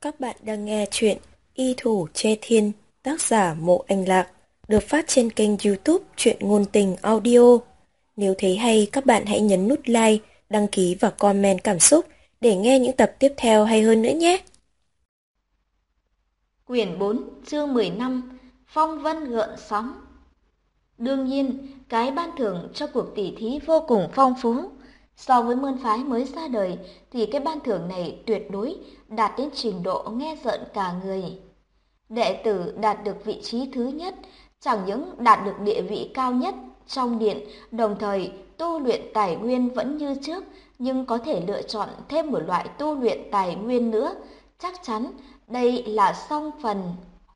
Các bạn đang nghe chuyện Y Thủ Che Thiên, tác giả Mộ Anh Lạc, được phát trên kênh YouTube Truyện Ngôn Tình Audio. Nếu thấy hay, các bạn hãy nhấn nút like, đăng ký và comment cảm xúc để nghe những tập tiếp theo hay hơn nữa nhé. Quyển 4, chương 15, Phong vân gợn sóng. Đương nhiên, cái ban thưởng cho cuộc tỉ thí vô cùng phong phú. So với môn phái mới ra đời thì cái ban thưởng này tuyệt đối đạt đến trình độ nghe rợn cả người. Đệ tử đạt được vị trí thứ nhất, chẳng những đạt được địa vị cao nhất trong điện, đồng thời tu luyện tài nguyên vẫn như trước, nhưng có thể lựa chọn thêm một loại tu luyện tài nguyên nữa, chắc chắn đây là song phần.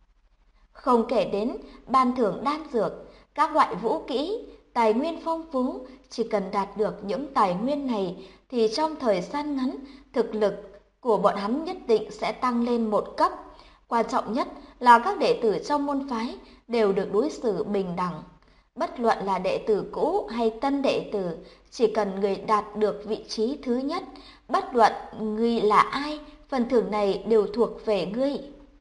Không kể đến ban thưởng đan dược, các loại vũ kỹ, tài nguyên phong phú, chỉ cần đạt được những tài nguyên này thì trong thời gian ngắn, thực lực của bọn hắn nhất định sẽ tăng lên một cấp. Quan trọng nhất là các đệ tử trong môn phái đều được đối xử bình đẳng. Bất luận là đệ tử cũ hay tân đệ tử, chỉ cần người đạt được vị trí thứ nhất, bất luận người là ai, phần thưởng này đều thuộc về ngươi.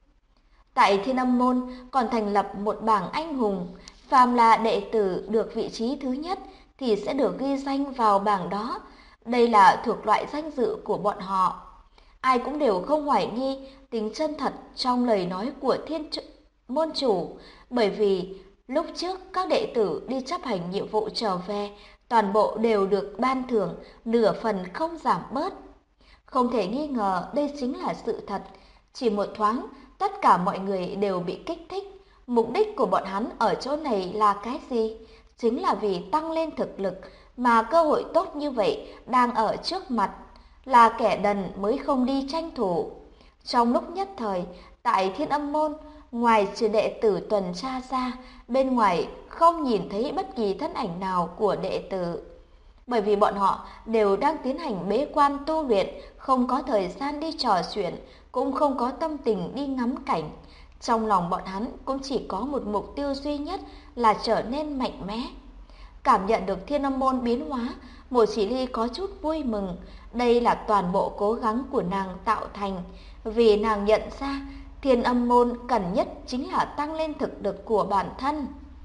Tại Thiên Âm Môn còn thành lập một bảng anh hùng, phàm là đệ tử được vị trí thứ nhất thì sẽ được ghi danh vào bảng đó. Đây là thuộc loại danh dự của bọn họ. Ai cũng đều không hoài nghi tính chân thật trong lời nói của môn chủ, bởi vì lúc trước các đệ tử đi chấp hành nhiệm vụ trở về, toàn bộ đều được ban thưởng, nửa phần không giảm bớt. Không thể nghi ngờ đây chính là sự thật. Chỉ một thoáng, tất cả mọi người đều bị kích thích. Mục đích của bọn hắn ở chỗ này là cái gì? Chính là vì tăng lên thực lực, mà cơ hội tốt như vậy đang ở trước mặt. Là kẻ đần mới không đi tranh thủ. Trong lúc nhất thời, tại Thiên Âm Môn, ngoài trừ đệ tử tuần tra ra, bên ngoài không nhìn thấy bất kỳ thân ảnh nào của đệ tử. Bởi vì bọn họ đều đang tiến hành bế quan tu luyện, không có thời gian đi trò chuyện, cũng không có tâm tình đi ngắm cảnh. Trong lòng bọn hắn cũng chỉ có một mục tiêu duy nhất là trở nên mạnh mẽ. Cảm nhận được Thiên Âm Môn biến hóa, Mộ Chỉ Ly có chút vui mừng. Đây là toàn bộ cố gắng của nàng tạo thành, vì nàng nhận ra Thiên Âm Môn cần nhất chính là tăng lên thực lực của bản thân.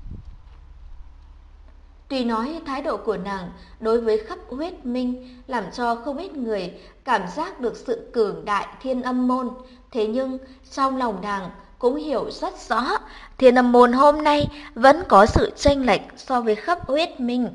Tuy nói thái độ của nàng đối với khắp huyết minh làm cho không ít người cảm giác được sự cường đại Thiên Âm Môn, thế nhưng trong lòng nàng cũng hiểu rất rõ Thiên Âm Môn hôm nay vẫn có sự chênh lệch so với khắp huyết minh.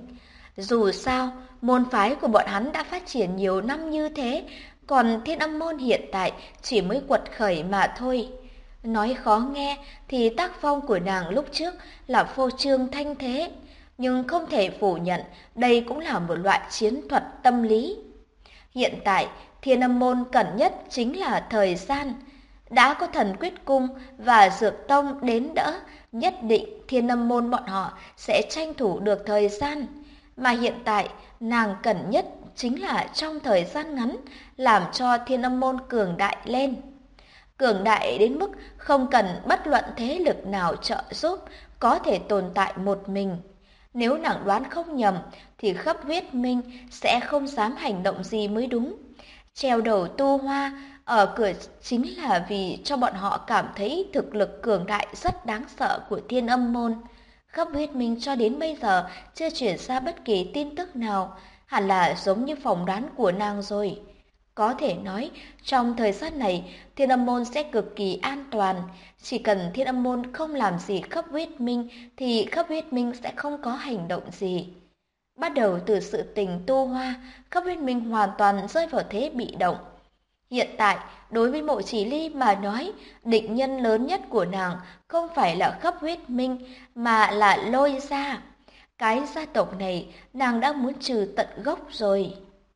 Dù sao, môn phái của bọn hắn đã phát triển nhiều năm như thế, còn Thiên Âm Môn hiện tại chỉ mới quật khởi mà thôi. Nói khó nghe thì tác phong của nàng lúc trước là phô trương thanh thế, nhưng không thể phủ nhận đây cũng là một loại chiến thuật tâm lý. Hiện tại, Thiên Âm Môn cần nhất chính là thời gian. Đã có Thần Quyết Cung và Dược Tông đến đỡ, nhất định Thiên Âm Môn bọn họ sẽ tranh thủ được thời gian. Mà hiện tại, nàng cần nhất chính là trong thời gian ngắn làm cho Thiên Âm Môn cường đại lên. Cường đại đến mức không cần bất luận thế lực nào trợ giúp, có thể tồn tại một mình. Nếu nàng đoán không nhầm thì khắp huyết minh sẽ không dám hành động gì mới đúng. Treo đầu Tu Hoa ở cửa chính là vì cho bọn họ cảm thấy thực lực cường đại rất đáng sợ của Thiên Âm Môn. Khắp huyết minh cho đến bây giờ chưa chuyển ra bất kỳ tin tức nào, hẳn là giống như phỏng đoán của nàng rồi. Có thể nói, trong thời gian này, Thiên Âm Môn sẽ cực kỳ an toàn. Chỉ cần Thiên Âm Môn không làm gì khắp huyết minh, thì khắp huyết minh sẽ không có hành động gì. Bắt đầu từ sự tình Tu Hoa, khắp huyết minh hoàn toàn rơi vào thế bị động. Hiện tại, đối với Mộ Chỉ Ly mà nói, địch nhân lớn nhất của nàng không phải là khắp huyết minh, mà là Lôi gia. Cái gia tộc này, nàng đã muốn trừ tận gốc rồi.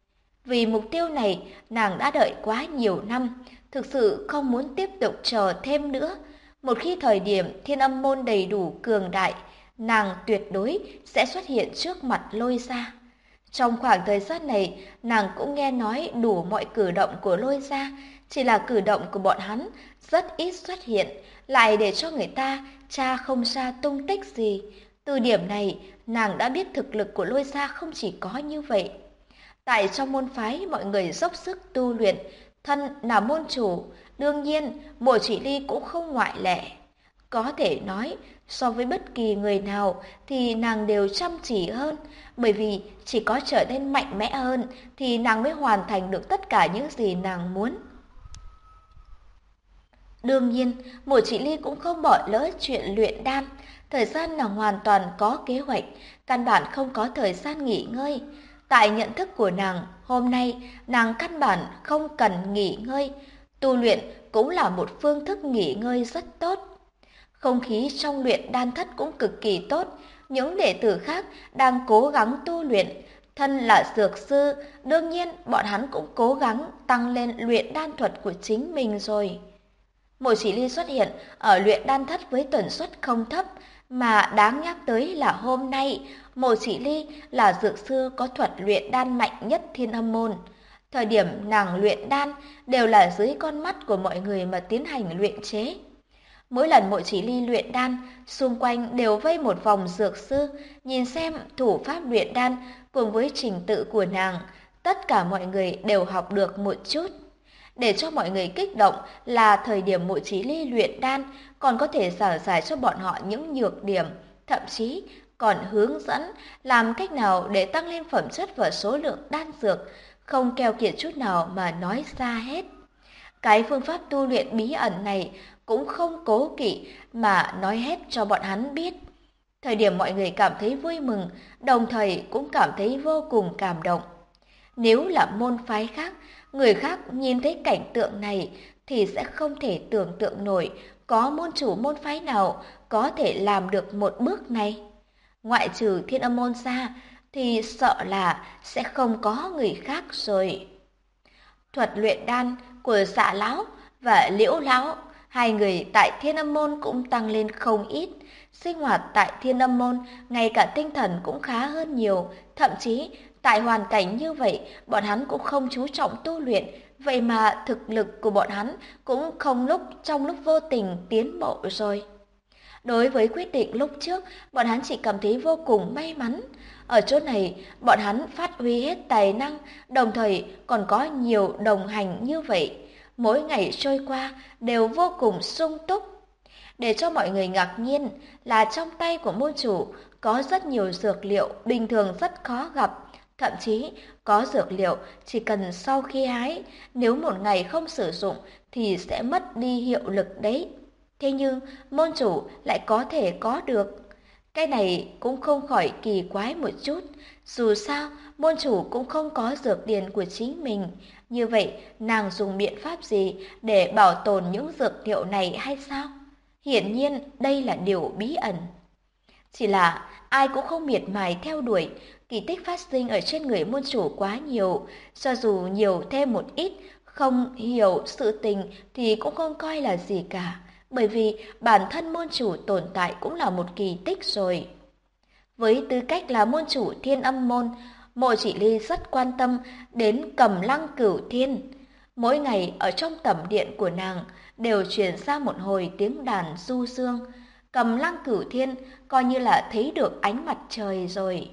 Vì mục tiêu này, nàng đã đợi quá nhiều năm, thực sự không muốn tiếp tục chờ thêm nữa. Một khi thời điểm Thiên Âm Môn đầy đủ cường đại, nàng tuyệt đối sẽ xuất hiện trước mặt Lôi gia. Trong khoảng thời gian này, nàng cũng nghe nói đủ mọi cử động của Lôi gia, chỉ là cử động của bọn hắn rất ít xuất hiện, lại để cho người ta tra không ra tung tích gì. Từ điểm này, nàng đã biết thực lực của Lôi gia không chỉ có như vậy. Tại trong môn phái, mọi người dốc sức tu luyện, thân là môn chủ, đương nhiên Mộ Chỉ Ly cũng không ngoại lệ. Có thể nói, so với bất kỳ người nào thì nàng đều chăm chỉ hơn, bởi vì chỉ có trở nên mạnh mẽ hơn thì nàng mới hoàn thành được tất cả những gì nàng muốn. Đương nhiên, Mộ Chỉ Ly cũng không bỏ lỡ chuyện luyện đan. Thời gian nàng hoàn toàn có kế hoạch, căn bản không có thời gian nghỉ ngơi. Tại nhận thức của nàng, hôm nay nàng căn bản không cần nghỉ ngơi. Tu luyện cũng là một phương thức nghỉ ngơi rất tốt. Không khí trong luyện đan thất cũng cực kỳ tốt. Những đệ tử khác đang cố gắng tu luyện. Thân là dược sư, đương nhiên bọn hắn cũng cố gắng tăng lên luyện đan thuật của chính mình rồi. Mộ Chỉ Ly xuất hiện ở luyện đan thất với tần suất không thấp, mà đáng nhắc tới là hôm nay, Mộ Chỉ Ly là dược sư có thuật luyện đan mạnh nhất Thiên Âm môn. Thời điểm nàng luyện đan đều là dưới con mắt của mọi người mà tiến hành luyện chế. Mỗi lần Mộ Chỉ Ly luyện đan, xung quanh đều vây một vòng dược sư, nhìn xem thủ pháp luyện đan cùng với trình tự của nàng. Tất cả mọi người đều học được một chút. Để cho mọi người kích động là thời điểm Mộ Chí Ly luyện đan còn có thể giảng giải cho bọn họ những nhược điểm, thậm chí còn hướng dẫn làm cách nào để tăng lên phẩm chất và số lượng đan dược, không keo kiệt chút nào mà nói ra hết. Cái phương pháp tu luyện bí ẩn này cũng không cố kỵ mà nói hết cho bọn hắn biết. Thời điểm mọi người cảm thấy vui mừng, đồng thời cũng cảm thấy vô cùng cảm động. Nếu là môn phái khác, người khác nhìn thấy cảnh tượng này thì sẽ không thể tưởng tượng nổi có môn chủ môn phái nào có thể làm được một bước này. Ngoại trừ Thiên Âm môn ra thì sợ là sẽ không có người khác rồi. Thuật luyện đan của Dạ lão và Liễu lão, hai người tại Thiên Âm môn cũng tăng lên không ít. Sinh hoạt tại Thiên Âm môn, ngay cả tinh thần cũng khá hơn nhiều, thậm chí tại hoàn cảnh như vậy, bọn hắn cũng không chú trọng tu luyện, vậy mà thực lực của bọn hắn cũng không trong lúc vô tình tiến bộ rồi. Đối với quyết định lúc trước, bọn hắn chỉ cảm thấy vô cùng may mắn. Ở chỗ này, bọn hắn phát huy hết tài năng, đồng thời còn có nhiều đồng hành như vậy. Mỗi ngày trôi qua đều vô cùng sung túc. Để cho mọi người ngạc nhiên là trong tay của môn chủ có rất nhiều dược liệu bình thường rất khó gặp. Thậm chí có dược liệu chỉ cần sau khi hái, nếu một ngày không sử dụng thì sẽ mất đi hiệu lực đấy. Thế nhưng môn chủ lại có thể có được. Cái này cũng không khỏi kỳ quái một chút. Dù sao, môn chủ cũng không có dược điển của chính mình. Như vậy, nàng dùng biện pháp gì để bảo tồn những dược liệu này hay sao? Hiển nhiên, đây là điều bí ẩn. Chỉ là ai cũng không miệt mài theo đuổi, kỳ tích phát sinh ở trên người môn chủ quá nhiều, cho dù nhiều thêm một ít, không hiểu sự tình thì cũng không coi là gì cả, bởi vì bản thân môn chủ tồn tại cũng là một kỳ tích rồi. Với tư cách là môn chủ Thiên Âm môn, Mộ Chỉ Ly rất quan tâm đến Cầm Lăng Cửu Thiên. Mỗi ngày ở trong tẩm điện của nàng đều truyền ra một hồi tiếng đàn du dương. Cầm Lăng Cửu Thiên coi như là thấy được ánh mặt trời rồi.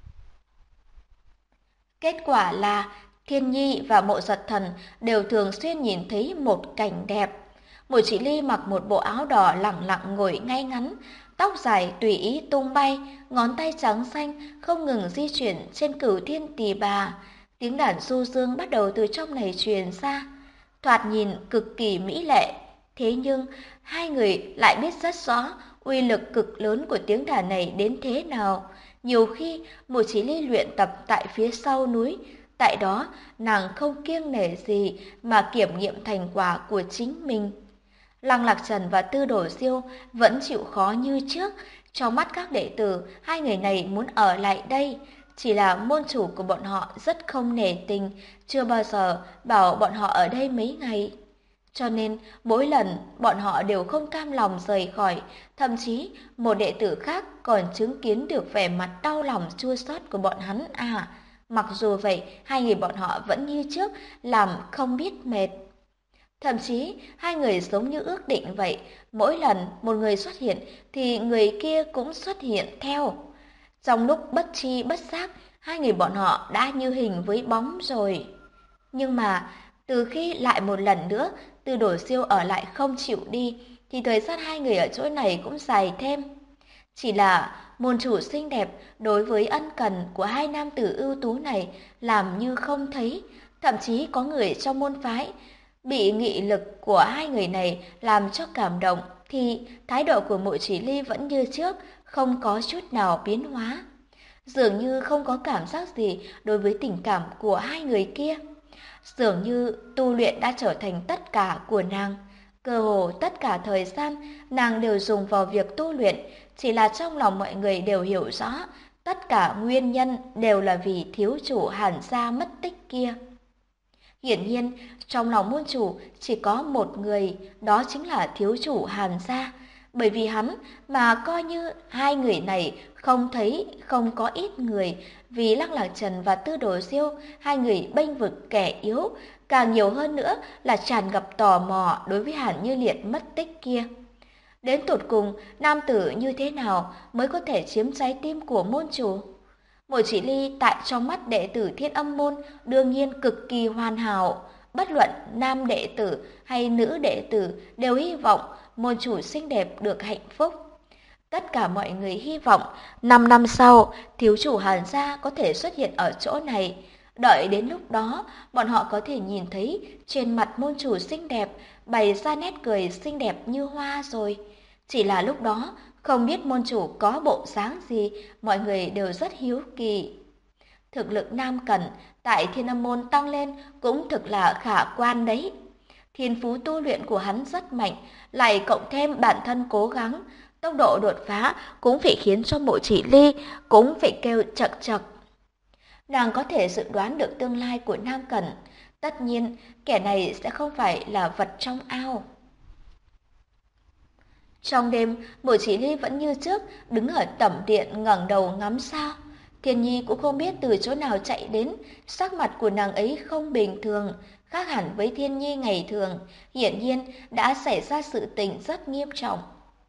Kết quả là Thiên Nhi và Mộ Giật Thần đều thường xuyên nhìn thấy một cảnh đẹp. Mộ Chỉ Ly mặc một bộ áo đỏ lẳng lặng ngồi ngay ngắn, tóc dài tùy ý tung bay, ngón tay trắng xanh không ngừng di chuyển trên Cửu Thiên Tỳ Bà. Tiếng đàn du dương bắt đầu từ trong này truyền ra, thoạt nhìn cực kỳ mỹ lệ. Thế nhưng hai người lại biết rất rõ uy lực cực lớn của tiếng đàn này đến thế nào. Nhiều khi Mộ Chỉ Ly luyện tập tại phía sau núi, tại đó nàng không kiêng nể gì mà kiểm nghiệm thành quả của chính mình. Lăng Lạc Trần và Tư Đồ Diêu vẫn chịu khó như trước. Trong mắt các đệ tử, hai người này muốn ở lại đây. Chỉ là môn chủ của bọn họ rất không nể tình, chưa bao giờ bảo bọn họ ở đây mấy ngày. Cho nên mỗi lần bọn họ đều không cam lòng rời khỏi, thậm chí một đệ tử khác còn chứng kiến được vẻ mặt đau lòng chua xót của bọn hắn à. Mặc dù vậy, hai người bọn họ vẫn như trước, làm không biết mệt. Thậm chí hai người giống như ước định vậy, mỗi lần một người xuất hiện thì người kia cũng xuất hiện theo. Trong lúc bất tri bất giác, hai người bọn họ đã như hình với bóng rồi. Nhưng mà Từ khi lại một lần nữa Tư Đồ Siêu ở lại không chịu đi, thì thời gian hai người ở chỗ này cũng dài thêm. Chỉ là môn chủ xinh đẹp đối với ân cần của hai nam tử ưu tú này làm như không thấy, thậm chí có người trong môn phái bị nghị lực của hai người này làm cho cảm động, thì thái độ của Mộ Chỉ Ly vẫn như trước, không có chút nào biến hóa. Dường như không có cảm giác gì đối với tình cảm của hai người kia. Dường như tu luyện đã trở thành tất cả của nàng. Cơ hồ tất cả thời gian nàng đều dùng vào việc tu luyện, chỉ là trong lòng mọi người đều hiểu rõ, tất cả nguyên nhân đều là vì thiếu chủ Hàn gia mất tích kia. Hiển nhiên, trong lòng môn chủ chỉ có một người, đó chính là thiếu chủ Hàn gia. Bởi vì hắn mà coi như hai người này không thấy không có ít người, vì Lăng Lạc Trần và Tư Đồ Diêu, hai người bênh vực kẻ yếu, càng nhiều hơn nữa là tràn ngập tò mò đối với Hàn Như Liệt mất tích kia. Đến tột cùng, nam tử như thế nào mới có thể chiếm trái tim của môn chủ? Mộ Chỉ Ly tại trong mắt đệ tử Thiên Âm môn đương nhiên cực kỳ hoàn hảo, bất luận nam đệ tử hay nữ đệ tử đều hy vọng môn chủ xinh đẹp được hạnh phúc. Tất cả mọi người hy vọng 5 năm sau thiếu chủ Hàn gia có thể xuất hiện ở chỗ này. Đợi đến lúc đó, bọn họ có thể nhìn thấy trên mặt môn chủ xinh đẹp bày ra nét cười xinh đẹp như hoa rồi. Chỉ là lúc đó, không biết môn chủ có bộ dáng gì, mọi người đều rất hiếu kỳ. Thực lực Nam Cẩn tại Thiên Âm môn tăng lên cũng thực là khả quan đấy. Thiên phú tu luyện của hắn rất mạnh, lại cộng thêm bản thân cố gắng, tốc độ đột phá cũng phải khiến cho Mộ Chỉ Ly cũng phải kêu chậc chậc. Nàng có thể dự đoán được tương lai của Nam Cẩn, tất nhiên kẻ này sẽ không phải là vật trong ao. Trong đêm, Mộ Chỉ Ly vẫn như trước đứng ở tẩm điện ngẩng đầu ngắm sao. Thiên Nhi cũng không biết từ chỗ nào chạy đến, sắc mặt của nàng ấy không bình thường, khác hẳn với Thiên Nhi ngày thường, hiển nhiên đã xảy ra sự tình rất nghiêm trọng.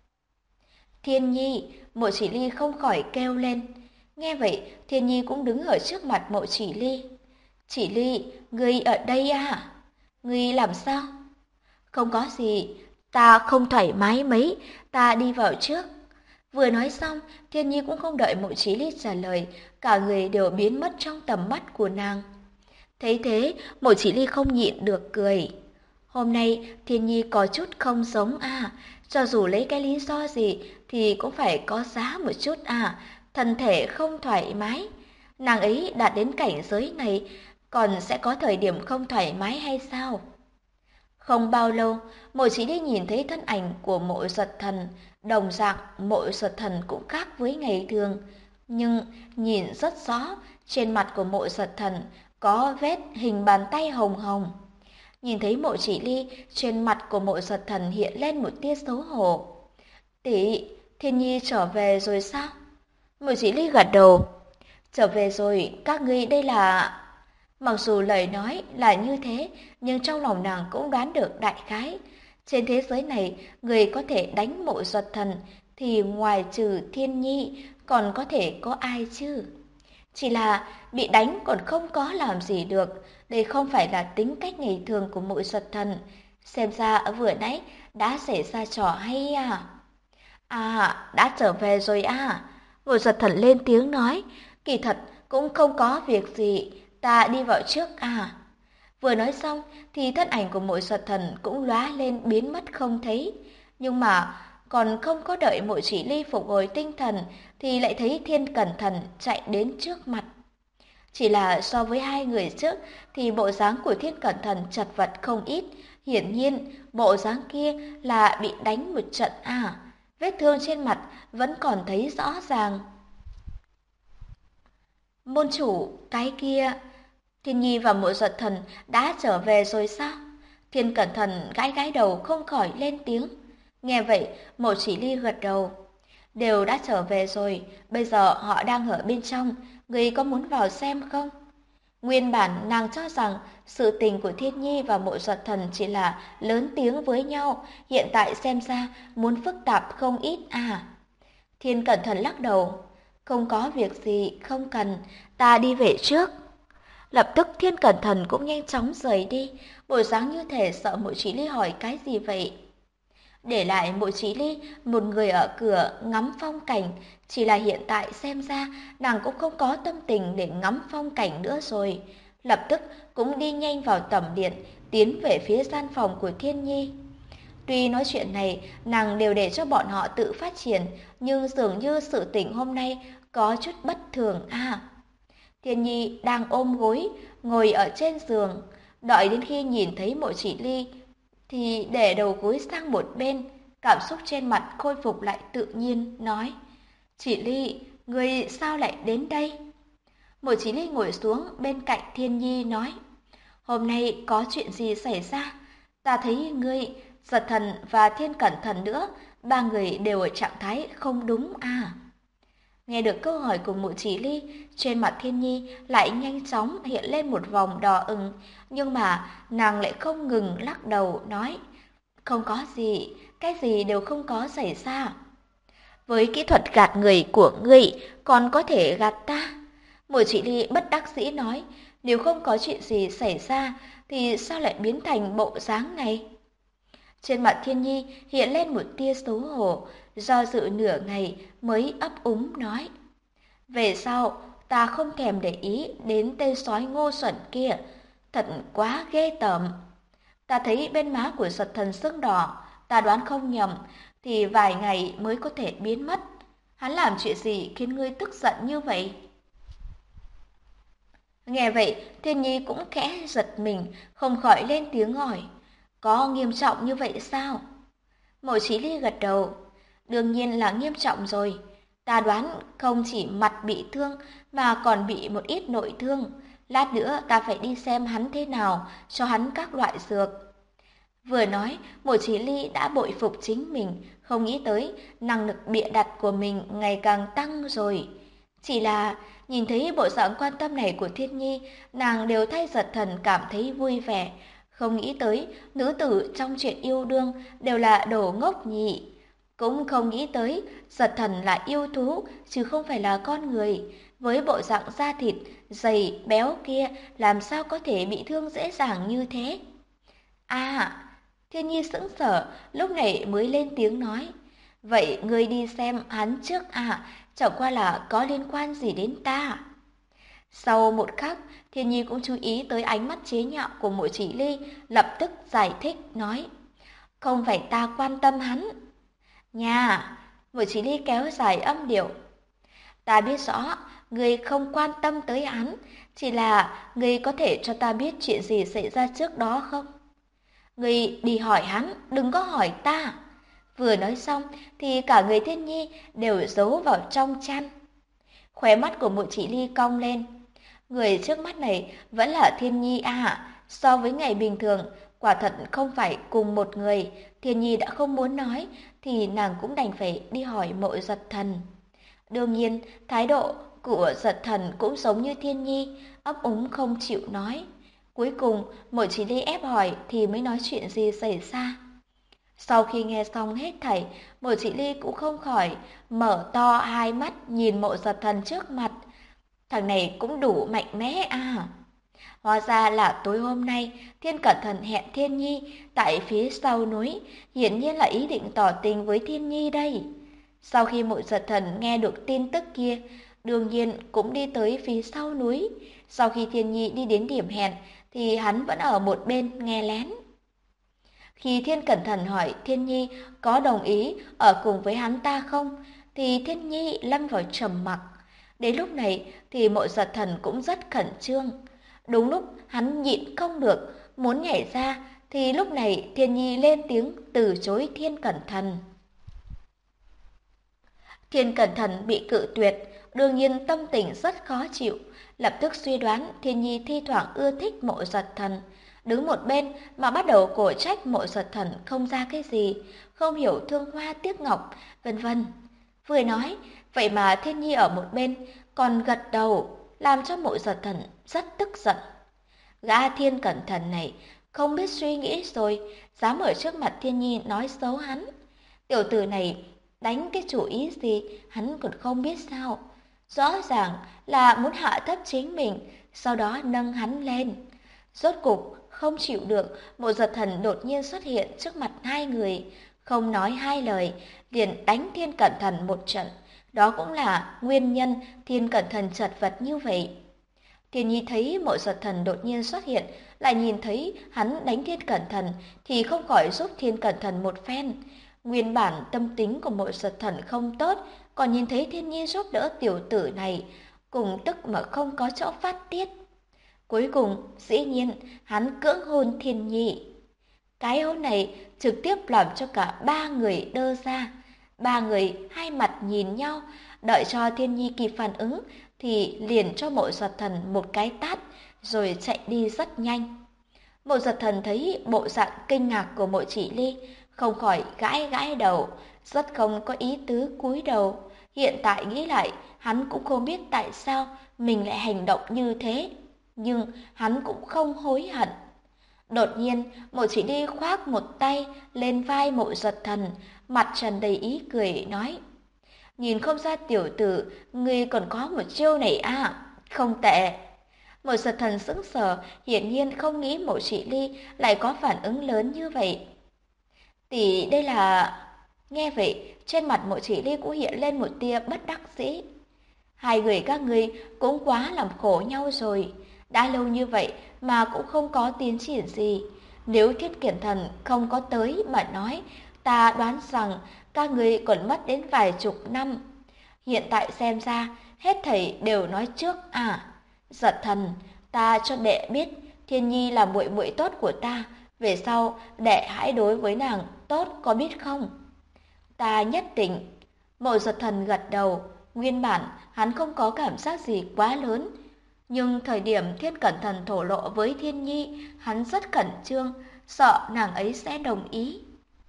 Thiên Nhi, Mộ Chỉ Ly không khỏi kêu lên. Nghe vậy, Thiên Nhi cũng đứng ở trước mặt Mộ Chỉ Ly. Chỉ Ly, ngươi ở đây à? Ngươi làm sao? Không có gì, ta không thoải mái mấy, ta đi vào trước. Vừa nói xong, Thiên Nhi cũng không đợi Mộ Chí Ly trả lời, cả người đều biến mất trong tầm mắt của nàng. Thấy thế, Mộ Chí Ly không nhịn được cười. Hôm nay Thiên Nhi có chút không giống à, cho dù lấy cái lý do gì thì cũng phải có giá một chút à, thân thể không thoải mái. Nàng ấy đạt đến cảnh giới này, còn sẽ có thời điểm không thoải mái hay sao? Không bao lâu, Mộ Chỉ Ly nhìn thấy thân ảnh của Mộ Giật Thần, đồng dạng Mộ Giật Thần cũng khác với ngày thường, nhưng nhìn rất rõ, trên mặt của Mộ Giật Thần có vết hình bàn tay hồng hồng. Nhìn thấy Mộ Chỉ Ly, trên mặt của Mộ Giật Thần hiện lên một tia xấu hổ. "Tỷ, Thiên Nhi trở về rồi sao?" Mộ Chỉ Ly gật đầu. "Trở về rồi, các ngươi đây là..." Mặc dù lời nói là như thế, nhưng trong lòng nàng cũng đoán được đại khái. Trên thế giới này, người có thể đánh Mộ Giật Thần thì ngoài trừ Thiên Nhi, còn có thể có ai chứ? Chỉ là bị đánh còn không có làm gì được, đây không phải là tính cách ngày thường của Mộ Giật Thần. Xem ra vừa nãy đã xảy ra trò hay à? À, đã trở về rồi à? Mộ Giật Thần lên tiếng nói, kỳ thật cũng không có việc gì, ta đi vào trước à. Vừa nói xong thì thân ảnh của Mộ Giật Thần cũng lóe lên biến mất không thấy. Nhưng mà còn không có đợi Mộ Chỉ Ly phục hồi tinh thần thì lại thấy Thiên Cẩn Thần chạy đến trước mặt. Chỉ là so với hai người trước thì bộ dáng của Thiên Cẩn Thần chật vật không ít. Hiển nhiên bộ dáng kia là bị đánh một trận à. Vết thương trên mặt vẫn còn thấy rõ ràng. Môn chủ, cái kia... Thiên Nhi và Mộ Giật Thần đã trở về rồi sao? Thiên Cẩn Thần gãi gãi đầu không khỏi lên tiếng. Nghe vậy, Mộ Chỉ Ly gật đầu. Đều đã trở về rồi, bây giờ họ đang ở bên trong, người có muốn vào xem không? Nguyên bản nàng cho rằng sự tình của Thiên Nhi và Mộ Giật Thần chỉ là lớn tiếng với nhau, hiện tại xem ra muốn phức tạp không ít à. Thiên Cẩn Thần lắc đầu. Không có việc gì, không cần, ta đi về trước. Lập tức Thiên Cẩn Thận cũng nhanh chóng rời đi, bộ dáng như thể sợ Mộ Chỉ Ly hỏi cái gì vậy. Để lại Mộ Chỉ Ly một người ở cửa ngắm phong cảnh, chỉ là hiện tại xem ra nàng cũng không có tâm tình để ngắm phong cảnh nữa rồi. Lập tức cũng đi nhanh vào tầm điện, tiến về phía gian phòng của Thiên Nhi. Tuy nói chuyện này nàng đều để cho bọn họ tự phát triển, nhưng dường như sự tình hôm nay có chút bất thường à. Thiên Nhi đang ôm gối, ngồi ở trên giường, đợi đến khi nhìn thấy Mộ Chỉ Ly thì để đầu gối sang một bên, cảm xúc trên mặt khôi phục lại tự nhiên, nói: "Chỉ Ly, ngươi sao lại đến đây?" Mộ Chỉ Ly ngồi xuống bên cạnh Thiên Nhi nói: "Hôm nay có chuyện gì xảy ra? Ta thấy ngươi, Giật Thần và Thiên Cẩn Thận nữa, ba người đều ở trạng thái không đúng à?" Nghe được câu hỏi của Mộ Chỉ Ly, trên mặt Thiên Nhi lại nhanh chóng hiện lên một vòng đỏ ửng, nhưng mà nàng lại không ngừng lắc đầu nói: "Không có gì, cái gì đều không có xảy ra." "Với kỹ thuật gạt người của ngươi, còn có thể gạt ta?" Mộ Chỉ Ly bất đắc dĩ nói: "Nếu không có chuyện gì xảy ra thì sao lại biến thành bộ dáng này?" Trên mặt Thiên Nhi hiện lên một tia xấu hổ, do dự nửa ngày mới ấp úng nói: "Về sau, ta không thèm để ý đến tên sói ngu xuẩn kia, thật quá ghê tởm. Ta thấy bên má của Giật Thần sưng đỏ, ta đoán không nhầm thì vài ngày mới có thể biến mất. Hắn làm chuyện gì khiến ngươi tức giận như vậy?" Nghe vậy, Thiên Nhi cũng khẽ giật mình, không khỏi lên tiếng hỏi: "Có nghiêm trọng như vậy sao?" Mộ Chí Ly gật đầu: "Đương nhiên là nghiêm trọng rồi. Ta đoán không chỉ mặt bị thương mà còn bị một ít nội thương. Lát nữa ta phải đi xem hắn thế nào, cho hắn các loại dược." Vừa nói, Mộ Chí Ly đã bội phục chính mình, không nghĩ tới năng lực bịa đặt của mình ngày càng tăng rồi. Chỉ là nhìn thấy bộ dạng quan tâm này của Thiên Nhi, nàng đều thay Giật Thần cảm thấy vui vẻ. Không nghĩ tới nữ tử trong chuyện yêu đương đều là đồ ngốc nhỉ. Cũng không nghĩ tới Giật Thần là yêu thú chứ không phải là con người. Với bộ dạng da thịt, dày, béo kia làm sao có thể bị thương dễ dàng như thế? À, Thiên Nhi sững sờ, lúc này mới lên tiếng nói: "Vậy ngươi đi xem hắn trước à, chẳng qua là có liên quan gì đến ta?" Sau một khắc, Thiên Nhi cũng chú ý tới ánh mắt chế nhạo của Mộ Chỉ Ly, lập tức giải thích nói: "Không phải ta quan tâm hắn." Nha, Mộ Chỉ Ly kéo dài âm điệu: "Ta biết rõ, ngươi không quan tâm tới hắn, chỉ là ngươi có thể cho ta biết chuyện gì xảy ra trước đó không? Ngươi đi hỏi hắn, đừng có hỏi ta." Vừa nói xong thì cả người Thiên Nhi đều giấu vào trong chăn. Khóe mắt của Mộ Chỉ Ly cong lên. Người trước mắt này vẫn là Thiên Nhi à, so với ngày bình thường, quả thật không phải cùng một người. Thiên Nhi đã không muốn nói, thì nàng cũng đành phải đi hỏi Mộ Giật Thần. Đương nhiên, thái độ của Giật Thần cũng giống như Thiên Nhi, ấp úng không chịu nói. Cuối cùng, Mộ Chỉ Ly ép hỏi thì mới nói chuyện gì xảy ra. Sau khi nghe xong hết thảy, Mộ Chỉ Ly cũng không khỏi mở to hai mắt nhìn Mộ Giật Thần trước mặt. Thằng này cũng đủ mạnh mẽ à. Hóa ra là tối hôm nay Thiên Cẩn Thận hẹn Thiên Nhi tại phía sau núi, hiển nhiên là ý định tỏ tình với Thiên Nhi đây. Sau khi Mộ Giật Thần nghe được tin tức kia, đương nhiên cũng đi tới phía sau núi. Sau khi Thiên Nhi đi đến điểm hẹn thì hắn vẫn ở một bên nghe lén. Khi Thiên Cẩn Thận hỏi Thiên Nhi có đồng ý ở cùng với hắn ta không, thì Thiên Nhi lâm vào trầm mặc. Đến lúc này thì Mộ Giật Thần cũng rất khẩn trương. Đúng lúc hắn nhịn không được, muốn nhảy ra, thì lúc này Thiên Nhi lên tiếng từ chối Thiên Cẩn Thận. Thiên Cẩn Thận bị cự tuyệt, đương nhiên tâm tình rất khó chịu, lập tức suy đoán Thiên Nhi thi thoảng ưa thích Mộ Giật Thần, đứng một bên mà bắt đầu cổ trách Mộ Giật Thần không ra cái gì, không hiểu thương hoa tiếc ngọc, vân vân. Vừa nói, vậy mà Thiên Nhi ở một bên còn gật đầu, làm cho Mộ Giật Thần rất tức giận. Gã Thiên Cẩn Thận này không biết suy nghĩ rồi, dám ở trước mặt Thiên Nhi nói xấu hắn. Tiểu tử này đánh cái chủ ý gì hắn còn không biết sao. Rõ ràng là muốn hạ thấp chính mình, sau đó nâng hắn lên. Rốt cục, không chịu được, Mộ Giật Thần đột nhiên xuất hiện trước mặt hai người, không nói hai lời, liền đánh Thiên Cẩn Thần một trận. Đó cũng là nguyên nhân Thiên Cẩn Thần chật vật như vậy. Thiên Nhi thấy Mộ Giật Thần đột nhiên xuất hiện, lại nhìn thấy hắn đánh Thiên Cẩn Thần thì không khỏi giúp Thiên Cẩn Thần một phen. Nguyên bản tâm tính của Mộ Giật Thần không tốt, còn nhìn thấy Thiên Nhi giúp đỡ tiểu tử này, cùng tức mà không có chỗ phát tiết. Cuối cùng, dĩ nhiên, hắn cưỡng hôn Thiên Nhi. Cái hôn này trực tiếp làm cho cả ba người đơ ra. Ba người hai mặt nhìn nhau, đợi cho Thiên Nhi kịp phản ứng thì liền cho Mộ Giật Thần một cái tát, rồi chạy đi rất nhanh. Mộ Giật Thần thấy bộ dạng kinh ngạc của Mộ Chỉ Ly, không khỏi gãi gãi đầu, rất không có ý tứ cúi đầu. Hiện tại nghĩ lại, hắn cũng không biết tại sao mình lại hành động như thế, nhưng hắn cũng không hối hận. Đột nhiên, Mộ Chỉ Ly khoác một tay lên vai Mộ Giật Thần, mặt tràn đầy ý cười nói: "Nhìn không ra tiểu tử, ngươi còn có một chiêu này à, không tệ." Mộ Giật Thần sững sờ, hiển nhiên không nghĩ Mộ Chỉ Ly lại có phản ứng lớn như vậy. "Tỷ đây là..." Nghe vậy, trên mặt Mộ Chỉ Ly cũng hiện lên một tia bất đắc dĩ. Hai người các ngươi cũng quá làm khổ nhau rồi, đã lâu như vậy mà cũng không có tiến triển gì. Nếu Thiết Kiển Thần không có tới mà nói, ta đoán rằng các ngươi còn mất đến vài chục năm. Hiện tại xem ra, hết thảy đều nói trước à. Giật Thần, ta cho đệ biết, Thiên Nhi là muội muội tốt của ta, về sau đệ hãy đối với nàng tốt, có biết không? Ta nhất định. Mộ Giật Thần gật đầu, nguyên bản hắn không có cảm giác gì quá lớn, nhưng thời điểm Thiên Cẩn Thần thổ lộ với Thiên Nhi, hắn rất khẩn trương, sợ nàng ấy sẽ đồng ý.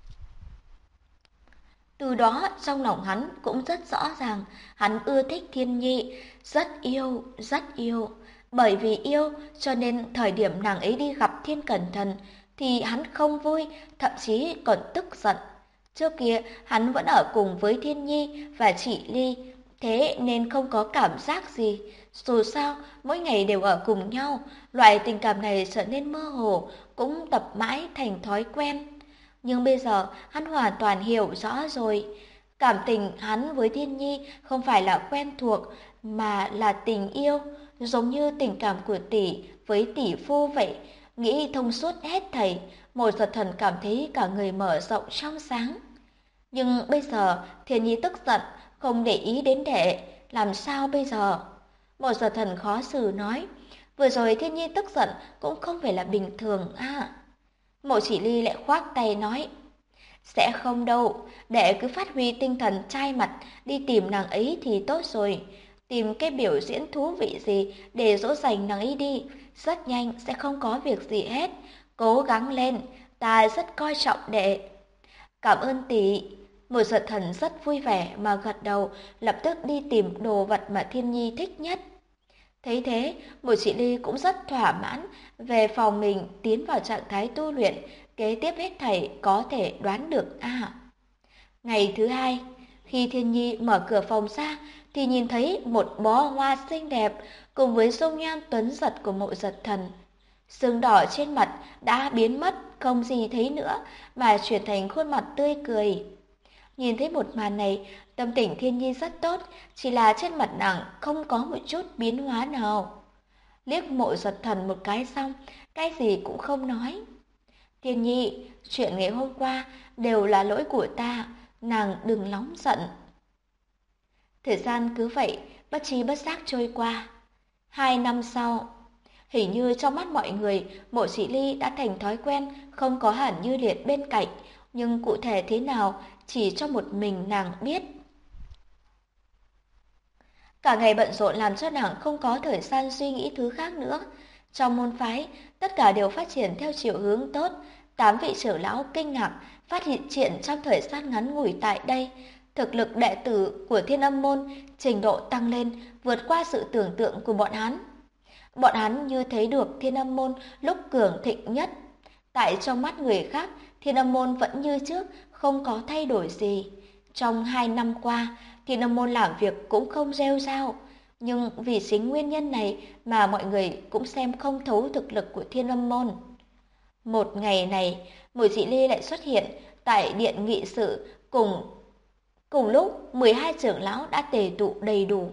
Từ đó trong lòng hắn cũng rất rõ ràng, hắn ưa thích Thiên Nhi, rất yêu, rất yêu. Bởi vì yêu cho nên thời điểm nàng ấy đi gặp Thiên Cẩn Thần thì hắn không vui, thậm chí còn tức giận. Trước kia hắn vẫn ở cùng với Thiên Nhi và chị Ly, thế nên không có cảm giác gì. Dù sao, mỗi ngày đều ở cùng nhau, loại tình cảm này trở nên mơ hồ, cũng tập mãi thành thói quen. Nhưng bây giờ hắn hoàn toàn hiểu rõ rồi. Cảm tình hắn với Thiên Nhi không phải là quen thuộc, mà là tình yêu, giống như tình cảm của tỷ với tỷ phu vậy. Nghĩ thông suốt hết thảy, Một Giật Thần cảm thấy cả người mở rộng trong sáng. Nhưng bây giờ Thiên Nhi tức giận, không để ý đến đệ, làm sao bây giờ? Một Giật Thần khó xử nói, vừa rồi Thiên Nhi tức giận cũng không phải là bình thường à. Mộ Chỉ Ly lại khoác tay nói, sẽ không đâu, đệ cứ phát huy tinh thần trai mặt đi tìm nàng ấy thì tốt rồi. Tìm cái biểu diễn thú vị gì để dỗ dành nàng ấy đi, rất nhanh sẽ không có việc gì hết. Cố gắng lên, ta rất coi trọng đệ. Cảm ơn tỷ. Một Giật Thần rất vui vẻ mà gật đầu, lập tức đi tìm đồ vật mà Thiên Nhi thích nhất. Thấy thế, Một Chỉ Ly cũng rất thỏa mãn, về phòng mình tiến vào trạng thái tu luyện, kế tiếp hết thảy có thể đoán được à. Ngày thứ hai, khi Thiên Nhi mở cửa phòng ra, thì nhìn thấy một bó hoa xinh đẹp cùng với dung nhan tuấn giật của Mộ Giật Thần. Sưng đỏ trên mặt đã biến mất, không gì thấy nữa, mà chuyển thành khuôn mặt tươi cười. Nhìn thấy một màn này, tâm tình Thiên Nhi rất tốt, chỉ là trên mặt nàng không có một chút biến hóa nào. Liếc Mộ Giật Thần một cái xong, cái gì cũng không nói. Thiên Nhi, chuyện ngày hôm qua đều là lỗi của ta, nàng đừng nóng giận. Thời gian cứ vậy, bất tri bất giác trôi qua. 2 năm sau, hình như trong mắt mọi người, Mộ Chỉ Ly đã thành thói quen, không có hẳn Như Liệt bên cạnh, nhưng cụ thể thế nào chỉ cho một mình nàng biết. Cả ngày bận rộn làm cho nàng không có thời gian suy nghĩ thứ khác nữa. Trong môn phái, tất cả đều phát triển theo chiều hướng tốt. 8 vị trưởng lão kinh ngạc phát hiện chuyện trong thời gian ngắn ngủi tại đây. Thực lực đệ tử của Thiên Âm môn trình độ tăng lên vượt qua sự tưởng tượng của bọn hắn. Bọn hắn như thấy được Thiên Âm môn lúc cường thịnh nhất. Tại trong mắt người khác, Thiên Âm môn vẫn như trước, không có thay đổi gì. Trong 2 năm qua, Thiên Âm môn làm việc cũng không rêu rao. Nhưng vì chính nguyên nhân này mà mọi người cũng xem không thấu thực lực của Thiên Âm Môn. Một ngày này, Mùi Chị Ly lại xuất hiện tại điện nghị sự cùng lúc 12 trưởng lão đã tề tụ đầy đủ.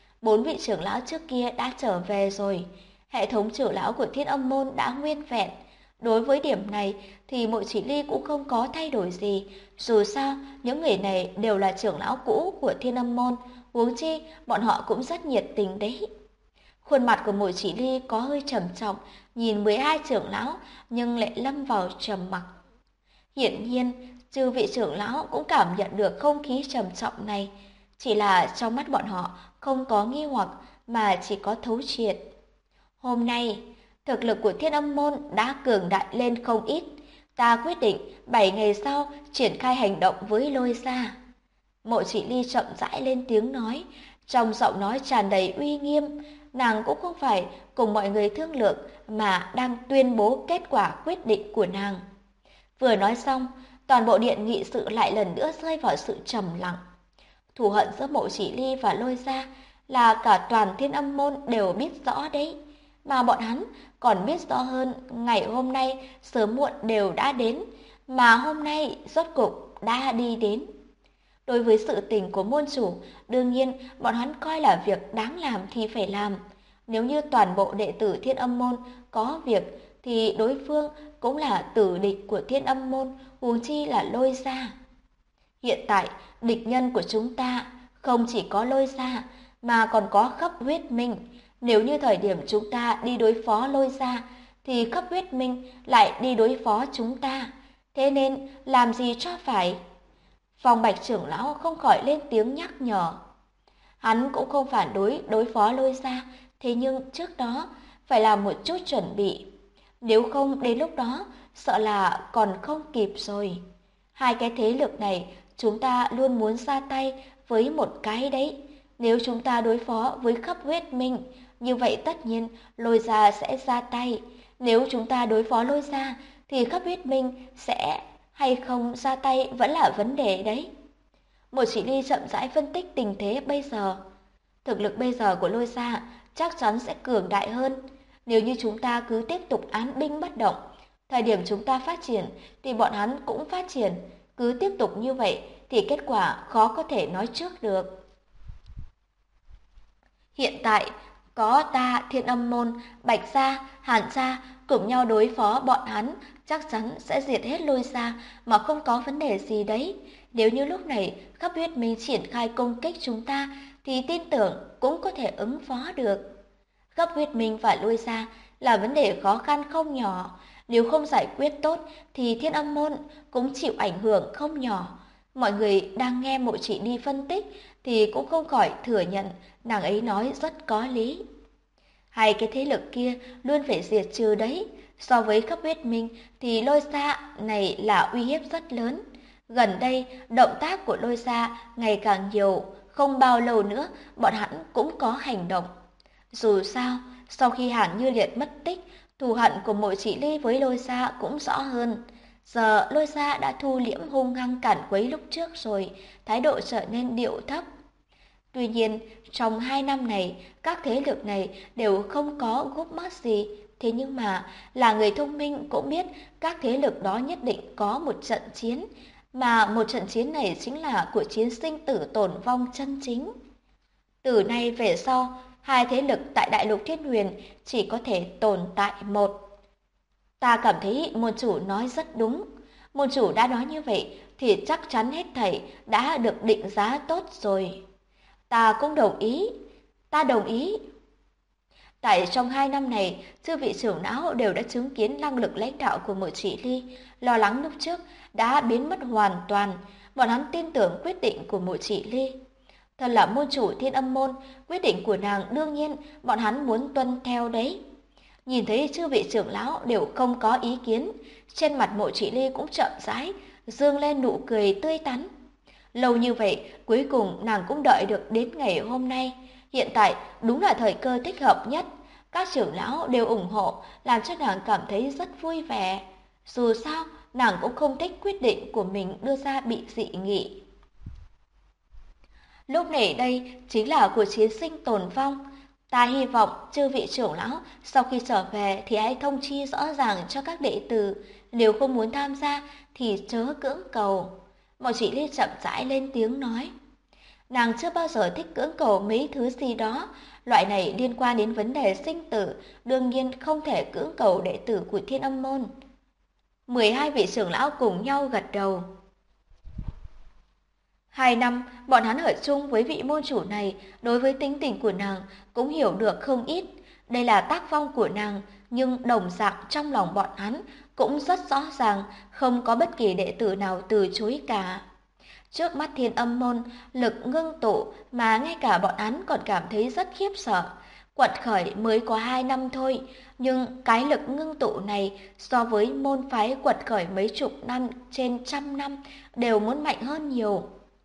4 vị trưởng lão trước kia đã trở về rồi. Hệ thống trưởng lão của Thiên Âm Môn đã nguyên vẹn. Đối với điểm này thì Mộ Chỉ Ly cũng không có thay đổi gì. Dù sao, những người này đều là trưởng lão cũ của Thiên Âm Môn. Huống chi, bọn họ cũng rất nhiệt tình đấy. Khuôn mặt của Mộ Chỉ Ly có hơi trầm trọng, nhìn 12 trưởng lão nhưng lại lâm vào trầm mặc. Hiển nhiên, chư vị trưởng lão cũng cảm nhận được không khí trầm trọng này. Chỉ là trong mắt bọn họ không có nghi hoặc mà chỉ có thấu triệt. Hôm nay, thực lực của Thiên Âm Môn đã cường đại lên không ít. Ta quyết định 7 ngày sau triển khai hành động với Lôi Gia. Mộ Chỉ Ly chậm rãi lên tiếng nói, trong giọng nói tràn đầy uy nghiêm. Nàng cũng không phải cùng mọi người thương lượng mà đang tuyên bố kết quả quyết định của nàng. Vừa nói xong, toàn bộ điện nghị sự lại lần nữa rơi vào sự trầm lặng. Thù hận giữa Mộ Chỉ Ly và Lôi Gia là cả toàn Thiên Âm Môn đều biết rõ đấy. Mà bọn hắn còn biết rõ hơn ngày hôm nay sớm muộn đều đã đến, mà hôm nay rốt cục đã đi đến. Đối với sự tình của môn chủ, đương nhiên bọn hắn coi là việc đáng làm thì phải làm. Nếu như toàn bộ đệ tử Thiên Âm Môn có việc thì đối phương cũng là tử địch của Thiên Âm Môn, huống chi là Lôi Gia. Hiện tại, địch nhân của chúng ta không chỉ có Lôi Gia mà còn có Khắp Huyết Minh. Nếu như thời điểm chúng ta đi đối phó Lôi Gia thì Khắp Huyết Minh lại đi đối phó chúng ta. Thế nên làm gì cho phải? Phong Bạch trưởng lão không khỏi lên tiếng nhắc nhở. Hắn cũng không phản đối phó Lôi Gia, thế nhưng trước đó phải làm một chút chuẩn bị. Nếu không đến lúc đó sợ là còn không kịp rồi. Hai cái thế lực này chúng ta luôn muốn ra tay với một cái đấy. Nếu chúng ta đối phó với Khắp Huyết Minh, như vậy tất nhiên Lôi Gia sẽ ra tay. Nếu chúng ta đối phó Lôi Gia thì Khắp Huyết Minh sẽ hay không ra tay vẫn là vấn đề đấy. Một Chỉ Ly chậm rãi phân tích tình thế bây giờ. Thực lực bây giờ của Lôi Gia chắc chắn sẽ cường đại hơn. Nếu như chúng ta cứ tiếp tục án binh bất động, thời điểm chúng ta phát triển thì bọn hắn cũng phát triển. Cứ tiếp tục như vậy thì kết quả khó có thể nói trước được. Hiện tại, có ta, Thiên Âm Môn, Bạch Gia, Hàn Gia cùng nhau đối phó bọn hắn, chắc chắn sẽ diệt hết Lôi Gia mà không có vấn đề gì đấy. Nếu như lúc này Khắp Huyết Minh triển khai công kích chúng ta thì tin tưởng cũng có thể ứng phó được. Khắp Huyết Minh và Lôi Gia là vấn đề khó khăn không nhỏ. Nếu không giải quyết tốt thì Thiên Âm Môn cũng chịu ảnh hưởng không nhỏ. Mọi người đang nghe Mộ Chỉ Ly phân tích thì cũng không khỏi thừa nhận nàng ấy nói rất có lý. Hai cái thế lực kia luôn phải diệt trừ đấy. So với Khắp Huyết Minh thì Lôi Gia này là uy hiếp rất lớn. Gần đây, động tác của Lôi Gia ngày càng nhiều, không bao lâu nữa bọn hắn cũng có hành động. Dù sao, sau khi Hàn Như Liệt mất tích, thù hận của Mộ Chỉ Ly với Lôi Gia cũng rõ hơn. Giờ Lôi Gia đã thu liễm hung hăng cản quấy lúc trước rồi, thái độ trở nên điệu thấp. Tuy nhiên, trong 2 năm này, các thế lực này đều không có gút mắt gì. Thế nhưng mà, là người thông minh cũng biết các thế lực đó nhất định có một trận chiến. Mà một trận chiến này chính là cuộc chiến sinh tử tồn vong chân chính. Từ nay về sau, hai thế lực tại Đại Lục Thiên Huyền chỉ có thể tồn tại một. Ta cảm thấy môn chủ nói rất đúng. Môn chủ đã nói như vậy thì chắc chắn hết thảy đã được định giá tốt rồi. Ta cũng đồng ý. Ta đồng ý. Tại trong 2 năm này, chư vị trưởng lão đều đã chứng kiến năng lực lãnh đạo của Mộ Chỉ Ly. Lo lắng lúc trước đã biến mất hoàn toàn. Bọn hắn tin tưởng quyết định của Mộ Chỉ Ly. Thật là môn chủ Thiên Âm Môn, quyết định của nàng đương nhiên bọn hắn muốn tuân theo đấy. Nhìn thấy chư vị trưởng lão đều không có ý kiến, trên mặt Mộ Chỉ Ly cũng chậm rãi, dương lên nụ cười tươi tắn. Lâu như vậy, cuối cùng nàng cũng đợi được đến ngày hôm nay. Hiện tại đúng là thời cơ thích hợp nhất. Các trưởng lão đều ủng hộ, làm cho nàng cảm thấy rất vui vẻ. Dù sao, nàng cũng không thích quyết định của mình đưa ra bị dị nghị. Lúc này đây chính là cuộc chiến sinh tồn vong. Ta hy vọng chư vị trưởng lão sau khi trở về thì hãy thông chi rõ ràng cho các đệ tử, nếu không muốn tham gia thì chớ cưỡng cầu. Mọi chị Ly chậm rãi lên tiếng nói. Nàng chưa bao giờ thích cưỡng cầu mấy thứ gì đó, loại này liên quan đến vấn đề sinh tử, đương nhiên không thể cưỡng cầu đệ tử của Thiên Âm môn. 12 vị trưởng lão cùng nhau gật đầu. 2 năm, bọn hắn ở chung với vị môn chủ này, đối với tính tình của nàng cũng hiểu được không ít. Đây là tác phong của nàng, nhưng đồng dạng trong lòng bọn hắn cũng rất rõ ràng, không có bất kỳ đệ tử nào từ chối cả. Trước mắt Thiên Âm môn, lực ngưng tụ mà ngay cả bọn hắn còn cảm thấy rất khiếp sợ. Quật khởi mới có 2 năm thôi, nhưng cái lực ngưng tụ này so với môn phái quật khởi mấy chục năm trên trăm năm đều muốn mạnh hơn nhiều.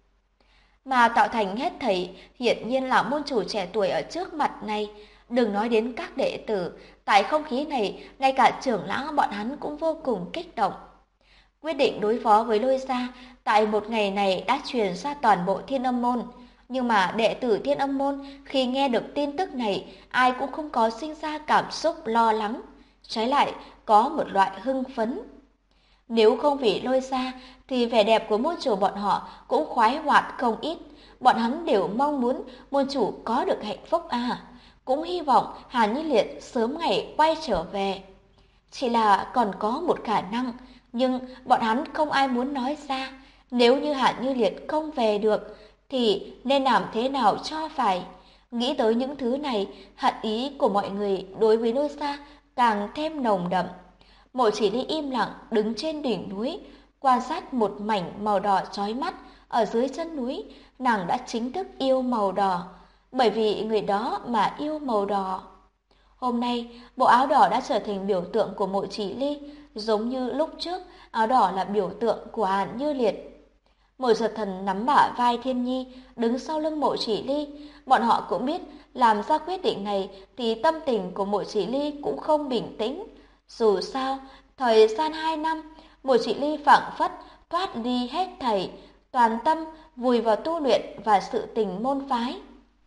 Mà tạo thành hết thảy hiển nhiên là môn chủ trẻ tuổi ở trước mặt này. Đừng nói đến các đệ tử, tại không khí này, ngay cả trưởng lão bọn hắn cũng vô cùng kích động. Quyết định đối phó với Lôi Gia tại một ngày này đã truyền ra toàn bộ Thiên Âm môn. Nhưng mà đệ tử Thiên Âm môn khi nghe được tin tức này, ai cũng không có sinh ra cảm xúc lo lắng, trái lại có một loại hưng phấn. Nếu không vì Lôi Gia thì vẻ đẹp của môn chủ bọn họ cũng khoái hoạt không ít. Bọn hắn đều mong muốn môn chủ có được hạnh phúc cũng hy vọng Hàn Như Liệt sớm ngày quay trở về. Chỉ là còn có một khả năng, nhưng bọn hắn không ai muốn nói ra. Nếu như Hàn Như Liệt không về được thì nên làm thế nào cho phải. Nghĩ tới những thứ này, hận ý của mọi người đối với Lôi Gia càng thêm nồng đậm. Mộ Chỉ Ly im lặng đứng trên đỉnh núi, quan sát một mảnh màu đỏ chói mắt ở dưới chân núi. Nàng đã chính thức yêu màu đỏ, bởi vì người đó mà yêu màu đỏ. Hôm nay, bộ áo đỏ đã trở thành biểu tượng của Mộ Chỉ Ly, giống như lúc trước, áo đỏ là biểu tượng của Hàn Như Liệt. Mộ Giật Thần nắm bả vai Thiên Nhi, đứng sau lưng Mộ Chỉ Ly. Bọn họ cũng biết, làm ra quyết định này thì tâm tình của Mộ Chỉ Ly cũng không bình tĩnh. Dù sao, thời gian 2 năm, Mộ Chỉ Ly phảng phất thoát đi hết thảy, toàn tâm vùi vào tu luyện và sự tình môn phái.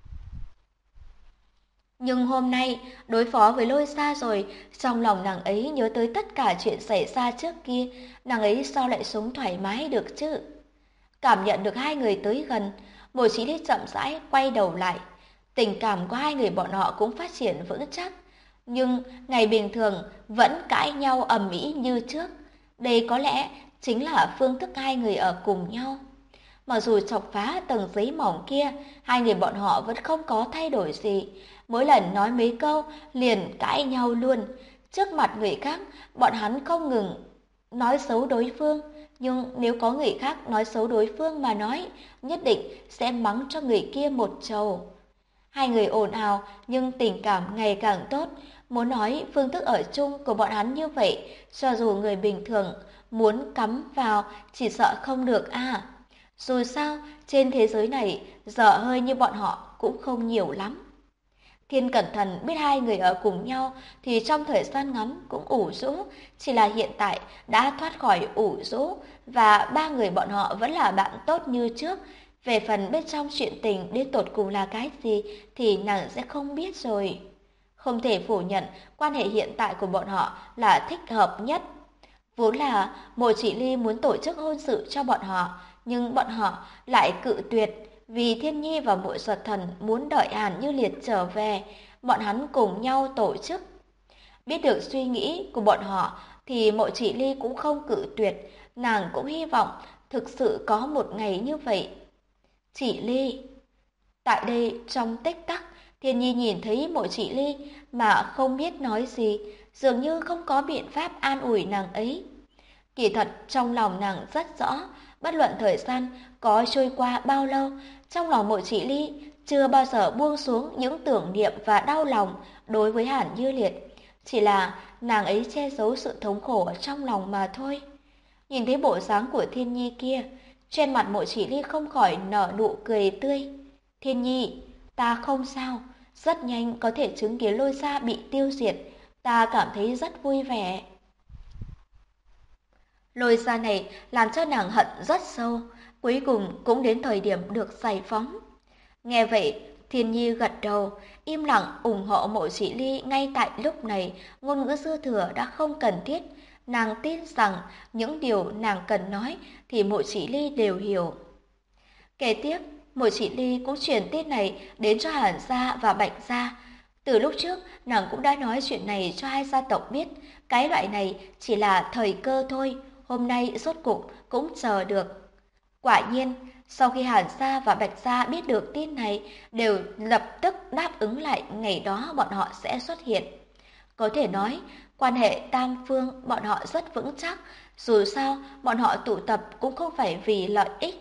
Nhưng hôm nay, đối phó với Lôi Gia rồi, trong lòng nàng ấy nhớ tới tất cả chuyện xảy ra trước kia, nàng ấy sao lại sống thoải mái được chứ? Cảm nhận được hai người tới gần, Mộ Chí Ly chậm rãi quay đầu lại. Tình cảm của hai người bọn họ cũng phát triển vững chắc, nhưng ngày bình thường vẫn cãi nhau ầm ĩ như trước. Đây có lẽ chính là phương thức hai người ở cùng nhau. Mặc dù chọc phá tầng giấy mỏng kia, hai người bọn họ vẫn không có thay đổi gì. Mỗi lần nói mấy câu liền cãi nhau luôn. Trước mặt người khác, bọn hắn không ngừng nói xấu đối phương. Nhưng nếu có người khác nói xấu đối phương mà nói, nhất định sẽ mắng cho người kia một trầu. Hai người ồn ào nhưng tình cảm ngày càng tốt. Muốn nói phương thức ở chung của bọn hắn như vậy, cho dù người bình thường muốn cắm vào chỉ sợ không được Dù sao, trên thế giới này, dở hơi như bọn họ cũng không nhiều lắm. Thiên Cẩn Thận biết hai người ở cùng nhau thì trong thời gian ngắn cũng ủ rũ, chỉ là hiện tại đã thoát khỏi ủ rũ và ba người bọn họ vẫn là bạn tốt như trước. Về phần bên trong chuyện tình đến tột cùng là cái gì thì nàng sẽ không biết rồi. Không thể phủ nhận quan hệ hiện tại của bọn họ là thích hợp nhất. Vốn là Mộ Chỉ Ly muốn tổ chức hôn sự cho bọn họ, nhưng bọn họ lại cự tuyệt. Vì Thiên Nhi và Mộ Giật Thần muốn đợi Hàn Như Liệt trở về, bọn hắn cùng nhau tổ chức. Biết được suy nghĩ của bọn họ thì Mộ Chỉ Ly cũng không cự tuyệt, nàng cũng hy vọng thực sự có một ngày như vậy. Chỉ Ly. Tại đây trong tích tắc, Thiên Nhi nhìn thấy Mộ Chỉ Ly mà không biết nói gì, dường như không có biện pháp an ủi nàng ấy. Kỳ thật trong lòng nàng rất rõ, bất luận thời gian có trôi qua bao lâu, trong lòng Mộ Chỉ Ly chưa bao giờ buông xuống những tưởng niệm và đau lòng đối với Hàn Như Liệt. Chỉ là nàng ấy che giấu sự thống khổ ở trong lòng mà thôi. Nhìn thấy bộ dáng của Thiên Nhi kia, trên mặt Mộ Chỉ Ly không khỏi nở nụ cười tươi. Thiên Nhi, ta không sao, rất nhanh có thể chứng kiến Lôi Gia bị tiêu diệt, ta cảm thấy rất vui vẻ. Lôi Gia này làm cho nàng hận rất sâu, cuối cùng cũng đến thời điểm được giải phóng. Nghe vậy, Thiên Nhi gật đầu, im lặng ủng hộ Mộ Chỉ Ly. Ngay tại lúc này, ngôn ngữ dư thừa đã không cần thiết. Nàng tin rằng những điều nàng cần nói thì Mộ Chỉ Ly đều hiểu. Kế tiếp, Mộ Chỉ Ly cũng truyền tin này đến cho Hàn gia và Bạch gia. Từ lúc trước, nàng cũng đã nói chuyện này cho hai gia tộc biết, cái loại này chỉ là thời cơ thôi, hôm nay rốt cục cũng chờ được. Quả nhiên, sau khi Hàn gia và Bạch gia biết được tin này, đều lập tức đáp ứng lại ngày đó bọn họ sẽ xuất hiện. Có thể nói, quan hệ tam phương bọn họ rất vững chắc, dù sao bọn họ tụ tập cũng không phải vì lợi ích.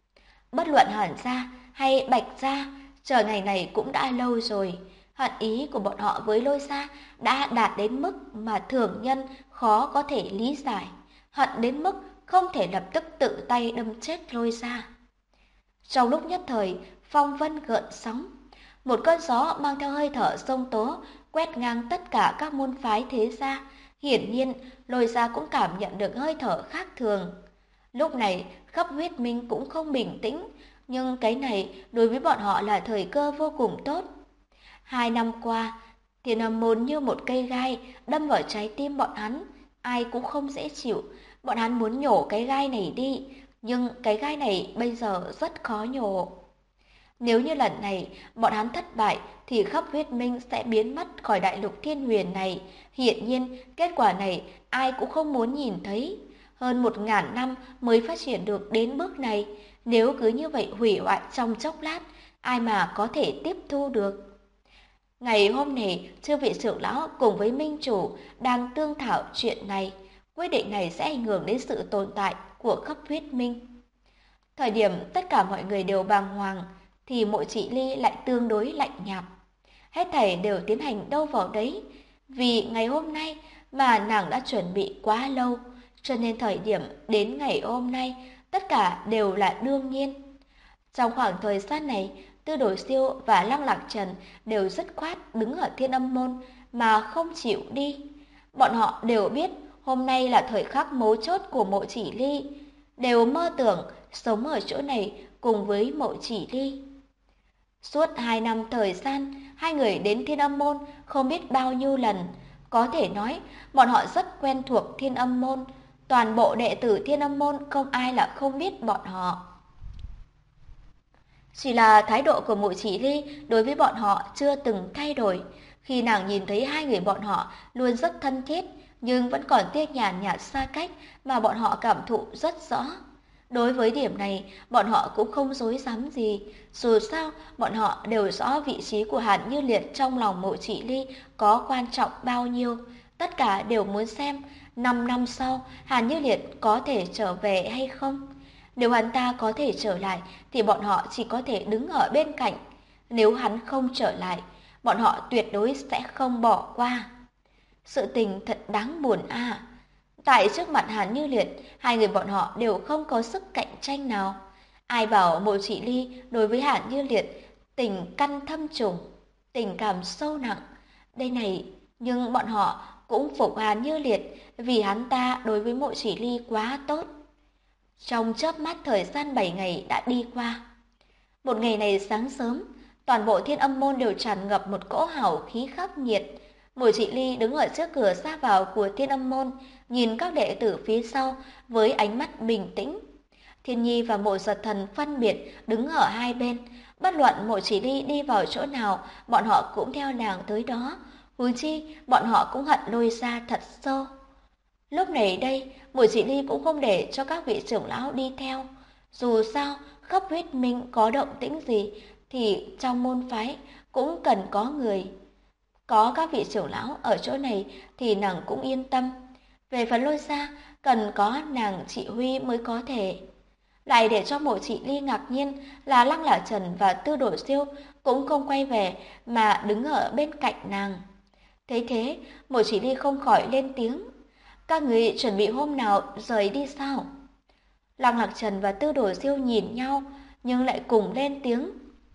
Bất luận Hàn gia hay Bạch gia, chờ ngày này cũng đã lâu rồi. Hận ý của bọn họ với Lôi gia đã đạt đến mức mà thường nhân khó có thể lý giải. Hận đến mức không thể lập tức tự tay đâm chết Lôi gia. Trong lúc nhất thời, phong vân gợn sóng. Một cơn gió mang theo hơi thở sông tố quét ngang tất cả các môn phái thế gia. Hiển nhiên, Lôi gia cũng cảm nhận được hơi thở khác thường. Lúc này, khắp huyết minh cũng không bình tĩnh, nhưng cái này đối với bọn họ là thời cơ vô cùng tốt. 2 năm qua, Thiên Âm môn như một cây gai đâm vào trái tim bọn hắn, ai cũng không dễ chịu. Bọn hắn muốn nhổ cái gai này đi, nhưng cái gai này bây giờ rất khó nhổ. Nếu như lần này bọn hắn thất bại thì khắp huyết minh sẽ biến mất khỏi đại lục thiên huyền này. Hiển nhiên, kết quả này ai cũng không muốn nhìn thấy. Hơn 1000 năm mới phát triển được đến bước này, nếu cứ như vậy hủy hoại trong chốc lát, ai mà có thể tiếp thu được. Ngày hôm nay, chư vị trưởng lão cùng với minh chủ đang tương thảo chuyện này. Quyết định này sẽ ảnh hưởng đến sự tồn tại của khắp huyết minh. Thời điểm tất cả mọi người đều bàng hoàng, thì Mộ Chỉ Ly lại tương đối lạnh nhạt. Hết thảy đều tiến hành đâu vào đấy, vì ngày hôm nay mà nàng đã chuẩn bị quá lâu, cho nên thời điểm đến ngày hôm nay tất cả đều là đương nhiên. Trong khoảng thời gian này, Tư Đồ Siêu và Lăng Lạc Trần đều dứt khoát đứng ở Thiên Âm môn mà không chịu đi. Bọn họ đều biết hôm nay là thời khắc mấu chốt của Mộ Chỉ Ly, đều mơ tưởng sống ở chỗ này cùng với Mộ Chỉ Ly. Suốt 2 năm thời gian, hai người đến Thiên Âm môn không biết bao nhiêu lần. Có thể nói, bọn họ rất quen thuộc Thiên Âm môn. Toàn bộ đệ tử Thiên Âm môn không ai là không biết bọn họ. Chỉ là thái độ của Mộ Chỉ Ly đối với bọn họ chưa từng thay đổi. Khi nàng nhìn thấy hai người bọn họ luôn rất thân thiết, nhưng vẫn còn tia nhàn nhạt xa cách mà bọn họ cảm thụ rất rõ. Đối với điểm này, bọn họ cũng không dối dám gì. Dù sao, bọn họ đều rõ vị trí của Hàn Như Liệt trong lòng Mộ Chỉ Ly có quan trọng bao nhiêu. Tất cả đều muốn xem 5 năm sau Hàn Như Liệt có thể trở về hay không. Nếu hắn ta có thể trở lại thì bọn họ chỉ có thể đứng ở bên cạnh. Nếu hắn không trở lại, bọn họ tuyệt đối sẽ không bỏ qua. Sự tình thật đáng buồn à. Tại trước mặt Hàn Như Liệt, hai người bọn họ đều không có sức cạnh tranh nào. Ai bảo Mộ Chỉ Ly đối với Hàn Như Liệt tình căn thâm trùng, tình cảm sâu nặng. Đây này, nhưng bọn họ cũng phục Hàn Như Liệt vì hắn ta đối với Mộ Chỉ Ly quá tốt. Trong chớp mắt thời gian 7 ngày đã đi qua. Một ngày này sáng sớm, toàn bộ Thiên Âm môn đều tràn ngập một cỗ hào khí khắc nghiệt. Mộ Chỉ Ly đứng ở trước cửa ra vào của Thiên Âm môn, nhìn các đệ tử phía sau với ánh mắt bình tĩnh. Thiên Nhi và Mộ Giật Thần phân biệt đứng ở hai bên, bất luận Mộ Chỉ Ly đi vào chỗ nào, bọn họ cũng theo nàng tới đó. Huống chi, bọn họ cũng hận Lôi gia thật sâu. Lúc này đây, Mộ Chỉ Ly cũng không để cho các vị trưởng lão đi theo. Dù sao, khắp huyết minh có động tĩnh gì thì trong môn phái cũng cần có người. Có các vị trưởng lão ở chỗ này thì nàng cũng yên tâm. Về phần Lôi gia, cần có nàng chỉ huy mới có thể. Lại để cho Mộ Chỉ Ly ngạc nhiên là Lăng Lả Trần và Tư Đồ Siêu cũng không quay về mà đứng ở bên cạnh nàng. Thấy thế, Mộ Chỉ Ly không khỏi lên tiếng. Các người chuẩn bị hôm nào rời đi sao? Lăng Lạc Trần và Tư Đồ Siêu nhìn nhau nhưng lại cùng lên tiếng.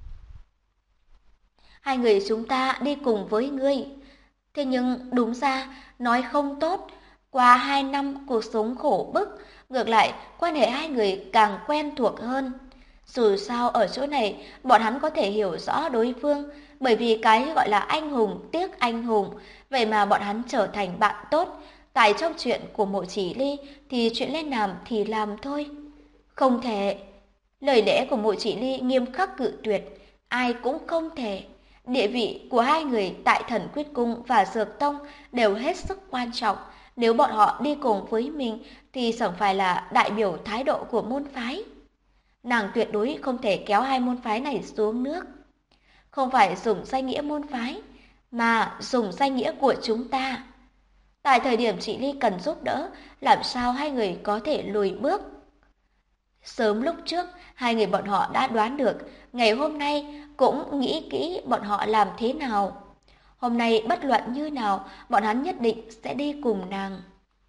Hai người chúng ta đi cùng với ngươi. Thế nhưng đúng ra nói không tốt. Qua 2 năm cuộc sống khổ bức, ngược lại quan hệ hai người càng quen thuộc hơn. Dù sao ở chỗ này, bọn hắn có thể hiểu rõ đối phương, bởi vì cái gọi là anh hùng tiếc anh hùng, vậy mà bọn hắn trở thành bạn tốt. Tại trong chuyện của Mộ Chỉ Ly thì chuyện nên làm thì làm thôi. Không thể. Lời lẽ của Mộ Chỉ Ly nghiêm khắc cự tuyệt, ai cũng không thể. Địa vị của hai người tại Thần Quyết Cung và Dược Tông đều hết sức quan trọng. Nếu bọn họ đi cùng với mình thì chẳng phải là đại biểu thái độ của môn phái. Nàng tuyệt đối không thể kéo hai môn phái này xuống nước. Không phải dùng danh nghĩa môn phái, mà dùng danh nghĩa của chúng ta. Tại thời điểm chị Ly cần giúp đỡ, làm sao hai người có thể lùi bước? Sớm lúc trước, hai người bọn họ đã đoán được, ngày hôm nay cũng nghĩ kỹ bọn họ làm thế nào. Hôm nay bất luận như nào, bọn hắn nhất định sẽ đi cùng nàng.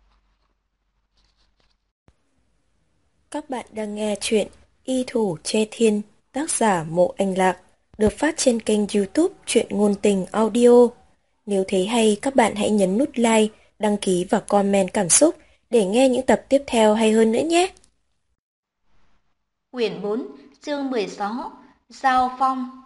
Các bạn đang nghe chuyện Y Thủ Che Thiên, tác giả Mộ Anh Lạc, được phát trên kênh YouTube Truyện Ngôn Tình Audio. Nếu thấy hay, các bạn hãy nhấn nút like, đăng ký và comment cảm xúc để nghe những tập tiếp theo hay hơn nữa nhé. Quyển 4, chương 16, Giao Phong.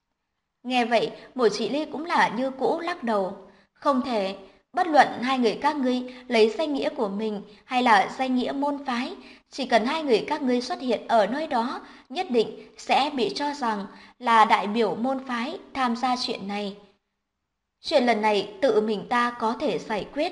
Nghe vậy, Mộ Chỉ Ly cũng là như cũ lắc đầu. Không thể, bất luận hai người các ngươi lấy danh nghĩa của mình hay là danh nghĩa môn phái, chỉ cần hai người các ngươi xuất hiện ở nơi đó, nhất định sẽ bị cho rằng là đại biểu môn phái tham gia chuyện này. Chuyện lần này tự mình ta có thể giải quyết.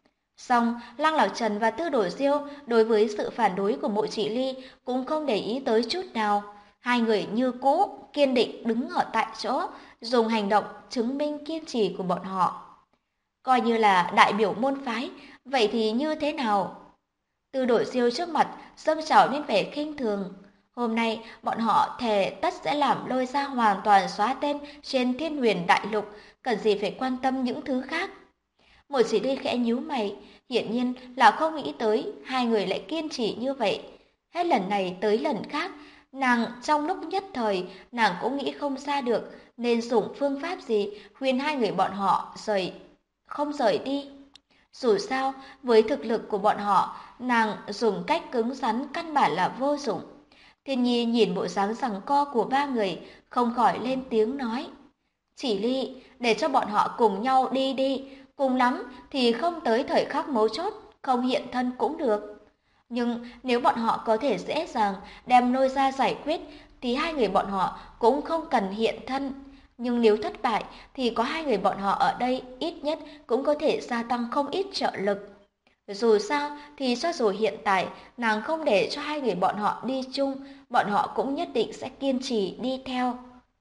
Song, Lăng Lạc Trần và Tư Đồ Diêu đối với sự phản đối của Mộ Chỉ Ly cũng không để ý tới chút nào. Hai người như cũ, kiên định đứng ở tại chỗ, dùng hành động chứng minh kiên trì của bọn họ. Coi như là đại biểu môn phái, vậy thì như thế nào? Tư Đồ Diêu trước mặt dâng trào lên vẻ khinh thường. Hôm nay, bọn họ thề tất sẽ làm Lôi Gia hoàn toàn xóa tên trên Thiên Huyền Đại Lục, cần gì phải quan tâm những thứ khác. Một Chỉ Ly khẽ nhíu mày, hiển nhiên là không nghĩ tới hai người lại kiên trì như vậy. Hết lần này tới lần khác, nàng trong lúc nhất thời, nàng cũng nghĩ không ra được nên dùng phương pháp gì khuyên hai người bọn họ không rời đi. Dù sao, với thực lực của bọn họ, nàng dùng cách cứng rắn căn bản là vô dụng. Thiên Nhi nhìn bộ dáng giằng co của ba người, không khỏi lên tiếng nói. Chỉ Ly, để cho bọn họ cùng nhau đi đi, cùng lắm thì không tới thời khắc mấu chốt, không hiện thân cũng được. Nhưng nếu bọn họ có thể dễ dàng đem Lôi Gia giải quyết, thì hai người bọn họ cũng không cần hiện thân. Nhưng nếu thất bại, thì có hai người bọn họ ở đây ít nhất cũng có thể gia tăng không ít trợ lực. Dù sao thì cho dù hiện tại nàng không để cho hai người bọn họ đi chung, bọn họ cũng nhất định sẽ kiên trì đi theo.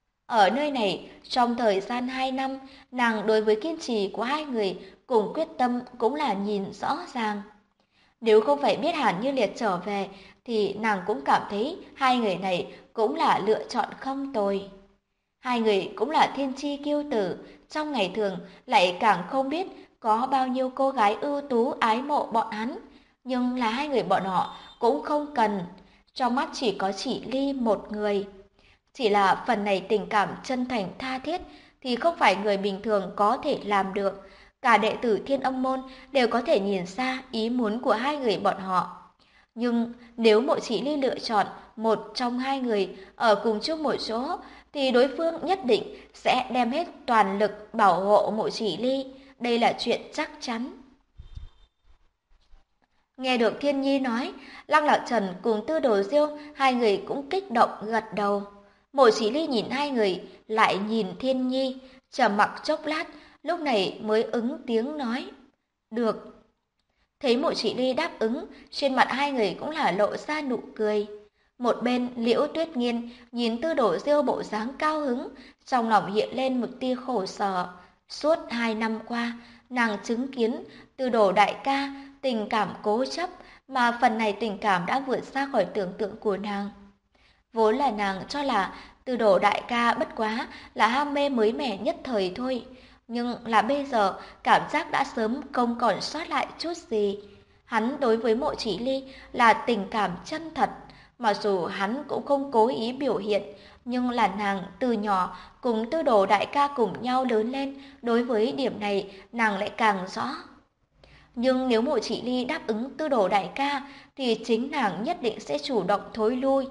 Ở nơi này, trong thời gian 2 năm, nàng đối với kiên trì của hai người cùng quyết tâm cũng là nhìn rõ ràng. Nếu không phải biết Hàn Như Liệt trở về, thì nàng cũng cảm thấy hai người này cũng là lựa chọn không tồi. Hai người cũng là thiên chi kiêu tử, trong ngày thường lại càng không biết có bao nhiêu cô gái ưu tú ái mộ bọn hắn. Nhưng là hai người bọn họ cũng không cần, trong mắt chỉ có Chỉ Ly một người. Chỉ là phần này tình cảm chân thành tha thiết thì không phải người bình thường có thể làm được. Cả đệ tử Thiên Âm Môn đều có thể nhìn ra ý muốn của hai người bọn họ. Nhưng nếu Mộ Chỉ Ly lựa chọn một trong hai người ở cùng chung một chỗ, thì đối phương nhất định sẽ đem hết toàn lực bảo hộ Mộ Chỉ Ly. Đây là chuyện chắc chắn. Nghe được Thiên Nhi nói, Lăng Lạc Trần cùng Tư Đồ Diêu hai người cũng kích động gật đầu. Mộ Chỉ Ly nhìn hai người, lại nhìn Thiên Nhi, trầm mặc chốc lát, lúc này mới ứng tiếng nói. Được. Thấy Mộ Chỉ Ly đáp ứng, trên mặt hai người cũng là lộ ra nụ cười. Một bên Liễu Tuyết Nghiên nhìn Tư Đồ Diêu bộ dáng cao hứng, trong lòng hiện lên một tia khổ sở. Suốt 2 năm qua, nàng chứng kiến Tư Đồ đại ca tình cảm cố chấp, mà phần này tình cảm đã vượt xa khỏi tưởng tượng của nàng. Vốn là nàng cho là Tư Đồ đại ca bất quá là ham mê mới mẻ nhất thời thôi, nhưng là bây giờ cảm giác đã sớm không còn sót lại chút gì. Hắn đối với Mộ Chỉ Ly là tình cảm chân thật, mặc dù hắn cũng không cố ý biểu hiện, nhưng là nàng từ nhỏ cùng Tư Đồ đại ca cùng nhau lớn lên, đối với điểm này nàng lại càng rõ. Nhưng nếu Mộ Chỉ Ly đáp ứng Tư Đồ đại ca thì chính nàng nhất định sẽ chủ động thối lui,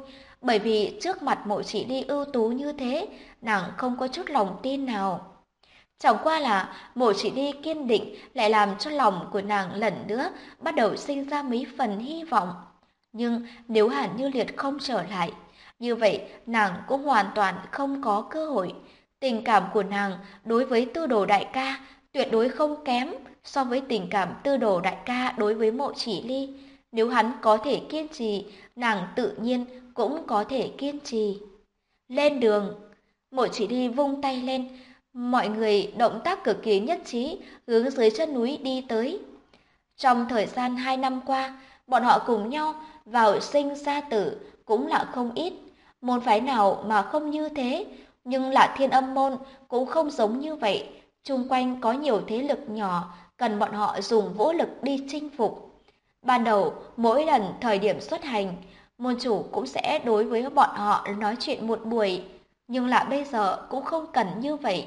Bởi vì trước mặt Mộ Chỉ Ly ưu tú như thế, nàng không có chút lòng tin nào. Chẳng qua là Mộ Chỉ Ly kiên định lại làm cho lòng của nàng lần nữa bắt đầu sinh ra mấy phần hy vọng. Nhưng nếu Hàn Như Liệt không trở lại, như vậy nàng cũng hoàn toàn không có cơ hội. Tình cảm của nàng đối với Tư Đồ đại ca tuyệt đối không kém so với tình cảm Tư Đồ đại ca đối với Mộ Chỉ Ly. Nếu hắn có thể kiên trì, nàng tự nhiên cũng có thể kiên trì. Lên đường, Mộ Chỉ Ly vung tay lên, mọi người động tác cực kỳ nhất trí hướng dưới chân núi đi tới. Trong thời gian 2 năm qua, bọn họ cùng nhau vào sinh ra tử cũng là không ít. Môn phái nào mà không như thế, nhưng là Thiên Âm môn cũng không giống như vậy. Chung quanh có nhiều thế lực nhỏ, cần bọn họ dùng vũ lực đi chinh phục. Ban đầu, mỗi lần thời điểm xuất hành, môn chủ cũng sẽ đối với bọn họ nói chuyện một buổi, nhưng là bây giờ cũng không cần như vậy.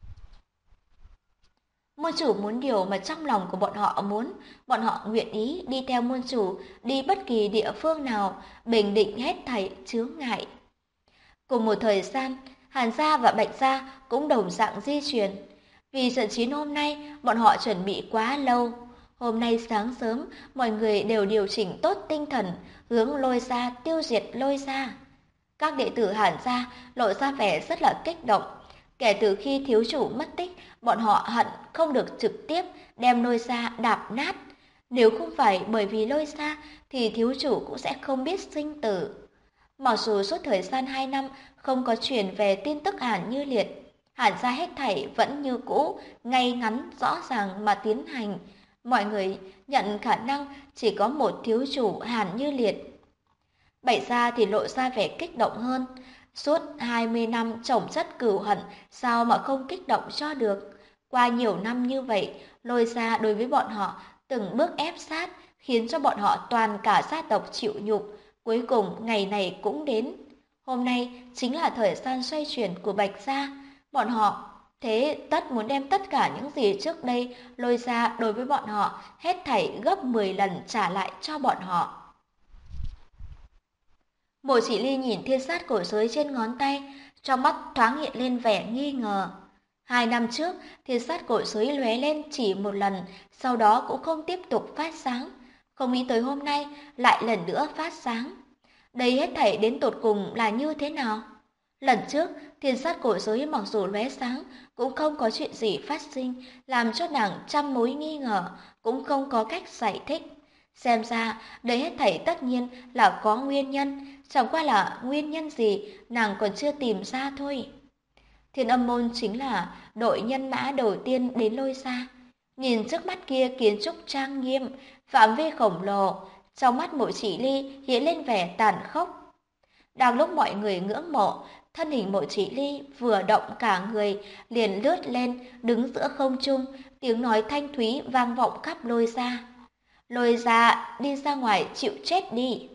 Môn chủ muốn điều mà trong lòng của bọn họ muốn, bọn họ nguyện ý đi theo môn chủ, đi bất kỳ địa phương nào, bình định hết thảy chướng ngại. Cùng một thời gian, Hàn gia và Bạch gia cũng đồng dạng di chuyển. Vì trận chiến hôm nay, bọn họ chuẩn bị quá lâu. Hôm nay sáng sớm, mọi người đều điều chỉnh tốt tinh thần, hướng Lôi gia tiêu diệt Lôi gia. Các đệ tử Hàn gia lộ ra vẻ rất là kích động. Kể từ khi thiếu chủ mất tích, bọn họ hận không được trực tiếp đem Lôi gia đạp nát. Nếu không phải bởi vì Lôi gia thì thiếu chủ cũng sẽ không biết sinh tử. Mặc dù suốt thời gian 2 năm không có truyền về tin tức Hàn Như Liệt, Hàn gia hết thảy vẫn như cũ, ngay ngắn rõ ràng mà tiến hành. Mọi người nhận khả năng chỉ có một thiếu chủ Hàn Như Liệt. Bảy gia thì lộ ra vẻ kích động hơn. Suốt 20 năm chồng chất cừu hận, sao mà không kích động cho được. Qua nhiều năm như vậy, Lôi gia đối với bọn họ từng bước ép sát, khiến cho bọn họ toàn cả gia tộc chịu nhục. Cuối cùng ngày này cũng đến. Hôm nay chính là thời gian xoay chuyển của Bạch gia. Bọn họ thế tất muốn đem tất cả những gì trước đây Lôi gia đối với bọn họ hết thảy gấp 10 lần trả lại cho bọn họ. Mộ Chỉ Ly nhìn thiên sát cổ giới trên ngón tay, trong mắt thoáng hiện lên vẻ nghi ngờ. 2 năm trước, thiên sát cổ giới lóe lên chỉ một lần, sau đó cũng không tiếp tục phát sáng. Không nghĩ tới hôm nay lại lần nữa phát sáng. Đây hết thảy đến tột cùng là như thế nào? Lần trước, thiên sát cổ giới mặc dù lóe sáng, cũng không có chuyện gì phát sinh, làm cho nàng trăm mối nghi ngờ, cũng không có cách giải thích. Xem ra, đây hết thảy tất nhiên là có nguyên nhân, chẳng qua là nguyên nhân gì nàng còn chưa tìm ra thôi. Thiên Âm môn chính là đội nhân mã đầu tiên đến Lôi gia. Nhìn trước mắt kia kiến trúc trang nghiêm, phạm vi khổng lồ, trong mắt Mộ Chỉ Ly hiện lên vẻ tàn khốc. Đang lúc mọi người ngưỡng mộ, thân hình Mộ Chỉ Ly vừa động cả người liền lướt lên, đứng giữa không trung, tiếng nói thanh thúy vang vọng khắp Lôi gia. Lôi gia, đi ra ngoài chịu chết đi.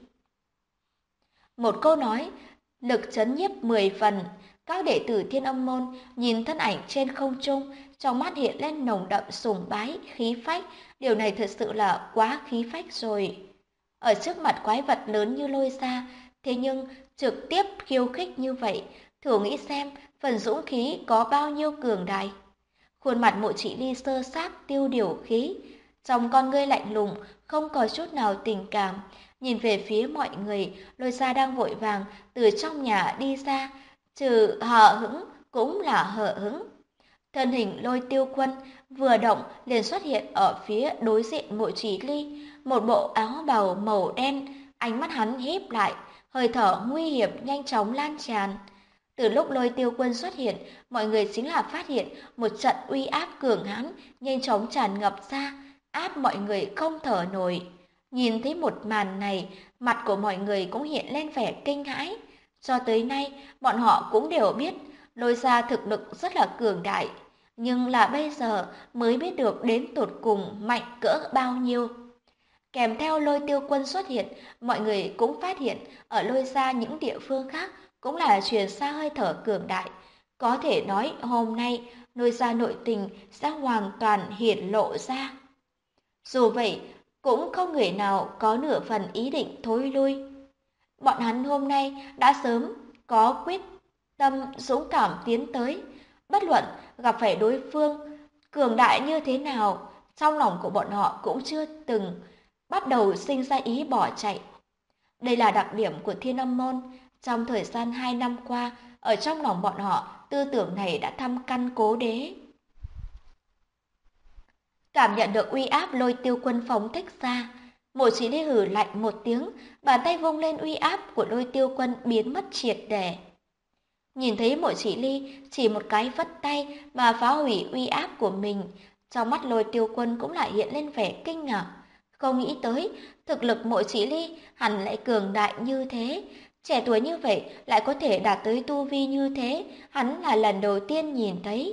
Một câu nói, lực chấn nhiếp 10 phần. Các đệ tử Thiên Âm môn nhìn thân ảnh trên không trung, trong mắt hiện lên nồng đậm sùng bái, khí phách. Điều này thật sự là quá khí phách rồi. Ở trước mặt quái vật lớn như Lôi gia, thế nhưng trực tiếp khiêu khích như vậy, thử nghĩ xem phần dũng khí có bao nhiêu cường đại. Khuôn mặt Mộ Chỉ Ly sơ sát tiêu điều khí, trong con ngươi lạnh lùng, không có chút nào tình cảm. Nhìn về phía mọi người, Lôi gia đang vội vàng từ trong nhà đi ra, trừ hờ hững cũng là hờ hững. Thân hình Lôi Tiêu Quân vừa động liền xuất hiện ở phía đối diện Mộ Chỉ Ly, một bộ áo bào màu đen, ánh mắt hắn híp lại, hơi thở nguy hiểm nhanh chóng lan tràn. Từ lúc Lôi Tiêu Quân xuất hiện, mọi người chính là phát hiện một trận uy áp cường hãn nhanh chóng tràn ngập ra, áp mọi người không thở nổi. Nhìn thấy một màn này, mặt của mọi người cũng hiện lên vẻ kinh hãi. Cho tới nay, bọn họ cũng đều biết Lôi gia thực lực rất là cường đại, nhưng là bây giờ mới biết được đến tột cùng mạnh cỡ bao nhiêu. Kèm theo Lôi Tiêu Quân xuất hiện, mọi người cũng phát hiện ở Lôi gia những địa phương khác cũng là truyền xa hơi thở cường đại. Có thể nói hôm nay Lôi gia nội tình sẽ hoàn toàn hiển lộ ra. Dù vậy, cũng không người nào có nửa phần ý định thối lui. Bọn hắn hôm nay đã sớm có quyết tâm dũng cảm tiến tới, bất luận gặp phải đối phương cường đại như thế nào, trong lòng của bọn họ cũng chưa từng bắt đầu sinh ra ý bỏ chạy. Đây là đặc điểm của Thiên Âm Môn. Trong thời gian 2 năm qua, ở trong lòng bọn họ, tư tưởng này đã thâm căn cố đế. Cảm nhận được uy áp Lôi Tiêu Quân phóng thích ra, Mộ Chỉ Ly hừ lạnh một tiếng, bàn tay vung lên, uy áp của Lôi Tiêu Quân biến mất triệt để. Nhìn thấy Mộ Chỉ Ly chỉ một cái vất tay mà phá hủy uy áp của mình, trong mắt Lôi Tiêu Quân cũng lại hiện lên vẻ kinh ngạc. Không nghĩ tới, thực lực Mộ Chỉ Ly hẳn lại cường đại như thế. Trẻ tuổi như vậy lại có thể đạt tới tu vi như thế, hắn là lần đầu tiên nhìn thấy.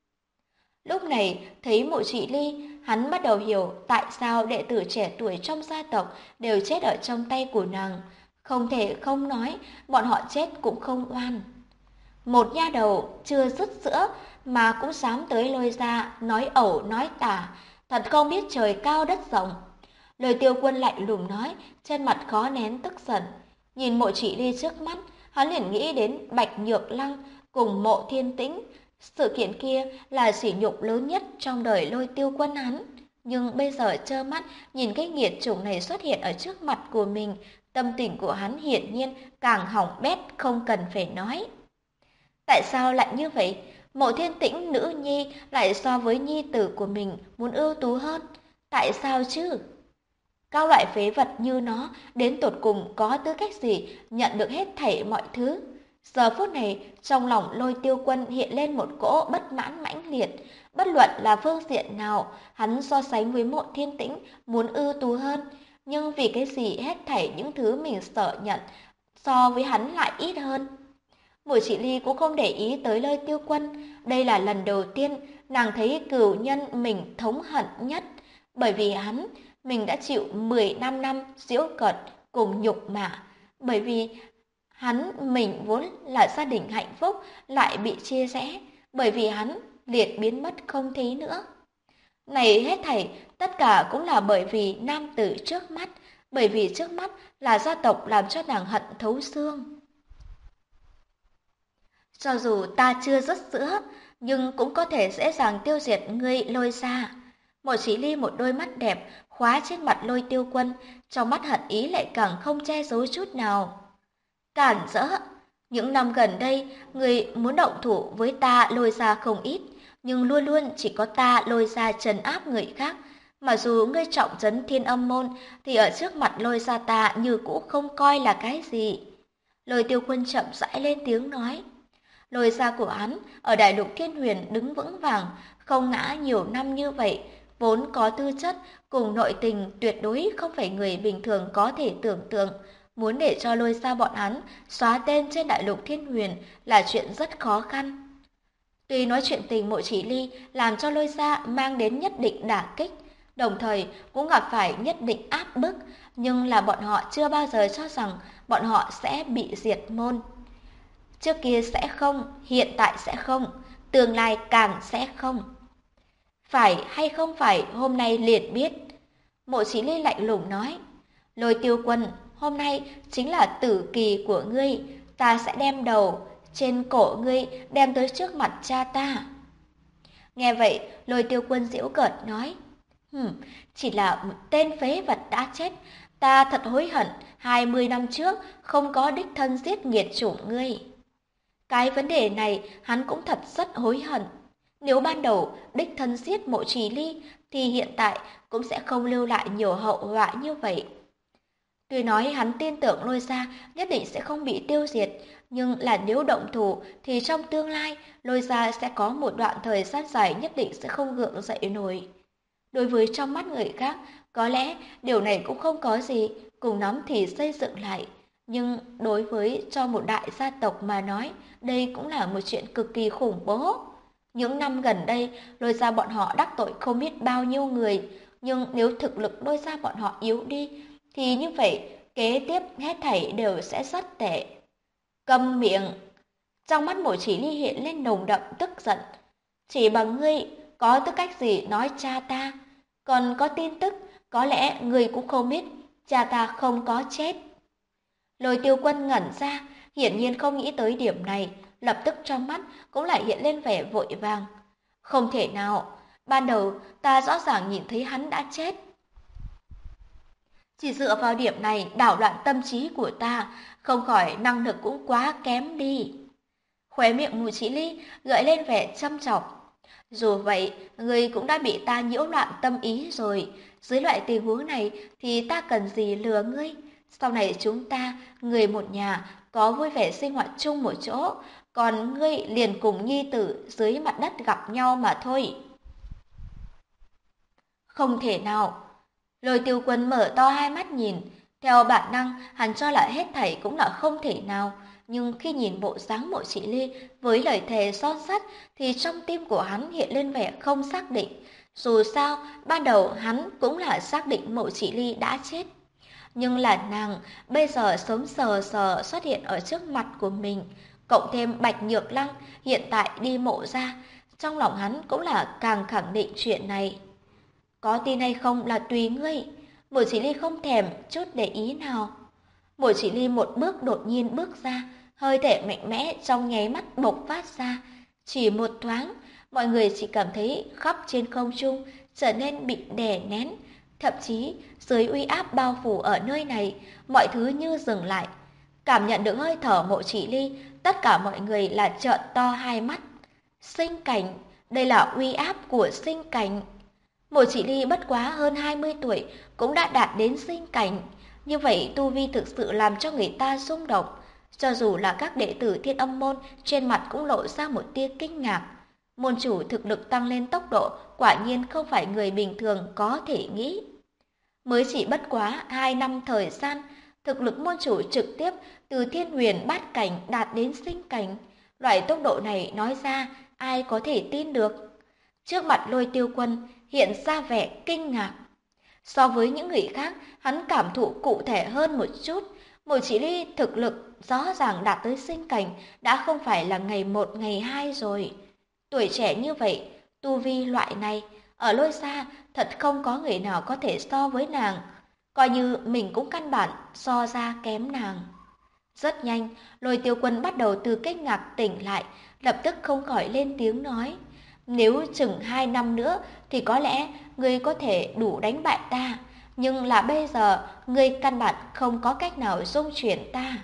Lúc này, thấy Mộ Chỉ Ly, hắn bắt đầu hiểu tại sao đệ tử trẻ tuổi trong gia tộc đều chết ở trong tay của nàng. Không thể không nói, bọn họ chết cũng không oan. Một nha đầu chưa dứt sữa mà cũng dám tới Lôi gia nói ẩu nói tả, thật không biết trời cao đất rộng. Lời Tiêu Quân lạnh lùng nói, trên mặt khó nén tức giận. Nhìn Mộ Chỉ Ly trước mắt, hắn liền nghĩ đến Bạch Nhược Lăng cùng Mộ Thiên Tĩnh. Sự kiện kia là sỉ nhục lớn nhất trong đời Lôi Tiêu Quân hắn. Nhưng bây giờ trơ mắt nhìn cái nghiệt chủng này xuất hiện ở trước mặt của mình, tâm tình của hắn hiển nhiên càng hỏng bét không cần phải nói. Tại sao lại như vậy? Mộ Thiên Tĩnh nữ nhi lại so với nhi tử của mình muốn ưu tú hơn. Tại sao chứ? Các loại phế vật như nó đến tột cùng có tư cách gì nhận được hết thảy mọi thứ? Giờ phút này, trong lòng Lôi Tiêu Quân hiện lên một cỗ bất mãn mãnh liệt. Bất luận là phương diện nào, hắn so sánh với Mộ Thiên Tĩnh muốn ưu tú hơn. Nhưng vì cái gì hết thảy những thứ mình sợ nhận so với hắn lại ít hơn? Mộ Chỉ Ly cũng không để ý tới Lôi Tiêu Quân. Đây là lần đầu tiên nàng thấy cừu nhân mình thống hận nhất. Bởi vì hắn, mình đã chịu 15 năm giễu cợt cùng nhục mạ. Bởi vì hắn, mình vốn là gia đình hạnh phúc lại bị chia rẽ. Bởi vì hắn liệt biến mất không thấy nữa. Này hết thảy, tất cả cũng là bởi vì nam tử trước mắt. Bởi vì trước mắt là gia tộc làm cho nàng hận thấu xương. Cho dù ta chưa dứt sữa, nhưng cũng có thể dễ dàng tiêu diệt ngươi Lôi gia. Mộ Chỉ Ly một đôi mắt đẹp khóa trên mặt Lôi Tiêu Quân, trong mắt hận ý lại càng không che giấu chút nào. Cản rỡ, những năm gần đây, ngươi muốn động thủ với ta Lôi gia không ít, nhưng luôn luôn chỉ có ta Lôi gia trấn áp người khác. Mà dù ngươi trọng trấn Thiên Âm Môn, thì ở trước mặt Lôi gia ta như cũ không coi là cái gì. Lôi Tiêu Quân chậm rãi lên tiếng nói. Lôi gia của hắn ở Đại Lục Thiên Huyền đứng vững vàng, không ngã nhiều năm như vậy, vốn có tư chất cùng nội tình tuyệt đối không phải người bình thường có thể tưởng tượng. Muốn để cho Lôi gia bọn hắn xóa tên trên Đại Lục Thiên Huyền là chuyện rất khó khăn. Tuy nói chuyện tình Mộ Chỉ Ly làm cho Lôi gia mang đến nhất định đả kích, đồng thời cũng gặp phải nhất định áp bức, nhưng là bọn họ chưa bao giờ cho rằng bọn họ sẽ bị diệt môn. Trước kia sẽ không, hiện tại sẽ không, tương lai càng sẽ không. Phải hay không phải hôm nay liền biết. Mộ Chí Ly lạnh lùng nói. Lôi Tiêu Quân, hôm nay chính là tử kỳ của ngươi, ta sẽ đem đầu trên cổ ngươi đem tới trước mặt cha ta. Nghe vậy, Lôi Tiêu Quân giễu cợt nói. Chỉ là một tên phế vật đã chết, ta thật hối hận 20 năm trước không có đích thân giết nghiệt chủng ngươi. Cái vấn đề này hắn cũng thật rất hối hận. Nếu ban đầu đích thân giết Mộ Trì Ly thì hiện tại cũng sẽ không lưu lại nhiều hậu họa như vậy. Tuy nói hắn tin tưởng Lôi gia nhất định sẽ không bị tiêu diệt, nhưng là nếu động thủ thì trong tương lai Lôi gia sẽ có một đoạn thời gian dài nhất định sẽ không gượng dậy nổi. Đối với trong mắt người khác, có lẽ điều này cũng không có gì, cùng lắm thì xây dựng lại. Nhưng đối với cho một đại gia tộc mà nói, đây cũng là một chuyện cực kỳ khủng bố. Những năm gần đây, Lôi gia bọn họ đắc tội không biết bao nhiêu người, nhưng nếu thực lực Lôi gia bọn họ yếu đi, thì như vậy kế tiếp hết thảy đều sẽ rất tệ. Câm miệng! Trong mắt Mộ Chỉ Ly hiện lên nồng đậm tức giận. Chỉ bằng ngươi có tư cách gì nói cha ta? Còn có tin tức, có lẽ ngươi cũng không biết cha ta không có chết. Lôi Tiêu Quân ngẩn ra, hiển nhiên không nghĩ tới điểm này, lập tức trong mắt cũng lại hiện lên vẻ vội vàng. Không thể nào, ban đầu ta rõ ràng nhìn thấy hắn đã chết. Chỉ dựa vào điểm này đảo loạn tâm trí của ta, không khỏi năng lực cũng quá kém đi. Khóe miệng Mùi Chỉ Ly gợi lên vẻ châm chọc. Dù vậy, người cũng đã bị ta nhiễu loạn tâm ý rồi. Dưới loại tình huống này thì ta cần gì lừa ngươi? Sau này chúng ta, người một nhà, có vui vẻ sinh hoạt chung một chỗ. Còn ngươi liền cùng nhi tử dưới mặt đất gặp nhau mà thôi. Không thể nào. Lôi Tiêu Quân mở to hai mắt nhìn. Theo bản năng, hắn cho là hết thảy cũng là không thể nào. Nhưng khi nhìn bộ dáng Mộ Chỉ Ly với lời thề son sắt thì trong tim của hắn hiện lên vẻ không xác định. Dù sao, ban đầu hắn cũng là xác định Mộ Chỉ Ly đã chết. Nhưng là nàng bây giờ sống sờ sờ xuất hiện ở trước mặt của mình, cộng thêm Bạch Nhược Lăng hiện tại đi mộ ra, trong lòng hắn cũng là càng khẳng định chuyện này. Có tin hay không là tùy ngươi. Mộ Chỉ Ly không thèm chút để ý nào. Mộ Chỉ Ly một bước đột nhiên bước ra, hơi thể mạnh mẽ trong nháy mắt bộc phát ra. Chỉ một thoáng, mọi người chỉ cảm thấy khắp trên không trung trở nên bị đè nén. Thậm chí, dưới uy áp bao phủ ở nơi này, mọi thứ như dừng lại. Cảm nhận được hơi thở Mộ Chỉ Ly, tất cả mọi người là trợn to hai mắt. Sinh cảnh, đây là uy áp của sinh cảnh. Mộ Chỉ Ly bất quá hơn 20 tuổi cũng đã đạt đến sinh cảnh. Như vậy tu vi thực sự làm cho người ta rung động. Cho dù là các đệ tử Thiên Âm môn trên mặt cũng lộ ra một tia kinh ngạc. Môn chủ thực lực tăng lên tốc độ quả nhiên không phải người bình thường có thể nghĩ. Mới chỉ bất quá 2 năm thời gian, thực lực môn chủ trực tiếp từ Thiên Huyền Bát cảnh đạt đến sinh cảnh. Loại tốc độ này nói ra ai có thể tin được. Trước mặt Lôi Tiêu Quân hiện ra vẻ kinh ngạc. So với những người khác, hắn cảm thụ cụ thể hơn một chút. Mộ Chỉ Ly thực lực rõ ràng đạt tới sinh cảnh đã không phải là ngày 1 ngày 2 rồi. Tuổi trẻ như vậy, tu vi loại này, ở Lôi Xa thật không có người nào có thể so với nàng. Coi như mình cũng căn bản so ra kém nàng. Rất nhanh, Lôi Tiêu Quân bắt đầu từ kinh ngạc tỉnh lại, lập tức không khỏi lên tiếng nói. Nếu chừng 2 năm nữa thì có lẽ ngươi có thể đủ đánh bại ta. Nhưng là bây giờ, ngươi căn bản không có cách nào dung chuyển ta.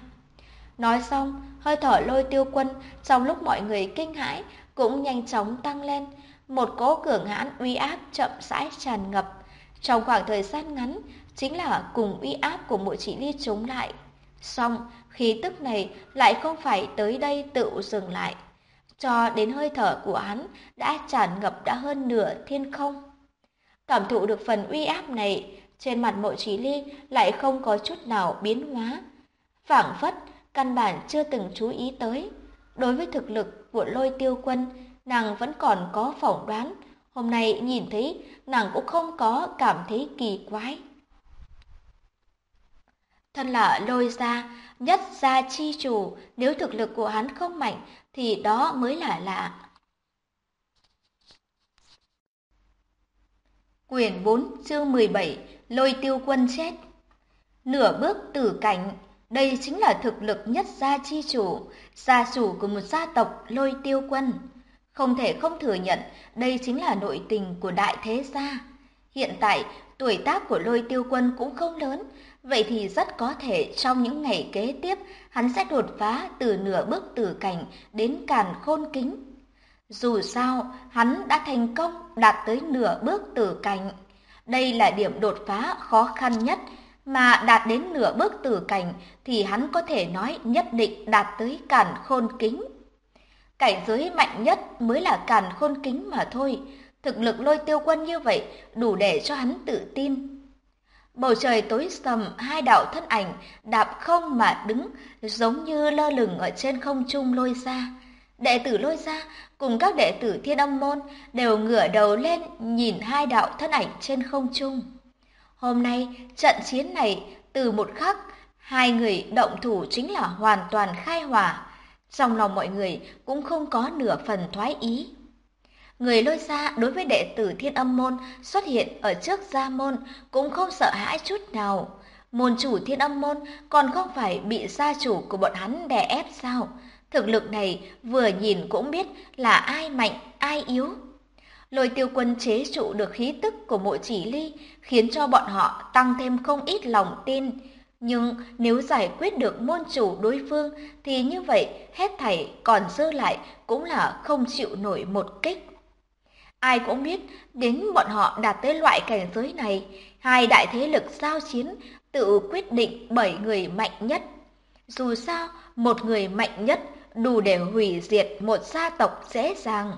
Nói xong, hơi thở Lôi Tiêu Quân trong lúc mọi người kinh hãi cũng nhanh chóng tăng lên. Một cỗ cường hãn uy áp chậm rãi tràn ngập. Trong khoảng thời gian ngắn, chính là cùng uy áp của Mộ Chỉ Ly chống lại. Song, khí tức này lại không phải tới đây tự dừng lại. Cho đến hơi thở của hắn đã tràn ngập đã hơn nửa thiên không. Cảm thụ được phần uy áp này, trên mặt Mộ Chí Ly lại không có chút nào biến hóa. Phảng phất, căn bản chưa từng chú ý tới. Đối với thực lực của Lôi Tiêu Quân, nàng vẫn còn có phỏng đoán. Hôm nay nhìn thấy, nàng cũng không có cảm thấy kỳ quái. Thân là Lôi gia, nhất gia chi chủ, nếu thực lực của hắn không mạnh thì đó mới là lạ. Quyển 4 chương 17 Lôi Tiêu Quân chết. Nửa bước tử cảnh, đây chính là thực lực nhất gia chi chủ, gia chủ của một gia tộc Lôi Tiêu Quân. Không thể không thừa nhận đây chính là nội tình của đại thế gia. Hiện tại tuổi tác của Lôi Tiêu Quân cũng không lớn, vậy thì rất có thể trong những ngày kế tiếp hắn sẽ đột phá từ nửa bước tử cảnh đến càn khôn kính. Dù sao, hắn đã thành công đạt tới nửa bước tử cảnh. Đây là điểm đột phá khó khăn nhất, mà đạt đến nửa bước tử cảnh thì hắn có thể nói nhất định đạt tới càn khôn kính. Cảnh giới mạnh nhất mới là càn khôn kính mà thôi. Thực lực Lôi Tiêu Quân như vậy đủ để cho hắn tự tin. Bầu trời tối sầm, hai đạo thân ảnh đạp không mà đứng, giống như lơ lửng ở trên không trung Lôi gia. Đệ tử Lôi gia cùng các đệ tử Thiên Âm môn đều ngửa đầu lên nhìn hai đạo thân ảnh trên không trung. Hôm nay, trận chiến này từ một khắc, hai người động thủ chính là hoàn toàn khai hỏa. Trong lòng mọi người cũng không có nửa phần thoái ý. Người Lôi gia đối với đệ tử Thiên Âm môn xuất hiện ở trước gia môn cũng không sợ hãi chút nào. Môn chủ Thiên Âm môn còn không phải bị gia chủ của bọn hắn đè ép sao? Thực lực này vừa nhìn cũng biết là ai mạnh, ai yếu. Lôi Tiêu Quân chế trụ được khí tức của Mộ Chỉ Ly, khiến cho bọn họ tăng thêm không ít lòng tin. Nhưng nếu giải quyết được môn chủ đối phương thì như vậy hết thảy còn dư lại cũng là không chịu nổi một kích. Ai cũng biết đến bọn họ đạt tới loại cảnh giới này, hai đại thế lực giao chiến tự quyết định bởi người mạnh nhất. Dù sao, một người mạnh nhất đủ để hủy diệt một gia tộc dễ dàng.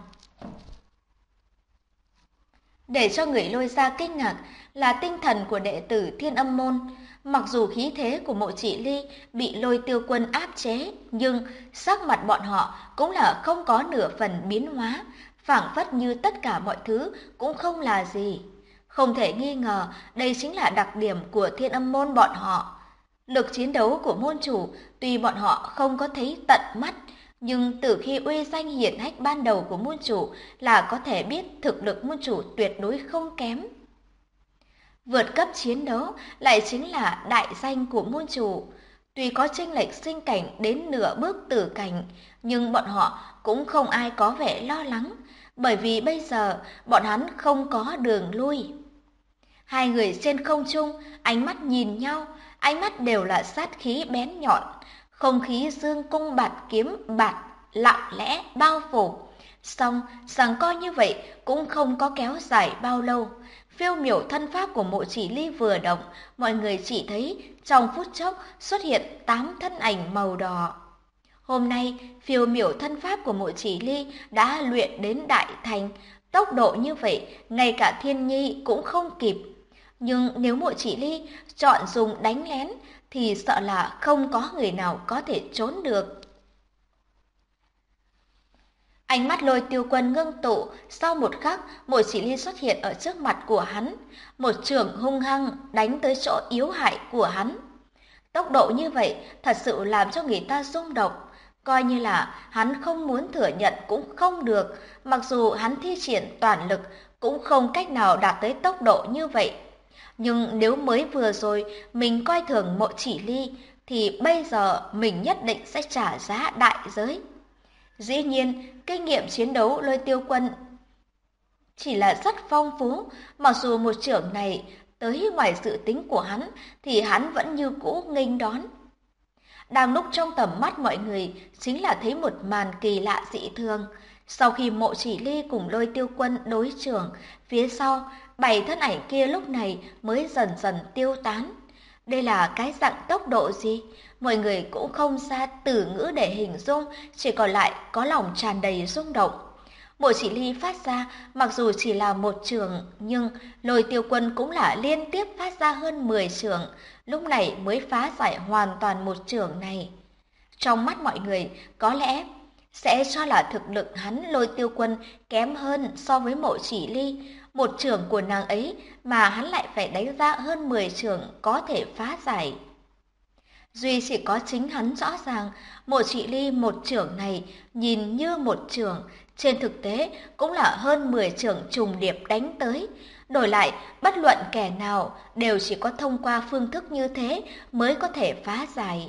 Để cho người Lôi gia kinh ngạc là tinh thần của đệ tử Thiên Âm môn. Mặc dù khí thế của Mộ Chỉ Ly bị Lôi Tiêu Quân áp chế, nhưng sắc mặt bọn họ cũng là không có nửa phần biến hóa, phảng phất như tất cả mọi thứ cũng không là gì. Không thể nghi ngờ, đây chính là đặc điểm của Thiên Âm môn bọn họ. Lực chiến đấu của môn chủ tuy bọn họ không có thấy tận mắt, nhưng từ khi uy danh hiển hách ban đầu của môn chủ là có thể biết thực lực môn chủ tuyệt đối không kém. Vượt cấp chiến đấu lại chính là đại danh của môn chủ. Tuy có chênh lệch sinh cảnh đến nửa bước tử cảnh, nhưng bọn họ cũng không ai có vẻ lo lắng, bởi vì bây giờ bọn hắn không có đường lui. Hai người trên không trung, ánh mắt nhìn nhau, ánh mắt đều là sát khí bén nhọn, không khí dương cung bạt kiếm bạt lặng lẽ bao phủ. Song giằng co như vậy cũng không có kéo dài bao lâu. Phiêu miểu thân pháp của Mộ Chỉ Ly vừa động, mọi người chỉ thấy trong phút chốc xuất hiện 8 thân ảnh màu đỏ. Hôm nay, phiêu miểu thân pháp của Mộ Chỉ Ly đã luyện đến đại thành, tốc độ như vậy ngay cả Thiên Nhi cũng không kịp. Nhưng nếu Mộ Chỉ Ly chọn dùng đánh lén thì sợ là không có người nào có thể trốn được. Ánh mắt Lôi Tiêu Quân ngưng tụ, sau một khắc, Mộ Chỉ Ly xuất hiện ở trước mặt của hắn, một chưởng hung hăng đánh tới chỗ yếu hại của hắn. Tốc độ như vậy thật sự làm cho người ta rung động, coi như là hắn không muốn thừa nhận cũng không được, mặc dù hắn thi triển toàn lực cũng không cách nào đạt tới tốc độ như vậy. Nhưng nếu mới vừa rồi mình coi thường Mộ Chỉ Ly thì bây giờ mình nhất định sẽ trả giá đại giới. Dĩ nhiên, kinh nghiệm chiến đấu Lôi Tiêu Quân chỉ là rất phong phú, mặc dù một chưởng này tới ngoài dự tính của hắn thì hắn vẫn như cũ nghênh đón. Đang lúc trong tầm mắt mọi người chính là thấy một màn kỳ lạ dị thường. Sau khi Mộ Chỉ Ly cùng Lôi Tiêu Quân đối chưởng, phía sau 7 thân ảnh kia lúc này mới dần dần tiêu tán. Đây là cái dạng tốc độ gì? Mọi người cũng không ra từ ngữ để hình dung, chỉ còn lại có lòng tràn đầy rung động. Mộ Chỉ Ly phát ra mặc dù chỉ là một chưởng, nhưng Lôi Tiêu Quân cũng là liên tiếp phát ra hơn 10 chưởng, lúc này mới phá giải hoàn toàn một chưởng này. Trong mắt mọi người có lẽ sẽ cho là thực lực hắn Lôi Tiêu Quân kém hơn so với Mộ Chỉ Ly. Một chưởng của nàng ấy mà hắn lại phải đánh ra hơn 10 chưởng có thể phá giải. Duy chỉ có chính hắn rõ ràng, Mộ Chỉ Ly một chưởng này nhìn như một chưởng, trên thực tế cũng là hơn 10 chưởng trùng điệp đánh tới. Đổi lại, bất luận kẻ nào đều chỉ có thông qua phương thức như thế mới có thể phá giải.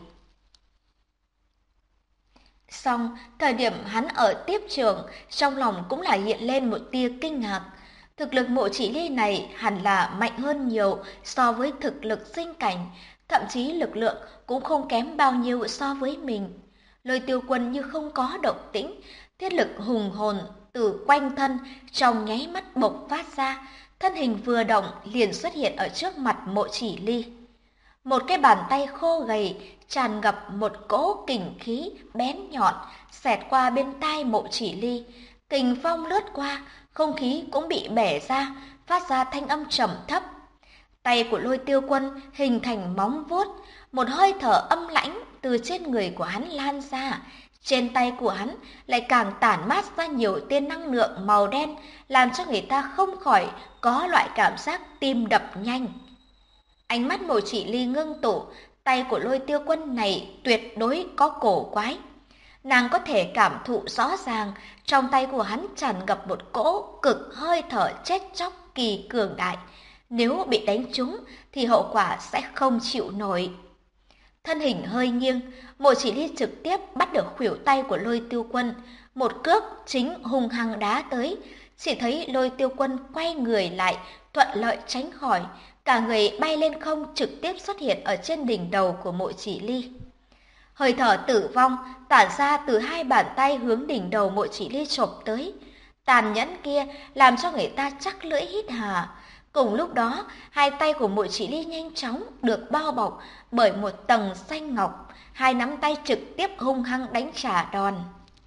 Song, thời điểm hắn ở tiếp trường, trong lòng cũng là hiện lên một tia kinh ngạc. Thực lực Mộ Chỉ Ly này hẳn là mạnh hơn nhiều so với thực lực sinh cảnh, thậm chí lực lượng cũng không kém bao nhiêu so với mình. Lôi Tiêu Quân như không có động tĩnh, thiết lực hùng hồn từ quanh thân trong nháy mắt bộc phát ra, thân hình vừa động liền xuất hiện ở trước mặt Mộ Chỉ Ly. Một cái bàn tay khô gầy tràn ngập một cỗ kình khí bén nhọn xẹt qua bên tai Mộ Chỉ Ly. Kình phong lướt qua, không khí cũng bị bẻ ra, phát ra thanh âm trầm thấp. Tay của Lôi Tiêu Quân hình thành móng vuốt, một hơi thở âm lãnh từ trên người của hắn lan ra. Trên tay của hắn lại càng tản mát ra nhiều tia năng lượng màu đen, làm cho người ta không khỏi có loại cảm giác tim đập nhanh. Ánh mắt Mộ Chỉ Ly ngưng tụ, tay của Lôi Tiêu Quân này tuyệt đối có cổ quái. Nàng có thể cảm thụ rõ ràng, trong tay của hắn tràn ngập một cỗ cực hơi thở chết chóc kỳ cường đại. Nếu bị đánh trúng thì hậu quả sẽ không chịu nổi. Thân hình hơi nghiêng, Mộ Chỉ Ly trực tiếp bắt được khuỷu tay của Lôi Tiêu Quân, một cước chính hung hăng đá tới. Chỉ thấy Lôi Tiêu Quân quay người lại, thuận lợi tránh khỏi, cả người bay lên không trực tiếp xuất hiện ở trên đỉnh đầu của Mộ Chỉ Ly. Hơi thở tử vong tản ra từ hai bàn tay hướng đỉnh đầu Mộ Chỉ Ly chộp tới. Tàn nhẫn kia làm cho người ta chắc lưỡi hít hà. Cùng lúc đó, hai tay của Mộ Chỉ Ly nhanh chóng được bao bọc bởi một tầng xanh ngọc, hai nắm tay trực tiếp hung hăng đánh trả đòn.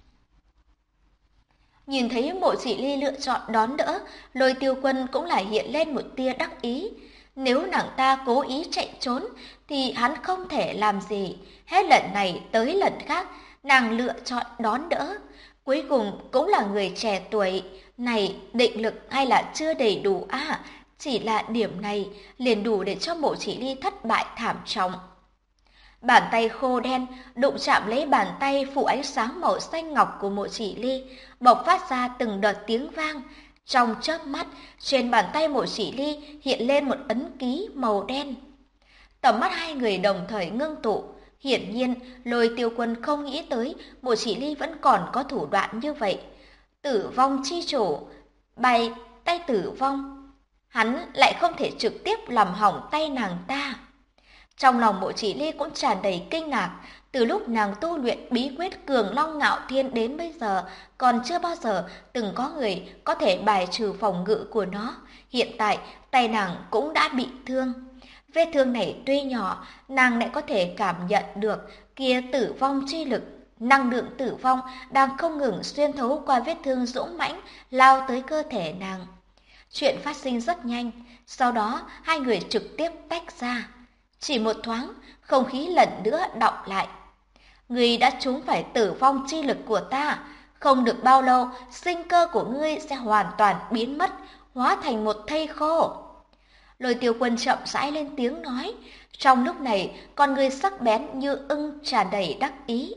Nhìn thấy Mộ Chỉ Ly lựa chọn đón đỡ, Lôi Tiêu Quân cũng lại hiện lên một tia đắc ý. Nếu nàng ta cố ý chạy trốn thì hắn không thể làm gì. Hết lần này tới lần khác, nàng lựa chọn đón đỡ. Cuối cùng cũng là người trẻ tuổi, này định lực hay là chưa đầy đủ à? Chỉ là điểm này liền đủ để cho Mộ Chỉ Ly thất bại thảm trọng. Bàn tay khô đen đụng chạm lấy bàn tay phủ ánh sáng màu xanh ngọc của Mộ Chỉ Ly, bộc phát ra từng đợt tiếng vang. Trong chớp mắt, trên bàn tay Mộ Chỉ Ly hiện lên một ấn ký màu đen. Tầm mắt hai người đồng thời ngưng tụ. Hiển nhiên, Lôi Tiêu Quân không nghĩ tới Mộ Chỉ Ly vẫn còn có thủ đoạn như vậy. Tử vong chi chủ, bài tay tử vong. Hắn lại không thể trực tiếp làm hỏng tay nàng ta. Trong lòng Mộ Chỉ Ly cũng tràn đầy kinh ngạc, từ lúc nàng tu luyện bí quyết Cường Long Ngạo Thiên đến bây giờ, còn chưa bao giờ từng có người có thể bài trừ phòng ngự của nó. Hiện tại, tay nàng cũng đã bị thương. Vết thương này tuy nhỏ, nàng lại có thể cảm nhận được kia tử vong chi lực. Năng lượng tử vong đang không ngừng xuyên thấu qua vết thương dũng mãnh, lao tới cơ thể nàng. Chuyện phát sinh rất nhanh, sau đó hai người trực tiếp tách ra. Chỉ một thoáng, không khí lần nữa đọng lại. Ngươi đã trúng phải tử vong chi lực của ta, không được bao lâu, sinh cơ của ngươi sẽ hoàn toàn biến mất, hóa thành một thây khô. Lôi Tiêu Quân chậm rãi lên tiếng nói, trong lúc này con ngươi sắc bén như ưng tràn đầy đắc ý.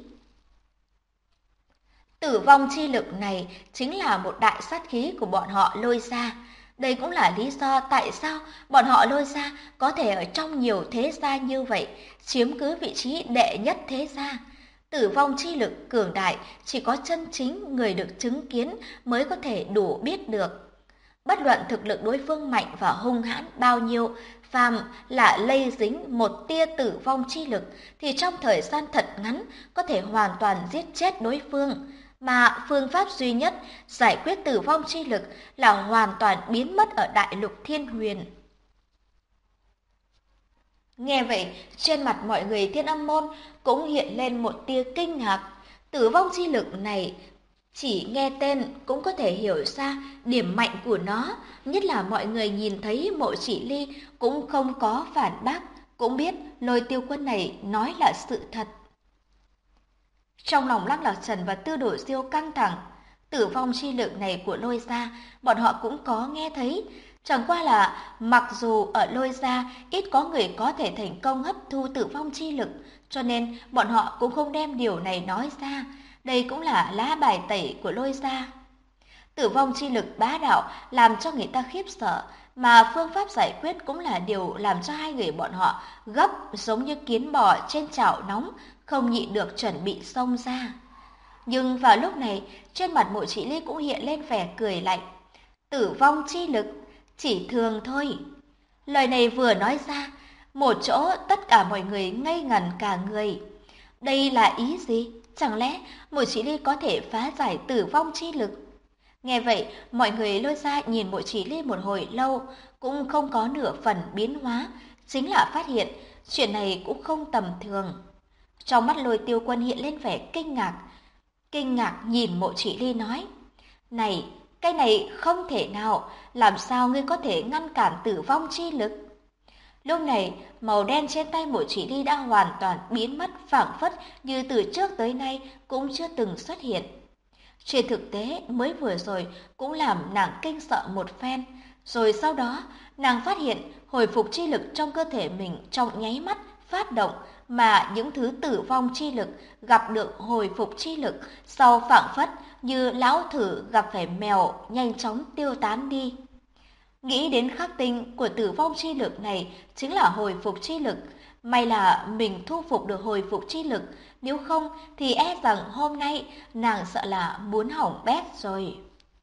Tử vong chi lực này chính là một đại sát khí của bọn họ Lôi gia. Đây cũng là lý do tại sao bọn họ Lôi gia có thể ở trong nhiều thế gia như vậy, chiếm cứ vị trí đệ nhất thế gia. Tử vong chi lực cường đại chỉ có chân chính người được chứng kiến mới có thể đủ biết được. Bất luận thực lực đối phương mạnh và hung hãn bao nhiêu, phàm là lây dính một tia tử vong chi lực thì trong thời gian thật ngắn có thể hoàn toàn giết chết đối phương. Mà phương pháp duy nhất giải quyết tử vong chi lực là hoàn toàn biến mất ở đại lục Thiên Huyền. Nghe vậy, trên mặt mọi người Thiên Âm môn cũng hiện lên một tia kinh ngạc. Tử vong chi lực này chỉ nghe tên cũng có thể hiểu ra điểm mạnh của nó, nhất là mọi người nhìn thấy Mộ Chỉ Ly cũng không có phản bác, cũng biết Lôi Tiêu Quân này nói là sự thật. Trong lòng Lăng Lạc Trần và Tư Đồ Diêu căng thẳng, tử vong chi lực này của Lôi gia, bọn họ cũng có nghe thấy. Chẳng qua là mặc dù ở Lôi gia ít có người có thể thành công hấp thu tử vong chi lực, cho nên bọn họ cũng không đem điều này nói ra. Đây cũng là lá bài tẩy của Lôi gia. Tử vong chi lực bá đạo làm cho người ta khiếp sợ, mà phương pháp giải quyết cũng là điều làm cho hai người bọn họ gấp giống như kiến bò trên chảo nóng, không nhịn được chuẩn bị xông ra. Nhưng vào lúc này, trên mặt Mộ Chỉ Ly cũng hiện lên vẻ cười lạnh. Tử vong chi lực, chỉ thường thôi. Lời này vừa nói ra, một chỗ tất cả mọi người ngây ngẩn cả người. Đây là ý gì? Chẳng lẽ Mộ Chỉ Ly có thể phá giải tử vong chi lực? Nghe vậy, mọi người Lôi gia nhìn Mộ Chỉ Ly một hồi lâu, cũng không có nửa phần biến hóa, chính là phát hiện chuyện này cũng không tầm thường. Trong mắt Lôi Tiêu Quân hiện lên vẻ kinh ngạc nhìn Mộ Chỉ Ly nói, này, cái này không thể nào, làm sao ngươi có thể ngăn cản tử vong chi lực? Lúc này, màu đen trên tay Mộ Chỉ Ly đã hoàn toàn biến mất, phảng phất như từ trước tới nay cũng chưa từng xuất hiện. Trên thực tế, mới vừa rồi cũng làm nàng kinh sợ một phen, rồi sau đó nàng phát hiện hồi phục chi lực trong cơ thể mình trong nháy mắt phát động, mà những thứ tử vong chi lực gặp được hồi phục chi lực sau phảng phất như lão thử gặp phải mèo nhanh chóng tiêu tán đi. Nghĩ đến khắc tinh của tử vong chi lực này chính là hồi phục chi lực. May là mình thu phục được hồi phục chi lực, nếu không thì e rằng hôm nay nàng sợ là muốn hỏng bét rồi.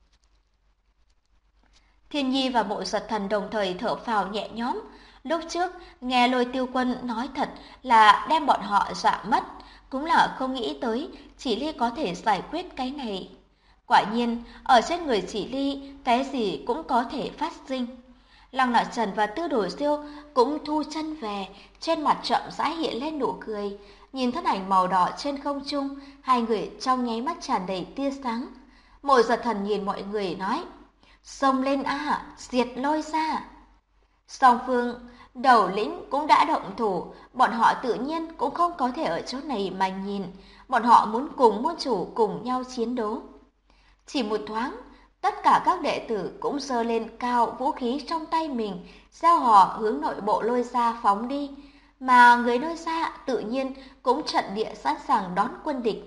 Thiên Nhi và Mộ Giật Thần đồng thời thở phào nhẹ nhõm. Lúc trước nghe Lôi Tiêu Quân nói thật là đem bọn họ dọa mất, cũng là không nghĩ tới Chỉ Ly có thể giải quyết cái này. Quả nhiên, ở trên người Chỉ Ly, cái gì cũng có thể phát sinh. Lăng Nạo Trần và Tư Đồ Diêu cũng thu chân về, trên mặt chậm rãi hiện lên nụ cười. Nhìn thân ảnh màu đỏ trên không trung, hai người trong nháy mắt tràn đầy tia sáng. Mộ Giật Thần nhìn mọi người nói, xông lên a, diệt Lôi ra. Song phương, đầu lĩnh cũng đã động thủ, bọn họ tự nhiên cũng không có thể ở chỗ này mà nhìn. Bọn họ muốn cùng môn chủ cùng nhau chiến đấu. Chỉ một thoáng, tất cả các đệ tử cũng giơ lên cao vũ khí trong tay mình, gieo hò hướng nội bộ Lôi Gia phóng đi, mà người Lôi Gia tự nhiên cũng trận địa sẵn sàng đón quân địch.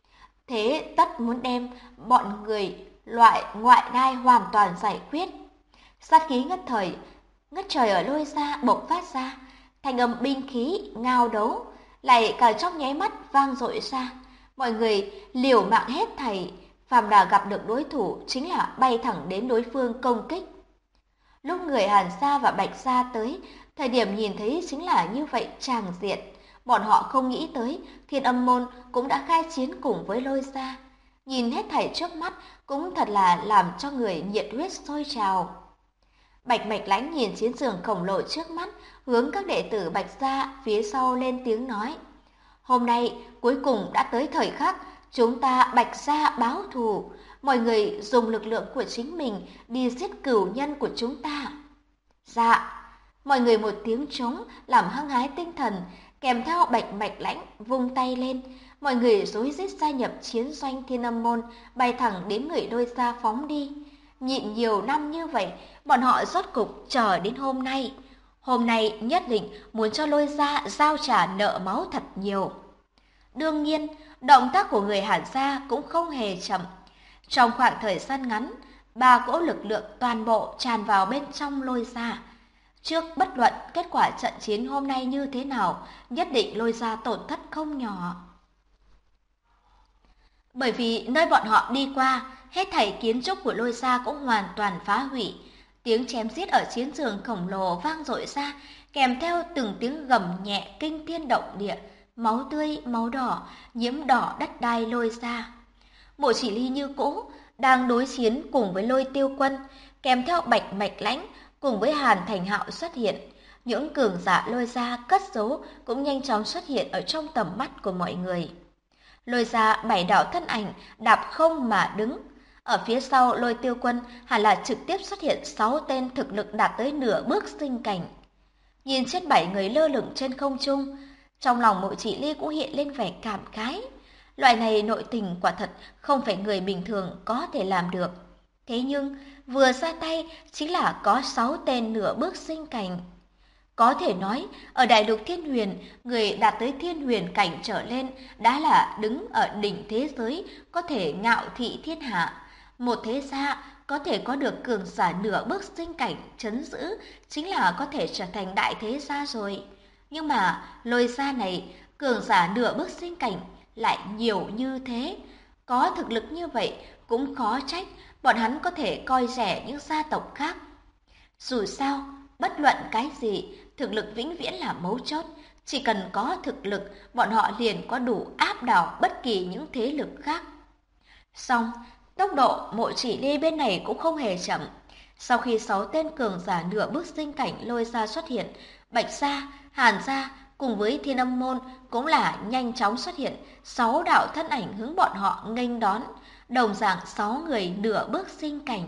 Thế tất muốn đem bọn người loại ngoại đai hoàn toàn giải quyết. Sát khí ngất trời ở Lôi Gia bộc phát ra, thanh âm binh khí ngao đấu lại cả trong nháy mắt vang dội ra. Mọi người liều mạng hết thảy, phàm là gặp được đối thủ chính là bay thẳng đến đối phương công kích. Lúc người Hàn Gia và Bạch Gia tới, thời điểm nhìn thấy chính là như vậy tràng diện. Bọn họ không nghĩ tới Thiên Âm Môn cũng đã khai chiến cùng với Lôi Gia. Nhìn hết thảy trước mắt cũng thật là làm cho người nhiệt huyết sôi trào. Bạch Mạch Lãnh nhìn chiến trường khổng lồ trước mắt, hướng các đệ tử Bạch Gia phía sau lên tiếng nói. Hôm nay cuối cùng đã tới thời khắc, chúng ta Bạch Gia báo thù, mọi người dùng lực lượng của chính mình đi giết cửu nhân của chúng ta. Dạ, mọi người một tiếng trống làm hăng hái tinh thần, kèm theo Bạch Mạch Lãnh vung tay lên, mọi người rối rít gia nhập chiến doanh Thiên Âm Môn, bay thẳng đến người Lôi Gia phóng đi. Nhịn nhiều năm như vậy, bọn họ rốt cục chờ đến hôm nay. Hôm nay nhất định muốn cho Lôi Gia giao trả nợ máu thật nhiều. Đương nhiên, động tác của người Hàn Gia cũng không hề chậm. Trong khoảng thời gian ngắn, 3 cỗ lực lượng toàn bộ tràn vào bên trong Lôi Gia. Trước bất luận kết quả trận chiến hôm nay như thế nào, nhất định Lôi Gia tổn thất không nhỏ. Bởi vì nơi bọn họ đi qua, hết thảy kiến trúc của Lôi Gia cũng hoàn toàn phá hủy. Tiếng chém giết ở chiến trường khổng lồ vang dội ra, kèm theo từng tiếng gầm nhẹ kinh thiên động địa, máu tươi, máu đỏ, nhiễm đỏ đất đai Lôi Gia. Mộ Chỉ Ly như cũ đang đối chiến cùng với Lôi Tiêu Quân, kèm theo Bạch Mạch Lãnh cùng với Hàn Thành Hạo xuất hiện. Những cường giả Lôi Gia cất giấu cũng nhanh chóng xuất hiện ở trong tầm mắt của mọi người. Lôi Gia 7 đạo thân ảnh đạp không mà đứng. Ở phía sau Lôi Tiêu Quân hẳn là trực tiếp xuất hiện 6 tên thực lực đạt tới nửa bước sinh cảnh. Nhìn trên 7 người lơ lửng trên không trung, trong lòng Mộ Chỉ Ly cũng hiện lên vẻ cảm khái. Loại này nội tình quả thật không phải người bình thường có thể làm được. Thế nhưng vừa ra tay chính là có 6 tên nửa bước sinh cảnh. Có thể nói, ở Đại Lục Thiên Huyền, người đạt tới Thiên Huyền cảnh trở lên đã là đứng ở đỉnh thế giới, có thể ngạo thị thiên hạ. Một thế gia có thể có được cường giả nửa bước sinh cảnh trấn giữ, chính là có thể trở thành đại thế gia rồi. Nhưng mà Lôi Gia này, cường giả nửa bước sinh cảnh lại nhiều như thế. Có thực lực như vậy cũng khó trách bọn hắn có thể coi rẻ những gia tộc khác. Dù sao, bất luận cái gì, thực lực vĩnh viễn là mấu chốt. Chỉ cần có thực lực, bọn họ liền có đủ áp đảo bất kỳ những thế lực khác. Song, tốc độ Mộ Chỉ Ly bên này cũng không hề chậm. Sau khi 6 tên cường giả nửa bước sinh cảnh Lôi Gia xuất hiện, Bạch Gia, Hàn Gia cùng với Thiên Âm Môn cũng là nhanh chóng xuất hiện 6 đạo thân ảnh hướng bọn họ nghênh đón, đồng dạng 6 người nửa bước sinh cảnh.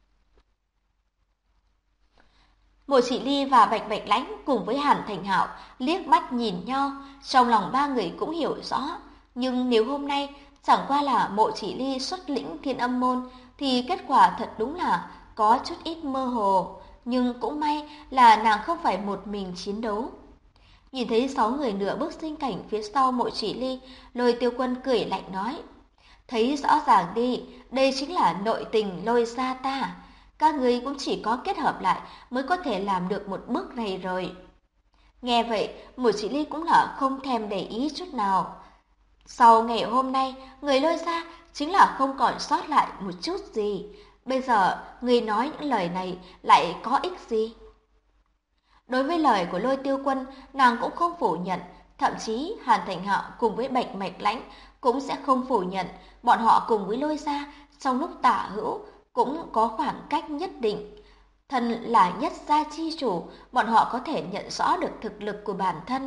Mộ Chỉ Ly và Bạch Bạch Lãnh cùng với Hàn Thành Hạo liếc mắt nhìn nhau, trong lòng ba người cũng hiểu rõ. Nhưng nếu hôm nay chẳng qua là Mộ Chỉ Ly xuất lĩnh Thiên Âm Môn thì kết quả thật đúng là có chút ít mơ hồ. Nhưng cũng may là nàng không phải một mình chiến đấu. Nhìn thấy 6 người nửa bước sinh cảnh phía sau Mộ Chỉ Ly, Lôi Tiêu Quân cười lạnh nói. Thấy rõ ràng đi, đây chính là nội tình Lôi Gia ta. Các ngươi cũng chỉ có kết hợp lại mới có thể làm được một bước này rồi. Nghe vậy, Mộ Chỉ Ly cũng là không thèm để ý chút nào. Sau ngày hôm nay, người Lôi Gia chính là không còn sót lại một chút gì. Bây giờ, người nói những lời này lại có ích gì? Đối với lời của Lôi Tiêu Quân, nàng cũng không phủ nhận, thậm chí Hàn Thành Hạo cùng với Bạch Mạch Lãnh cũng sẽ không phủ nhận, bọn họ cùng với Lôi Gia trong lúc tả hữu cũng có khoảng cách nhất định. Thân là nhất gia chi chủ, bọn họ có thể nhận rõ được thực lực của bản thân.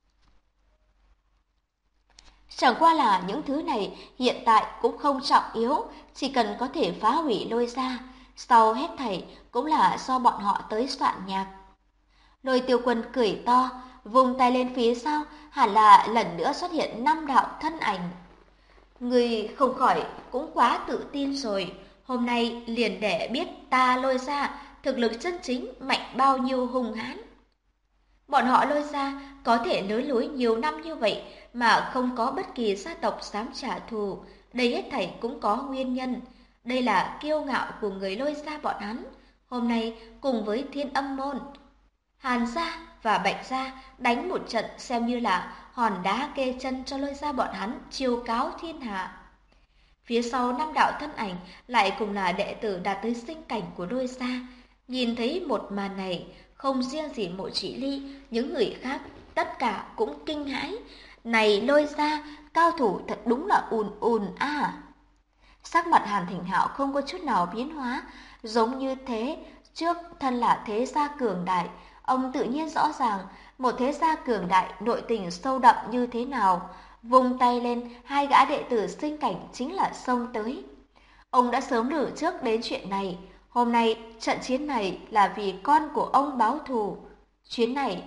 Chẳng qua là những thứ này hiện tại cũng không trọng yếu, chỉ cần có thể phá hủy Lôi Gia, sau hết thảy cũng là do bọn họ tới soạn nhạc. Lôi Tiêu Quân cười to, vùng tay lên phía sau, hẳn là lần nữa xuất hiện 5 đạo thân ảnh. Người không khỏi cũng quá tự tin rồi, hôm nay liền để biết ta Lôi Gia thực lực chân chính mạnh bao nhiêu hung hãn. Bọn họ Lôi Gia có thể lớn lối nhiều năm như vậy mà không có bất kỳ gia tộc dám trả thù, đây hết thảy cũng có nguyên nhân. Đây là kiêu ngạo của người Lôi Gia bọn hắn, hôm nay cùng với Thiên Âm Môn, Hàn Gia và Bạch Gia đánh một trận xem như là hòn đá kê chân cho Lôi Gia bọn hắn chiêu cáo thiên hạ. Phía sau 5 đạo thân ảnh lại cùng là đệ tử đạt tới sinh cảnh của Lôi Gia. Nhìn thấy một màn này, không riêng gì Mộ Chỉ Ly, những người khác tất cả cũng kinh hãi. Này Lôi Gia, cao thủ thật đúng là ùn ùn à. Sắc mặt Hàn Thịnh Hạo không có chút nào biến hóa, giống như thế trước thân là thế gia cường đại, ông tự nhiên rõ ràng một thế gia cường đại nội tình sâu đậm như thế nào. Vung tay lên, hai gã đệ tử sinh cảnh chính là xông tới. Ông đã sớm lường trước đến chuyện này, hôm nay trận chiến này là vì con của ông báo thù. Chuyến này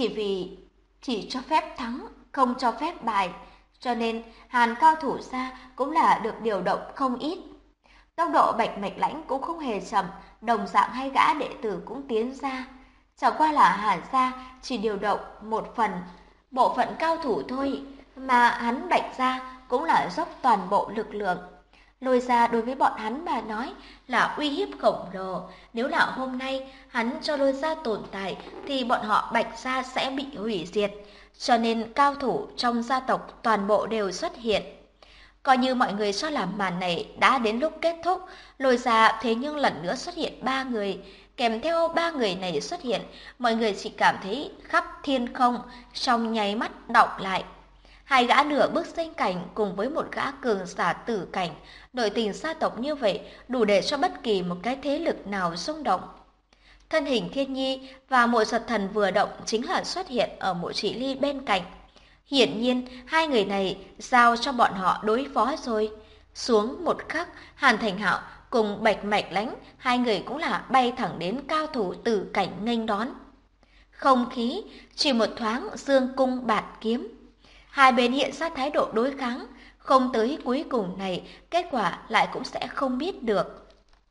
chỉ cho phép thắng, không cho phép bại, cho nên Hàn cao thủ gia cũng là được điều động không ít. Tốc độ Bạch Mạch Lãnh cũng không hề chậm, đồng dạng hai gã đệ tử cũng tiến ra. Chẳng qua là Hàn gia chỉ điều động một phần, bộ phận cao thủ thôi, mà hắn Bạch gia cũng là dốc toàn bộ lực lượng. Lôi Gia đối với bọn hắn mà nói là uy hiếp khổng lồ, nếu là hôm nay hắn cho Lôi Gia tồn tại thì bọn họ Bạch gia sẽ bị hủy diệt, cho nên cao thủ trong gia tộc toàn bộ đều xuất hiện. Coi như mọi người cho là màn này đã đến lúc kết thúc, Lôi Gia thế nhưng lần nữa xuất hiện 3 người, kèm theo 3 người này xuất hiện, mọi người chỉ cảm thấy khắp thiên không trong nháy mắt đọng lại. Hai gã nửa bước sinh cảnh cùng với một gã cường giả tử cảnh, nội tình gia tộc như vậy đủ để cho bất kỳ một cái thế lực nào rung động. Thân hình Thiên Nhi và Mộ Giật Thần vừa động chính là xuất hiện ở Mộ Chỉ Ly bên cạnh. Hiển nhiên, hai người này giao cho bọn họ đối phó rồi. Xuống một khắc, Hàn Thành Hạo cùng Bạch Mạch Lãnh, hai người cũng là bay thẳng đến cao thủ tử cảnh nghênh đón. Không khí, chỉ một thoáng dương cung bạt kiếm. Hai bên hiện ra thái độ đối kháng, không tới cuối cùng này, kết quả lại cũng sẽ không biết được.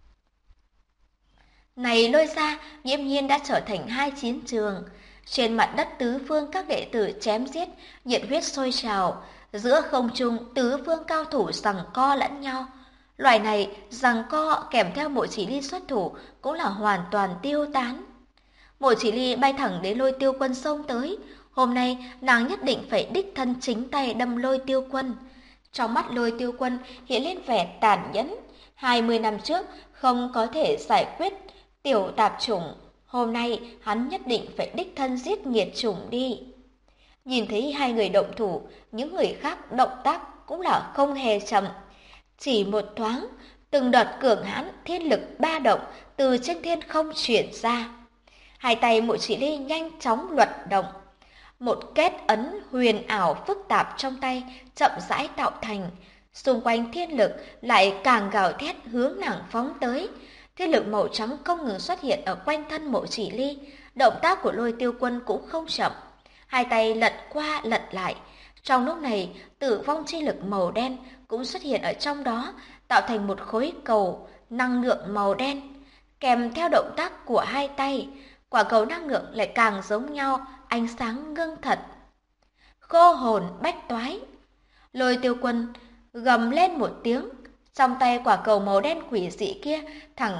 Này Lôi Gia, nghiễm nhiên đã trở thành hai chiến trường. Trên mặt đất tứ phương các đệ tử chém giết, nhiệt huyết sôi trào. Giữa không trung tứ phương cao thủ giằng co lẫn nhau. Loại này giằng co kèm theo Mộ Chỉ Ly xuất thủ cũng là hoàn toàn tiêu tán. Mộ Chỉ Ly bay thẳng đến Lôi Tiêu Quân xông tới. Hôm nay nàng nhất định phải đích thân chính tay đâm Lôi Tiêu Quân. Trong mắt Lôi Tiêu Quân hiện lên vẻ tàn nhẫn. 20 năm trước không có thể giải quyết tiểu tạp chủng, hôm nay hắn nhất định phải đích thân giết nghiệt chủng đi. Nhìn thấy hai người động thủ, những người khác động tác cũng là không hề chậm. Chỉ một thoáng, từng đợt cường hãn thiên lực ba động từ trên thiên không chuyển ra. Hai tay Mộ Chỉ Ly nhanh chóng luật động. Một kết ấn huyền ảo phức tạp trong tay chậm rãi tạo thành. Xung quanh thiên lực lại càng gào thét hướng nàng phóng tới. Thiên lực màu trắng không ngừng xuất hiện ở quanh thân Mộ Chỉ Ly. Động tác của Lôi Tiêu Quân cũng không chậm. Hai tay lật qua lật lại. Trong lúc này, tử vong chi lực màu đen cũng xuất hiện ở trong đó, tạo thành một khối cầu năng lượng màu đen. Kèm theo động tác của hai tay, quả cầu năng lượng lại càng giống nhau, ánh sáng ngưng thật. Khô hồn bách toái. Lôi Tiêu Quân gầm lên một tiếng, trong tay quả cầu màu đen quỷ dị kia thẳng tắp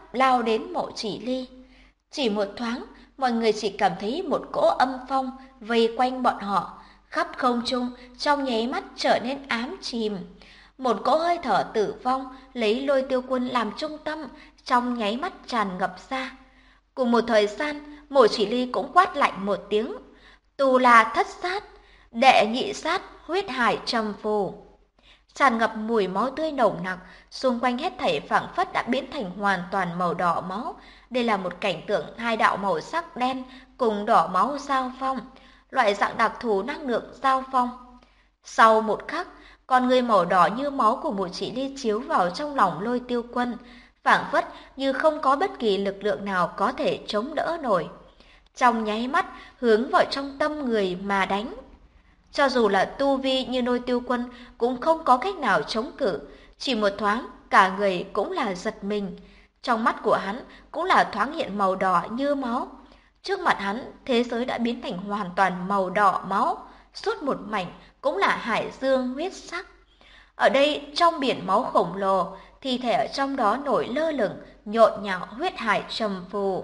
lao đến Mộ Chỉ Ly. Chỉ một thoáng, mọi người chỉ cảm thấy một cỗ âm phong vây quanh bọn họ, khắp không trung trong nháy mắt trở nên ám chìm. Một cỗ hơi thở tử vong lấy Lôi Tiêu Quân làm trung tâm, trong nháy mắt tràn ngập ra. Cùng một thời gian, Mộ Chỉ Ly cũng quát lạnh một tiếng: "Tù là thất sát, đệ nhị sát, huyết hải trầm phù." Tràn ngập mùi máu tươi nồng nặc, xung quanh hết thảy phảng phất đã biến thành hoàn toàn màu đỏ máu. Đây là một cảnh tượng hai đạo màu sắc đen cùng đỏ máu giao phong, loại dạng đặc thù năng lượng giao phong. Sau một khắc, con người màu đỏ như máu của Mộ Chỉ Ly chiếu vào trong lòng Lôi Tiêu Quân, phảng phất như không có bất kỳ lực lượng nào có thể chống đỡ nổi. Trong nháy mắt hướng vào trong tâm người mà đánh. Cho dù là tu vi như Lôi Tiêu Quân cũng không có cách nào chống cự, chỉ một thoáng cả người cũng là giật mình. Trong mắt của hắn cũng là thoáng hiện màu đỏ như máu. Trước mặt hắn, thế giới đã biến thành hoàn toàn màu đỏ máu, suốt một mảnh cũng là hải dương huyết sắc. Ở đây trong biển máu khổng lồ, thi thể ở trong đó nổi lơ lửng, nhộn nhạo huyết hải trầm phù.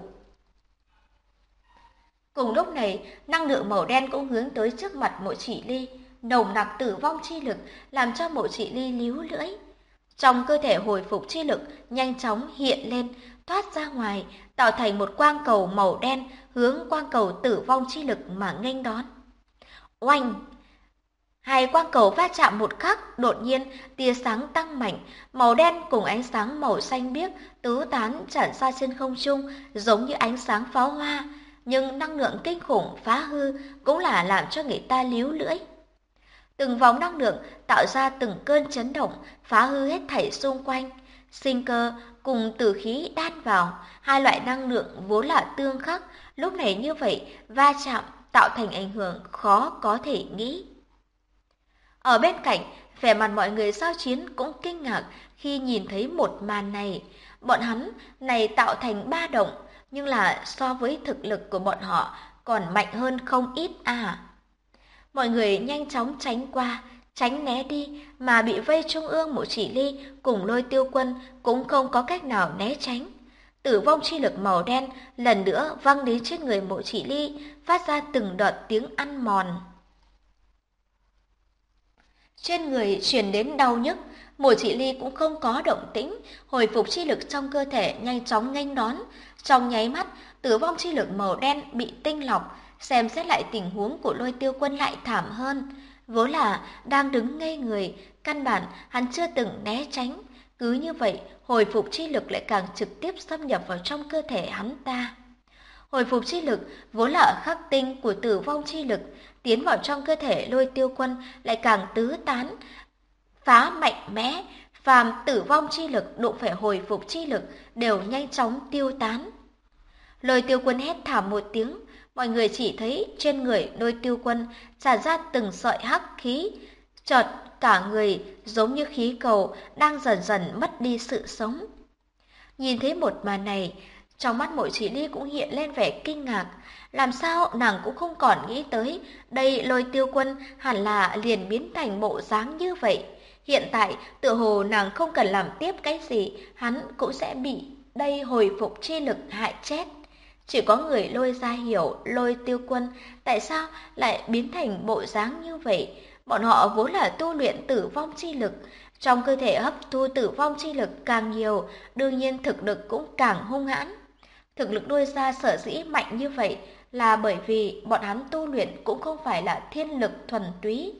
Cùng lúc này, năng lượng màu đen cũng hướng tới trước mặt Mộ Chỉ Ly, nồng nặc tử vong chi lực làm cho Mộ Chỉ Ly líu lưỡi. Trong cơ thể hồi phục chi lực nhanh chóng hiện lên, thoát ra ngoài, tạo thành một quang cầu màu đen hướng quang cầu tử vong chi lực mà nghênh đón. Oanh! Hai quang cầu va chạm một khắc, đột nhiên tia sáng tăng mạnh, màu đen cùng ánh sáng màu xanh biếc tứ tán tràn ra trên không trung, giống như ánh sáng pháo hoa, nhưng năng lượng kinh khủng phá hư cũng là làm cho người ta líu lưỡi. Từng vòng năng lượng tạo ra từng cơn chấn động, phá hư hết thảy xung quanh. Sinh cơ cùng tử khí đan vào, hai loại năng lượng vốn là tương khắc, lúc này như vậy va chạm tạo thành ảnh hưởng khó có thể nghĩ. Ở bên cạnh, vẻ mặt mọi người giao chiến cũng kinh ngạc khi nhìn thấy một màn này. Bọn hắn này tạo thành ba động, nhưng là so với thực lực của bọn họ còn mạnh hơn không ít à. Mọi người nhanh chóng tránh qua, tránh né đi, mà bị vây trung ương Mộ Chỉ Ly cùng Lôi Tiêu Quân cũng không có cách nào né tránh. Tử vong chi lực màu đen lần nữa văng đến trên người Mộ Chỉ Ly, phát ra từng đợt tiếng ăn mòn. Trên người truyền đến đau nhức, Mộ Chỉ Ly cũng không có động tĩnh, hồi phục chi lực trong cơ thể nhanh chóng nghênh đón. Trong nháy mắt, tử vong chi lực màu đen bị tinh lọc, xem xét lại tình huống của Lôi Tiêu Quân lại thảm hơn. Vốn là đang đứng ngây người, căn bản hắn chưa từng né tránh. Cứ như vậy, hồi phục chi lực lại càng trực tiếp xâm nhập vào trong cơ thể hắn ta. Hồi phục chi lực vốn là ở khắc tinh của tử vong chi lực, tiến vào trong cơ thể Lôi Tiêu Quân lại càng tứ tán, phá mạnh mẽ, phàm tử vong chi lực đụng phải hồi phục chi lực đều nhanh chóng tiêu tán. Lôi Tiêu Quân hét thảm một tiếng, mọi người chỉ thấy trên người Lôi Tiêu Quân tràn ra từng sợi hắc khí, chợt cả người giống như khí cầu đang dần dần mất đi sự sống. Nhìn thấy một màn này, trong mắt Mộ Chỉ Ly cũng hiện lên vẻ kinh ngạc, làm sao nàng cũng không còn nghĩ tới đây Lôi Tiêu Quân hẳn là liền biến thành bộ dáng như vậy. Hiện tại tựa hồ nàng không cần làm tiếp cái gì, hắn cũng sẽ bị đây hồi phục chi lực hại chết. Chỉ có người Lôi gia hiểu Lôi Tiêu Quân tại sao lại biến thành bộ dáng như vậy. Bọn họ vốn là tu luyện tử vong chi lực, trong cơ thể hấp thu tử vong chi lực càng nhiều, đương nhiên thực lực cũng càng hung hãn. Thực lực Lôi gia sở dĩ mạnh như vậy là bởi vì bọn hắn tu luyện cũng không phải là thiên lực thuần túy.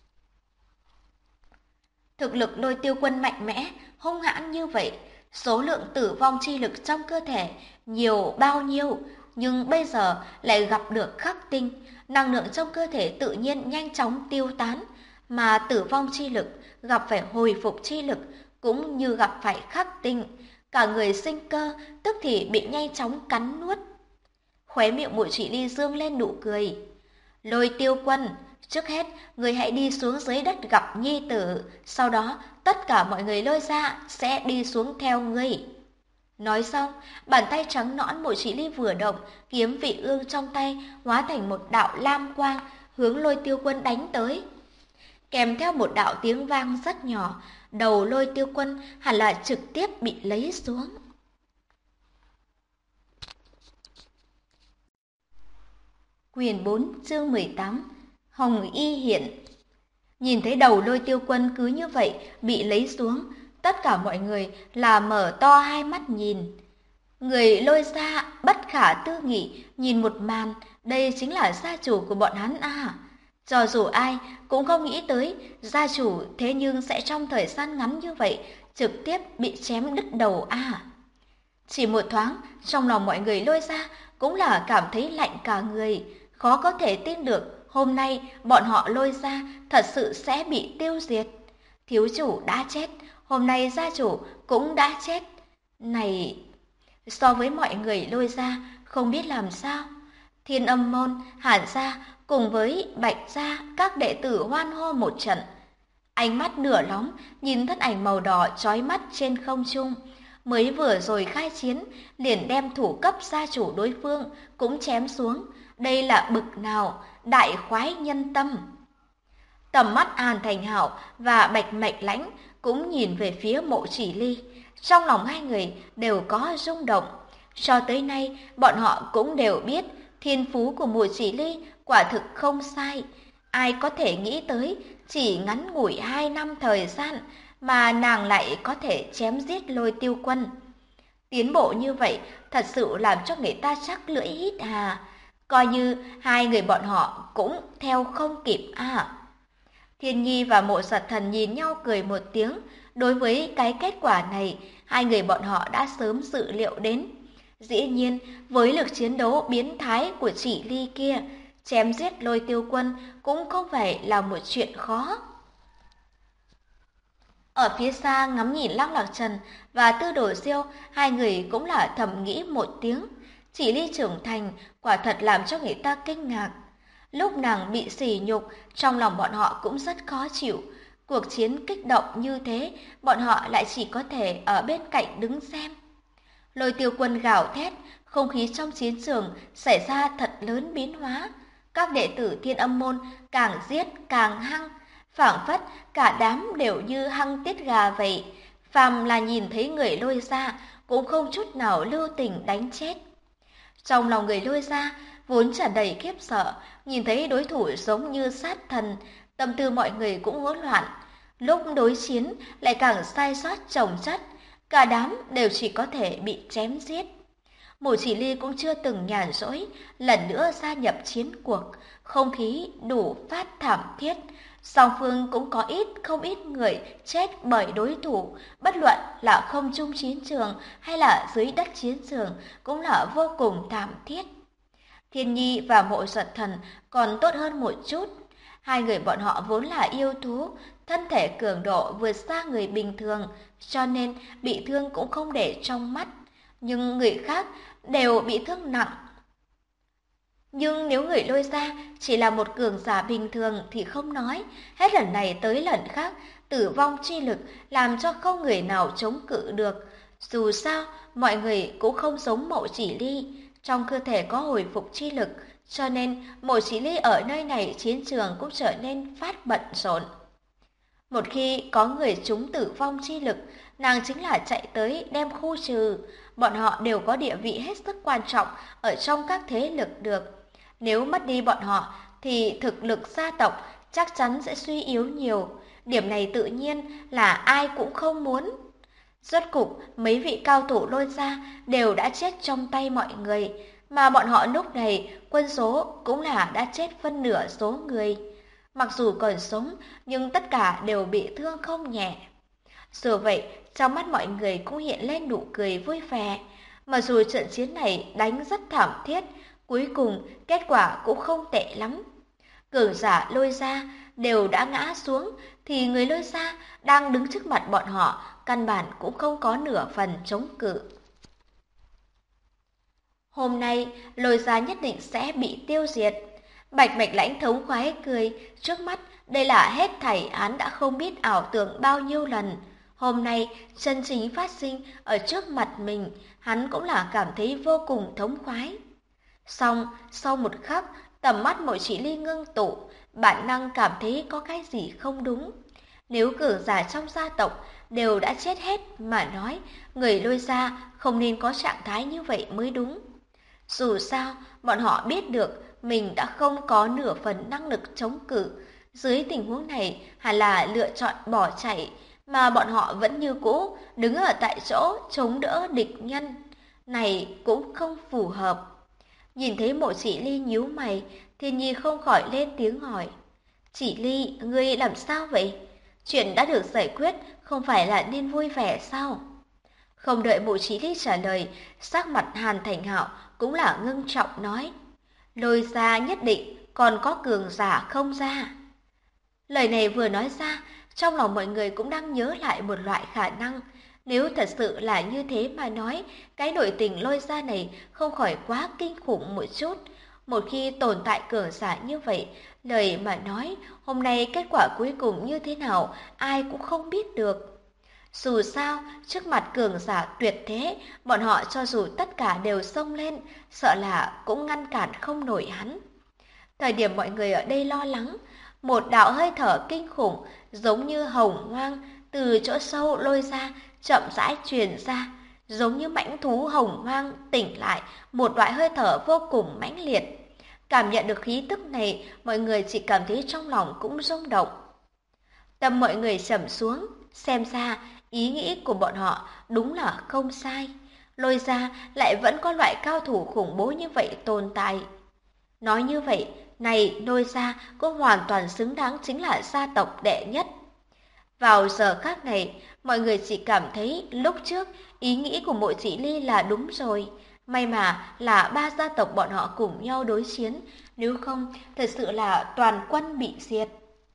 Thực lực Lôi Tiêu Quân mạnh mẽ, hung hãn như vậy, số lượng tử vong chi lực trong cơ thể nhiều bao nhiêu, nhưng bây giờ lại gặp được khắc tinh, năng lượng trong cơ thể tự nhiên nhanh chóng tiêu tán, mà tử vong chi lực gặp phải hồi phục chi lực cũng như gặp phải khắc tinh, cả người sinh cơ tức thì bị nhanh chóng cắn nuốt. Khóe miệng Mộ Chỉ Ly dương lên nụ cười. Lôi Tiêu Quân, trước hết người hãy đi xuống dưới đất gặp nhi tử, sau đó tất cả mọi người Lôi gia sẽ đi xuống theo ngươi. Nói xong, bàn tay trắng nõn Mộ Chỉ Ly vừa động, kiếm vị ương trong tay hóa thành một đạo lam quang hướng Lôi Tiêu Quân đánh tới. Kèm theo một đạo tiếng vang rất nhỏ, đầu Lôi Tiêu Quân hẳn là trực tiếp bị lấy xuống. Quyển 4 chương 18 Hồng Y hiện. Nhìn thấy đầu Lôi Tiêu Quân cứ như vậy bị lấy xuống, tất cả mọi người là mở to hai mắt nhìn. Người Lôi gia bất khả tư nghị nhìn một màn, đây chính là gia chủ của bọn hắn à. Cho dù ai cũng không nghĩ tới gia chủ thế nhưng sẽ trong thời gian ngắn như vậy trực tiếp bị chém đứt đầu à. Chỉ một thoáng, trong lòng mọi người Lôi gia cũng là cảm thấy lạnh cả người, khó có thể tin được hôm nay bọn họ Lôi gia thật sự sẽ bị tiêu diệt. Thiếu chủ đã chết, hôm nay gia chủ cũng đã chết. Này, so với mọi người Lôi gia không biết làm sao. Thiên Âm môn, Hàn gia cùng với Bạch gia các đệ tử hoan hô một trận. Ánh mắt nửa nóng nhìn thân ảnh màu đỏ chói mắt trên không trung. Mới vừa rồi khai chiến, liền đem thủ cấp gia chủ đối phương cũng chém xuống. Đây là bực nào, đại khoái nhân tâm. Tầm mắt An Thành Hảo và Bạch Mạch Lãnh cũng nhìn về phía Mộ Chỉ Ly. Trong lòng hai người đều có rung động. Cho tới nay, bọn họ cũng đều biết thiên phú của Mộ Chỉ Ly quả thực không sai. Ai có thể nghĩ tới chỉ ngắn ngủi 2 năm thời gian mà nàng lại có thể chém giết Lôi Tiêu Quân. Tiến bộ như vậy thật sự làm cho người ta chắc lưỡi hít hà. Coi như hai người bọn họ cũng theo không kịp à. Thiên Nhi và Mộ Giật Thần nhìn nhau cười một tiếng. Đối với cái kết quả này, hai người bọn họ đã sớm dự liệu đến. Dĩ nhiên, với lực chiến đấu biến thái của Chỉ Ly kia, chém giết Lôi Tiêu Quân cũng không phải là một chuyện khó. Ở phía xa ngắm nhìn Lăng Lạc Trần và Tư Đồ Diêu, hai người cũng là thầm nghĩ một tiếng. Chỉ Ly trưởng thành quả thật làm cho người ta kinh ngạc. Lúc nàng bị sỉ nhục, trong lòng bọn họ cũng rất khó chịu. Cuộc chiến kích động như thế, bọn họ lại chỉ có thể ở bên cạnh đứng xem. Lôi Tiêu Quân gào thét, không khí trong chiến trường xảy ra thật lớn biến hóa. Các đệ tử Thiên Âm môn càng giết càng hăng, phảng phất cả đám đều như hăng tiết gà vậy. Phàm là nhìn thấy người Lôi gia cũng không chút nào lưu tình đánh chết. Trong lòng người Lôi gia vốn tràn đầy khiếp sợ, nhìn thấy đối thủ giống như sát thần, tâm tư mọi người cũng hỗn loạn. Lúc đối chiến lại càng sai sót chồng chất, cả đám đều chỉ có thể bị chém giết. Mộ Chỉ Ly cũng chưa từng nhàn rỗi, lần nữa gia nhập chiến cuộc, không khí đủ phát thảm thiết. Song phương cũng có không ít người chết bởi đối thủ, bất luận là không trung chiến trường hay là dưới đất chiến trường cũng là vô cùng thảm thiết. Thiên Nhi và Mộ Giật Thần còn tốt hơn một chút. Hai người bọn họ vốn là yêu thú, thân thể cường độ vượt xa người bình thường, cho nên bị thương cũng không để trong mắt. Nhưng người khác đều bị thương nặng. Nhưng nếu người Lôi gia chỉ là một cường giả bình thường thì không nói, hết lần này tới lần khác, tử vong chi lực làm cho không người nào chống cự được. Dù sao, mọi người cũng không giống Mộ Chỉ Ly, trong cơ thể có hồi phục chi lực, cho nên Mộ Chỉ Ly ở nơi này chiến trường cũng trở nên phát bận rộn. Một khi có người trúng tử vong chi lực, nàng chính là chạy tới đem khu trừ. Bọn họ đều có địa vị hết sức quan trọng ở trong các thế lực được. Nếu mất đi bọn họ thì thực lực gia tộc chắc chắn sẽ suy yếu nhiều. Điểm này tự nhiên là ai cũng không muốn. Rốt cục, mấy vị cao thủ Lôi gia đều đã chết trong tay mọi người, mà bọn họ lúc này quân số cũng là đã chết phân nửa số người. Mặc dù còn sống, nhưng tất cả đều bị thương không nhẹ. Dù vậy, trong mắt mọi người cũng hiện lên nụ cười vui vẻ. Mặc dù trận chiến này đánh rất thảm thiết, cuối cùng kết quả cũng không tệ lắm. Cường giả Lôi gia đều đã ngã xuống, thì người Lôi gia đang đứng trước mặt bọn họ, căn bản cũng không có nửa phần chống cự. Hôm nay, Lôi gia nhất định sẽ bị tiêu diệt. Bạch Mạch Lãnh thống khoái cười, trước mắt đây là hết thảy án đã không biết ảo tưởng bao nhiêu lần. Hôm nay, chân chính phát sinh ở trước mặt mình, hắn cũng là cảm thấy vô cùng thống khoái. Xong, sau một khắc, tầm mắt Mộ Chỉ Ly ngưng tụ, bản năng cảm thấy có cái gì không đúng. Nếu cường giả trong gia tộc đều đã chết hết mà nói, người Lôi gia không nên có trạng thái như vậy mới đúng. Dù sao, bọn họ biết được mình đã không có nửa phần năng lực chống cự. Dưới tình huống này, hẳn là lựa chọn bỏ chạy, mà bọn họ vẫn như cũ, đứng ở tại chỗ chống đỡ địch nhân. Này cũng không phù hợp. Nhìn thấy Mộ Chỉ Ly nhíu mày, Thiên Nhi không khỏi lên tiếng hỏi. Chỉ Ly, ngươi làm sao vậy? Chuyện đã được giải quyết, không phải là nên vui vẻ sao? Không đợi Mộ Chí Ly trả lời, sắc mặt Hàn Thành Hạo cũng là ngưng trọng nói. Lôi ra nhất định còn có cường giả không ra. Lời này vừa nói ra, trong lòng mọi người cũng đang nhớ lại một loại khả năng. Nếu thật sự là như thế mà nói, cái nội tình Lôi ra này không khỏi quá kinh khủng một chút. Một khi tồn tại cường giả như vậy, lời mà nói hôm nay kết quả cuối cùng như thế nào ai cũng không biết được. Dù sao, trước mặt cường giả tuyệt thế, bọn họ cho dù tất cả đều xông lên, sợ là cũng ngăn cản không nổi hắn. Thời điểm mọi người ở đây lo lắng, một đạo hơi thở kinh khủng giống như hồng hoang từ chỗ sâu lôi ra, chậm rãi truyền ra, giống như mãnh thú hồng hoang tỉnh lại, một loại hơi thở vô cùng mãnh liệt. Cảm nhận được khí tức này, mọi người chỉ cảm thấy trong lòng cũng rung động. Tâm mọi người trầm xuống, xem ra ý nghĩ của bọn họ đúng là không sai. Lôi ra lại vẫn có loại cao thủ khủng bố như vậy tồn tại. Nói như vậy, này Lôi ra cũng hoàn toàn xứng đáng chính là gia tộc đệ nhất. Vào giờ khác này, mọi người chỉ cảm thấy lúc trước ý nghĩ của Mộ Chỉ Ly là đúng rồi. May mà là ba gia tộc bọn họ cùng nhau đối chiến, nếu không thật sự là toàn quân bị diệt.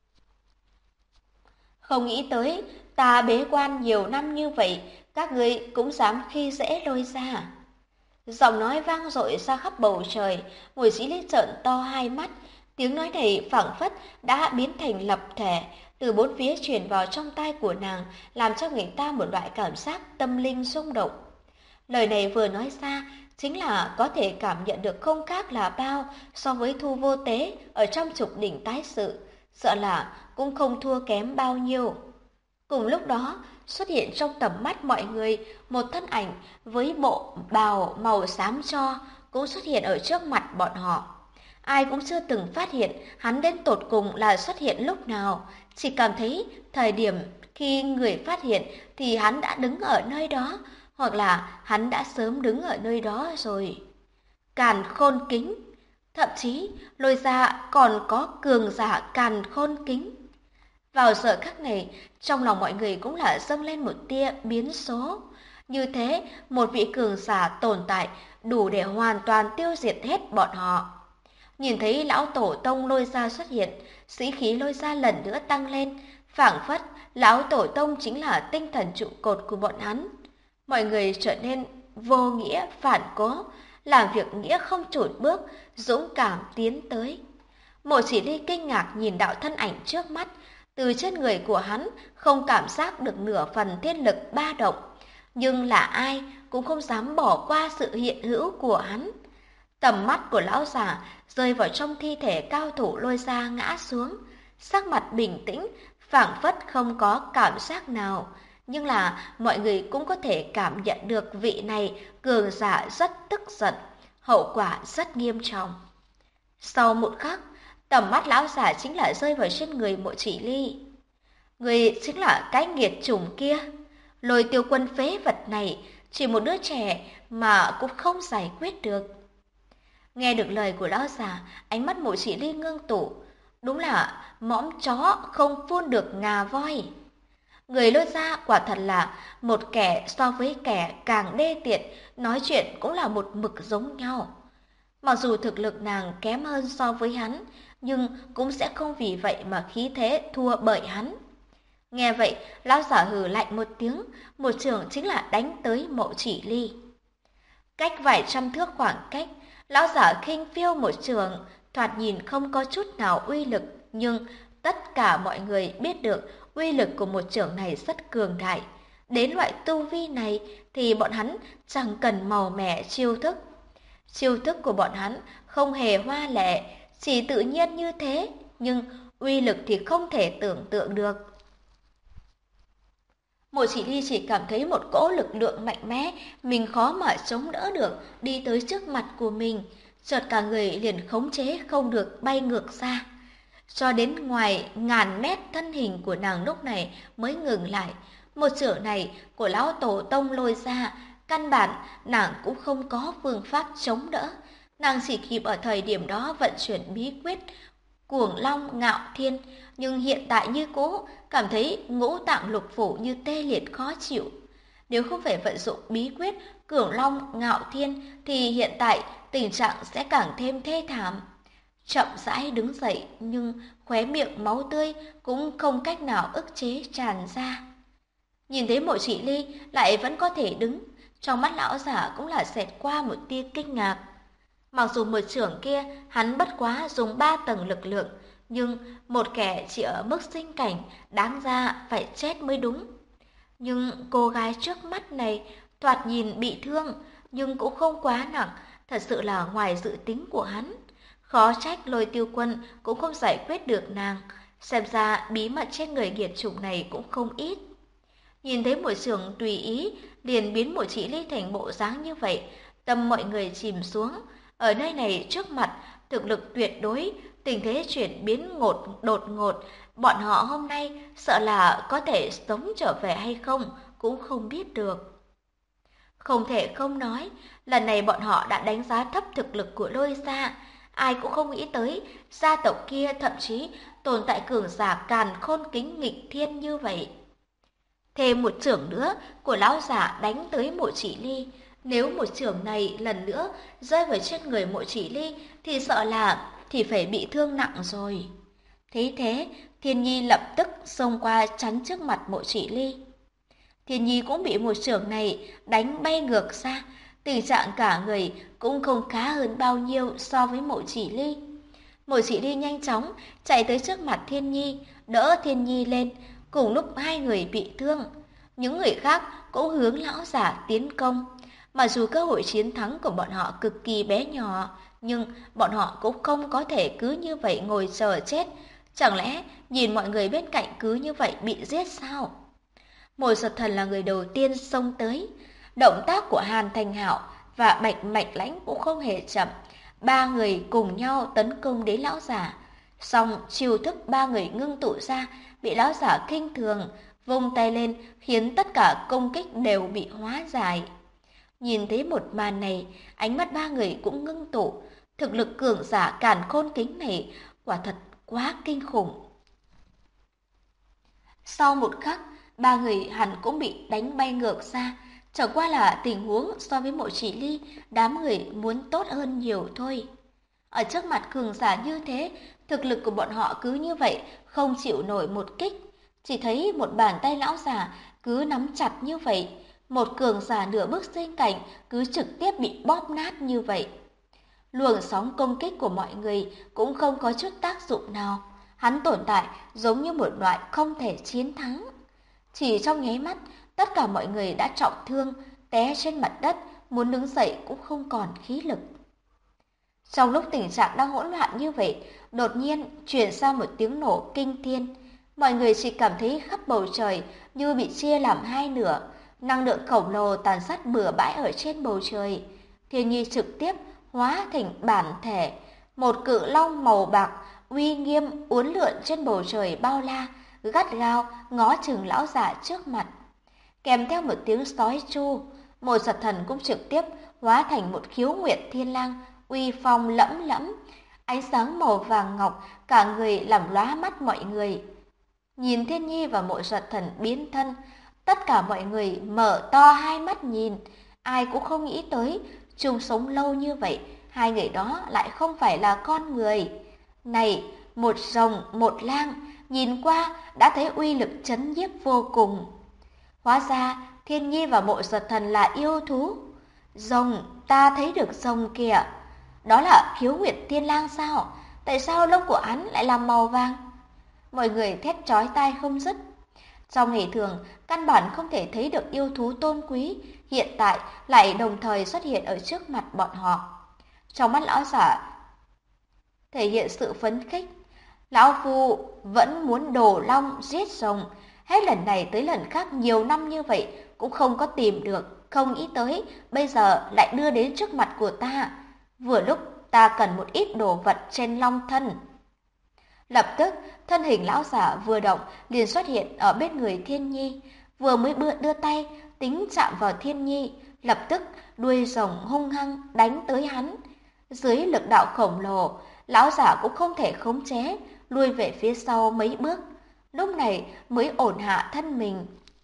Không nghĩ tới, ta bế quan nhiều năm như vậy, các ngươi cũng dám khi dễ Lôi ra. Giọng nói vang dội ra khắp bầu trời, Mùi Dĩ Ly trợn to hai mắt, tiếng nói này phảng phất đã biến thành lập thể, từ bốn phía truyền vào trong tai của nàng, làm cho người ta một loại cảm giác tâm linh rung động. Lời này vừa nói ra, chính là có thể cảm nhận được không khác là bao so với Thu Vô Tế ở trong Trục Đỉnh tái sự, sợ là cũng không thua kém bao nhiêu. Cùng lúc đó, xuất hiện trong tầm mắt mọi người một thân ảnh với bộ bào màu xám tro cũng xuất hiện ở trước mặt bọn họ. Ai cũng chưa từng phát hiện hắn đến tột cùng là xuất hiện lúc nào, chỉ cảm thấy thời điểm khi người phát hiện thì hắn đã đứng ở nơi đó, hoặc là hắn đã sớm đứng ở nơi đó rồi. Càn Khôn Kính, thậm chí Lôi ra còn có cường giả Càn Khôn Kính. Vào giờ khắc này, trong lòng mọi người cũng là dâng lên một tia biến số. Như thế, một vị cường giả tồn tại đủ để hoàn toàn tiêu diệt hết bọn họ. Nhìn thấy lão tổ tông Lôi ra xuất hiện, sĩ khí Lôi ra lần nữa tăng lên, phảng phất lão tổ tông chính là tinh thần trụ cột của bọn hắn. Mọi người trở nên vô nghĩa phản cố, làm việc nghĩa không chùn bước, dũng cảm tiến tới. Mộ Chỉ Ly kinh ngạc nhìn đạo thân ảnh trước mắt, từ trên người của hắn không cảm giác được nửa phần thiên lực ba động, nhưng là ai cũng không dám bỏ qua sự hiện hữu của hắn. Tầm mắt của lão già rơi vào trong thi thể cao thủ Lôi ra ngã xuống, sắc mặt bình tĩnh, phảng phất không có cảm giác nào, nhưng là mọi người cũng có thể cảm nhận được vị này cường giả rất tức giận, hậu quả rất nghiêm trọng. Sau một khắc, tầm mắt lão già chính là rơi vào trên người Mộ Chỉ Ly. Người chính là cái nghiệt chủng kia. Lôi Tiêu Quân phế vật này, chỉ một đứa trẻ mà cũng không giải quyết được. Nghe được lời của lão già, ánh mắt Mộ Chỉ Ly ngưng tụ. Đúng là mõm chó không phun được ngà voi. Người Lôi ra quả thật là một kẻ so với kẻ càng đê tiện, nói chuyện cũng là một mực giống nhau. Mặc dù thực lực nàng kém hơn so với hắn, nhưng cũng sẽ không vì vậy mà khí thế thua bởi hắn. Nghe vậy, lão giả hừ lạnh một tiếng, một trường chính là đánh tới Mộ Chỉ Ly. Cách vài trăm thước khoảng cách, lão giả khinh phiêu một trường, thoạt nhìn không có chút nào uy lực, nhưng tất cả mọi người biết được uy lực của một trường này rất cường đại. Đến loại tu vi này thì bọn hắn chẳng cần màu mẻ chiêu thức. Chiêu thức của bọn hắn không hề hoa lệ, chỉ tự nhiên như thế, nhưng uy lực thì không thể tưởng tượng được. Mộ Chỉ Ly chỉ cảm thấy một cỗ lực lượng mạnh mẽ, mình khó mà chống đỡ được, đi tới trước mặt của mình. Chợt cả người liền khống chế không được bay ngược ra. Cho đến ngoài ngàn mét thân hình của nàng lúc này mới ngừng lại. Một chưởng này của lão tổ tông lôi ra, căn bản nàng cũng không có phương pháp chống đỡ. Nàng chỉ kịp ở thời điểm đó vận chuyển bí quyết Cuồng Long Ngạo Thiên, nhưng hiện tại như cũ cảm thấy ngũ tạng lục phủ như tê liệt khó chịu. Nếu không phải vận dụng bí quyết Cuồng Long Ngạo Thiên thì hiện tại tình trạng sẽ càng thêm thê thảm. Chậm rãi đứng dậy nhưng khóe miệng máu tươi cũng không cách nào ức chế tràn ra. Nhìn thấy Mộ Chỉ Ly lại vẫn có thể đứng, trong mắt lão giả cũng là xẹt qua một tia kinh ngạc. Mặc dù một chưởng kia hắn bất quá dùng 3 tầng lực lượng, nhưng một kẻ chỉ ở mức sinh cảnh đáng ra phải chết mới đúng. Nhưng cô gái trước mắt này thoạt nhìn bị thương nhưng cũng không quá nặng, thật sự là ngoài dự tính của hắn. Khó trách Lôi Tiêu Quân cũng không giải quyết được nàng, xem ra bí mật trên người nghiệt chủng này cũng không ít. Nhìn thấy một chưởng tùy ý liền biến Mộ Chỉ Ly thành bộ dáng như vậy, tâm mọi người chìm xuống. Ở nơi này trước mặt thực lực tuyệt đối, tình thế chuyển biến đột ngột, bọn họ hôm nay sợ là có thể sống trở về hay không cũng không biết được. Không thể không nói, lần này bọn họ đã đánh giá thấp thực lực của Lôi gia, ai cũng không nghĩ tới gia tộc kia thậm chí tồn tại cường giả càn khôn kính nghịch thiên như vậy. Thêm một chưởng nữa của lão giả đánh tới Mộ Chỉ Ly, nếu một chưởng này lần nữa rơi vào trên người Mộ Chỉ Ly thì sợ là phải bị thương nặng rồi. Thế thế, Thiên Nhi lập tức xông qua chắn trước mặt Mộ Chỉ Ly. Thiên Nhi cũng bị một chưởng này đánh bay ngược ra, tình trạng cả người cũng không khá hơn bao nhiêu so với Mộ Chỉ Ly. Mộ Chỉ Ly nhanh chóng chạy tới trước mặt Thiên Nhi, đỡ Thiên Nhi lên, cùng lúc hai người bị thương. Những người khác cũng hướng lão giả tiến công. Mặc dù cơ hội chiến thắng của bọn họ cực kỳ bé nhỏ, nhưng bọn họ cũng không có thể cứ như vậy ngồi chờ chết. Chẳng lẽ nhìn mọi người bên cạnh cứ như vậy bị giết sao? Mộ Giật Thần là người đầu tiên xông tới. Động tác của Hàn Thành Hạo và Bạch Mạch Lãnh cũng không hề chậm. Ba người cùng nhau tấn công đến lão giả. Song chiêu thức ba người ngưng tụ ra bị lão giả khinh thường, vung tay lên khiến tất cả công kích đều bị hóa giải. Nhìn thấy một màn này, ánh mắt ba người cũng ngưng tụ. Thực lực cường giả càn khôn kính này quả thật quá kinh khủng. Sau một khắc, ba người hẳn cũng bị đánh bay ngược ra. Chẳng qua là tình huống so với Mộ Chỉ Ly, đám người muốn tốt hơn nhiều thôi. Ở trước mặt cường giả như thế, thực lực của bọn họ cứ như vậy, không chịu nổi một kích. Chỉ thấy một bàn tay lão giả cứ nắm chặt như vậy, một cường giả nửa bước sinh cảnh cứ trực tiếp bị bóp nát như vậy. Luồng sóng công kích của mọi người cũng không có chút tác dụng nào. Hắn tồn tại giống như một loại không thể chiến thắng. Chỉ trong nháy mắt, tất cả mọi người đã trọng thương, té trên mặt đất, muốn đứng dậy cũng không còn khí lực. Trong lúc tình trạng đang hỗn loạn như vậy, đột nhiên truyền ra một tiếng nổ kinh thiên. Mọi người chỉ cảm thấy khắp bầu trời như bị chia làm hai nửa, năng lượng khổng lồ tàn sát bừa bãi ở trên bầu trời. Thiên Nhi trực tiếp hóa thành bản thể, một cự long màu bạc uy nghiêm uốn lượn trên bầu trời bao la, gắt gao ngó chừng lão giả trước mặt. Kèm theo một tiếng sói chu, Mộ Giật Thần cũng trực tiếp hóa thành một khiếu nguyệt thiên lang, uy phong lẫm lẫm, ánh sáng màu vàng ngọc cả người làm lóa mắt mọi người. Nhìn Thiên Nhi và Mộ Giật Thần biến thân, tất cả mọi người mở to hai mắt nhìn, ai cũng không nghĩ tới chung sống lâu như vậy, hai người đó lại không phải là con người. Này, một rồng, một lang, nhìn qua đã thấy uy lực chấn nhiếp vô cùng. Hóa ra, Thiên Nhi và Mộ Giật Thần là yêu thú. Rồng, ta thấy được rồng kìa. Đó là khiếu nguyệt thiên lang sao? Tại sao lông của hắn lại làm màu vàng? Mọi người thét chói tai không dứt. Trong ngày thường, căn bản không thể thấy được yêu thú tôn quý, hiện tại lại đồng thời xuất hiện ở trước mặt bọn họ. Trong mắt lão giả thể hiện sự phấn khích. Lão Phu vẫn muốn đổ long giết rồng, Hết lần này tới lần khác nhiều năm như vậy cũng không có tìm được, không nghĩ tới bây giờ lại đưa đến trước mặt của ta. Vừa lúc ta cần một ít đồ vật trên long thân. Lập tức, thân hình lão giả vừa động liền xuất hiện ở bên người Thiên Nhi, vừa mới đưa tay tính chạm vào Thiên Nhi, lập tức đuôi rồng hung hăng đánh tới hắn. Dưới lực đạo khổng lồ, lão giả cũng không thể khống chế, lui về phía sau mấy bước, lúc này mới ổn hạ thân mình.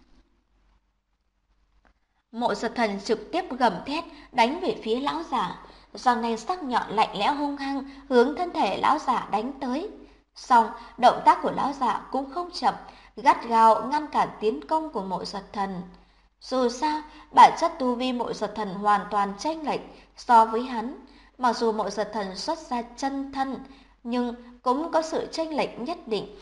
Mộ Giật Thần trực tiếp gầm thét đánh về phía lão giả, răng nanh sắc nhọn lạnh lẽo hung hăng hướng thân thể lão giả đánh tới. Song động tác của lão giả cũng không chậm, gắt gao ngăn cản tiến công của Mộ Giật Thần. Dù sao, bản chất tu vi Mộ Giật Thần hoàn toàn chênh lệch so với hắn. Mặc dù Mộ Giật Thần xuất ra chân thân, nhưng cũng có sự chênh lệch nhất định.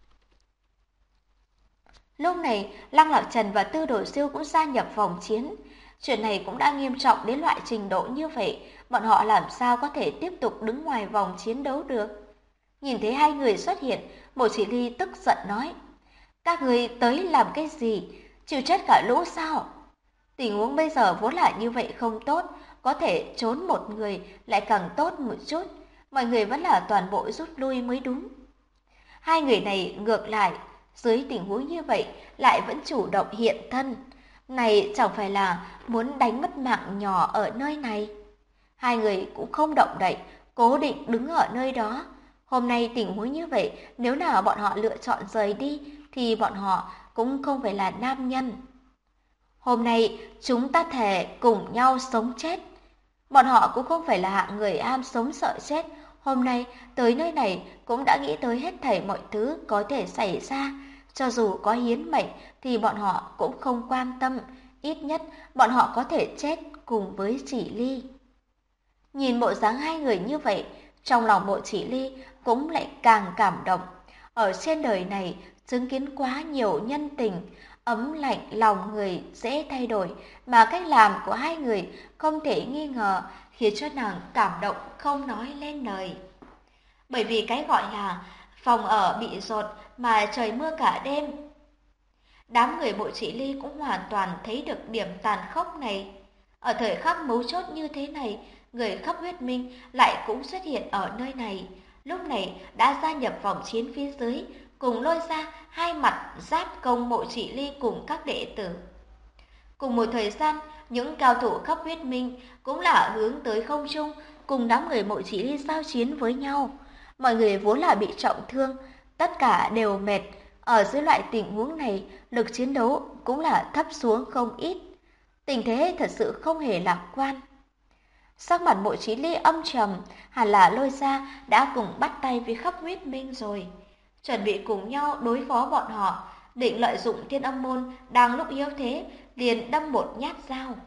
Lúc này, Lăng Lạc Trần và Tư Đồ Siêu cũng gia nhập vòng chiến. Chuyện này cũng đã nghiêm trọng đến loại trình độ như vậy, bọn họ làm sao có thể tiếp tục đứng ngoài vòng chiến đấu được. Nhìn thấy hai người xuất hiện, Mộ Chỉ Ly tức giận nói: các người tới làm cái gì? Chịu chết cả lũ sao? Tình huống bây giờ vốn là như vậy không tốt, có thể trốn một người lại càng tốt một chút. Mọi người vẫn là toàn bộ rút lui mới đúng. Hai người này ngược lại, dưới tình huống như vậy lại vẫn chủ động hiện thân. Này chẳng phải là muốn đánh mất mạng nhỏ ở nơi này. Hai người cũng không động đậy, cố định đứng ở nơi đó. Hôm nay tình huống như vậy, nếu nào bọn họ lựa chọn rời đi, thì bọn họ cũng không phải là nam nhân. Hôm nay chúng ta thề cùng nhau sống chết. Bọn họ cũng không phải là hạng người ham sống sợ chết. Hôm nay tới nơi này cũng đã nghĩ tới hết thảy mọi thứ có thể xảy ra. Cho dù có hiến mệnh thì bọn họ cũng không quan tâm. Ít nhất bọn họ có thể chết cùng với Chỉ Ly. Nhìn bộ dáng hai người như vậy, trong lòng Mộ Chỉ Ly cũng lại càng cảm động. Ở trên đời này chứng kiến quá nhiều nhân tình, ấm lạnh lòng người dễ thay đổi, mà cách làm của hai người không thể nghi ngờ khiến cho nàng cảm động không nói lên lời. Bởi vì cái gọi là phòng ở bị dột mà trời mưa cả đêm. Đám người Mộ Chỉ Ly cũng hoàn toàn thấy được điểm tàn khốc này. Ở thời khắc mấu chốt như thế này, người khắp huyết minh lại cũng xuất hiện ở nơi này. Lúc này đã gia nhập vòng chiến phía dưới, cùng lôi ra hai mặt giáp công Mộ Chỉ Ly cùng các đệ tử. Cùng một thời gian, những cao thủ khắp huyết minh cũng là hướng tới không trung, cùng đám người Mộ Chỉ Ly giao chiến với nhau. Mọi người vốn là bị trọng thương, tất cả đều mệt. Ở dưới loại tình huống này, lực chiến đấu cũng là thấp xuống không ít. Tình thế thật sự không hề lạc quan. Sắc mặt Mộ Chí Ly âm trầm, hẳn là lôi ra đã cùng bắt tay với khắp huyết minh rồi. Chuẩn bị cùng nhau đối phó bọn họ, định lợi dụng Thiên Âm Môn đang lúc yếu thế, liền đâm một nhát dao.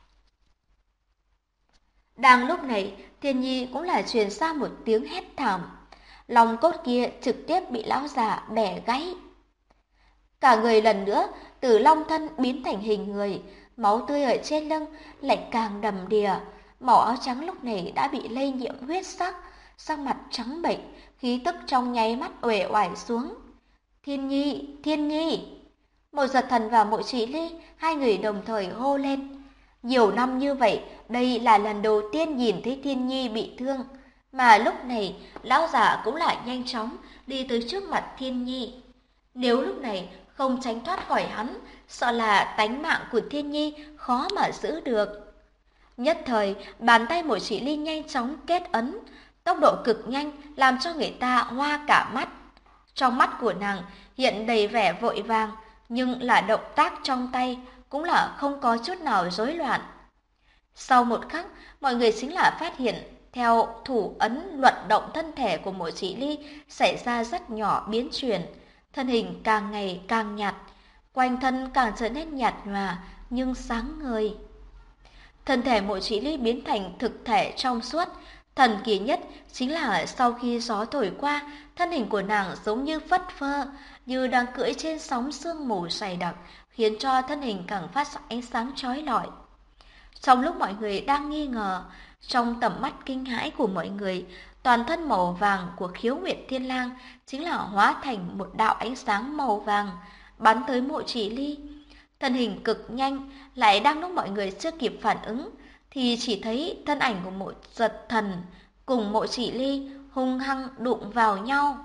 Đang lúc này, Thiên Nhi cũng là truyền ra một tiếng hét thảm. Lòng cốt kia trực tiếp bị lão già bẻ gãy. Cả người lần nữa từ long thân biến thành hình người, máu tươi ở trên lưng lại càng đầm đìa. Màu áo trắng lúc này đã bị lây nhiễm huyết sắc, sắc mặt trắng bệch, khí tức trong nháy mắt uể oải xuống. Thiên Nhi, Thiên Nhi! Mộ Giật Thần và Mộ Chỉ Ly, hai người đồng thời hô lên. Nhiều năm như vậy, đây là lần đầu tiên nhìn thấy Thiên Nhi bị thương. Mà lúc này, lão già cũng lại nhanh chóng đi tới trước mặt Thiên Nhi. Nếu lúc này không tránh thoát khỏi hắn, sợ là tánh mạng của Thiên Nhi khó mà giữ được. Nhất thời, bàn tay Mộ Chỉ Ly nhanh chóng kết ấn, tốc độ cực nhanh làm cho người ta hoa cả mắt. Trong mắt của nàng hiện đầy vẻ vội vàng, nhưng là động tác trong tay cũng là không có chút nào rối loạn. Sau một khắc, mọi người chính là phát hiện theo thủ ấn luận động thân thể của Mộ Chỉ Ly xảy ra rất nhỏ biến chuyển, thân hình càng ngày càng nhạt, quanh thân càng trở nên nhạt nhòa nhưng sáng ngời. Thân thể Mộ Chỉ Ly biến thành thực thể trong suốt, thần kỳ nhất chính là sau khi gió thổi qua, thân hình của nàng giống như phất phơ, như đang cưỡi trên sóng sương mù dày đặc, khiến cho thân hình càng phát ra ánh sáng chói lọi. Trong lúc mọi người đang nghi ngờ, trong tầm mắt kinh hãi của mọi người, toàn thân màu vàng của Khiếu Nguyệt Thiên Lang chính là hóa thành một đạo ánh sáng màu vàng, bắn tới Mộ Chỉ Ly. Thân hình cực nhanh, lại đang lúc mọi người chưa kịp phản ứng, thì chỉ thấy thân ảnh của Mộ Giật Thần cùng Mộ Chỉ Ly hung hăng đụng vào nhau.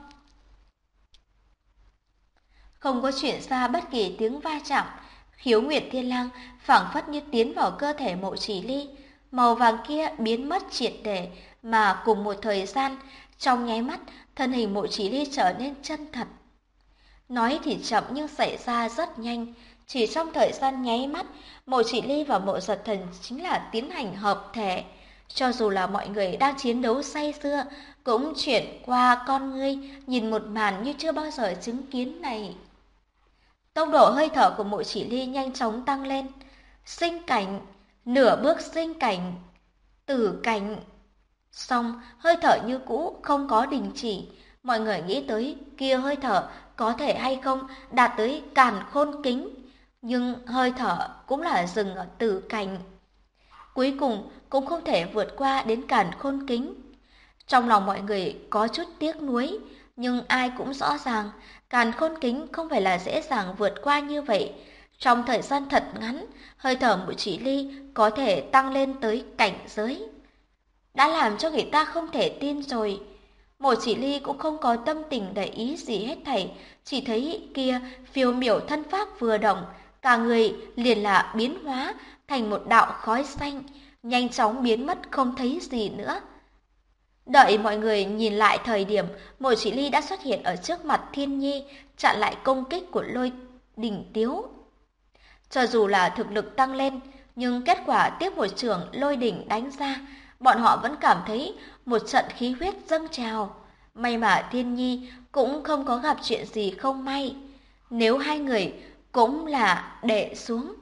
Không có chuyển ra bất kỳ tiếng va chạm, Khiếu Nguyệt Thiên Lang phảng phất như tiến vào cơ thể Mộ Chỉ Ly, màu vàng kia biến mất triệt để, mà cùng một thời gian, trong nháy mắt, thân hình Mộ Chỉ Ly trở nên chân thật. Nói thì chậm nhưng xảy ra rất nhanh, chỉ trong thời gian nháy mắt, Mộ Chỉ Ly và Mộ Giật Thần chính là tiến hành hợp thể. Cho dù là mọi người đang chiến đấu say sưa, cũng chuyển qua con ngươi nhìn một màn như chưa bao giờ chứng kiến này. Tốc độ hơi thở của Mộ Chỉ Ly nhanh chóng tăng lên. Sinh cảnh, nửa bước sinh cảnh, tử cảnh. Song hơi thở như cũ không có đình chỉ. Mọi người nghĩ tới kia hơi thở có thể hay không đạt tới càn khôn kính. Nhưng hơi thở cũng là dừng ở tử cảnh. Cuối cùng cũng không thể vượt qua đến càn khôn kính. Trong lòng mọi người có chút tiếc nuối, nhưng ai cũng rõ ràng, càn khôn kính không phải là dễ dàng vượt qua như vậy. Trong thời gian thật ngắn, hơi thở Mộ Chỉ Ly có thể tăng lên tới cảnh giới. Đã làm cho người ta không thể tin rồi. Mộ Chỉ Ly cũng không có tâm tình để ý gì hết thảy, chỉ thấy kia phiêu miểu thân pháp vừa động, cả người liền là biến hóa thành một đạo khói xanh, nhanh chóng biến mất không thấy gì nữa. Đợi mọi người nhìn lại thời điểm, Mộ Chỉ Ly đã xuất hiện ở trước mặt Thiên Nhi, chặn lại công kích của Lôi Đỉnh Tiếu. Cho dù là thực lực tăng lên, nhưng kết quả tiếp một chưởng Lôi Đỉnh đánh ra, bọn họ vẫn cảm thấy một trận khí huyết dâng trào. May mà Thiên Nhi cũng không có gặp chuyện gì không may, nếu hai người cũng là đệ xuống.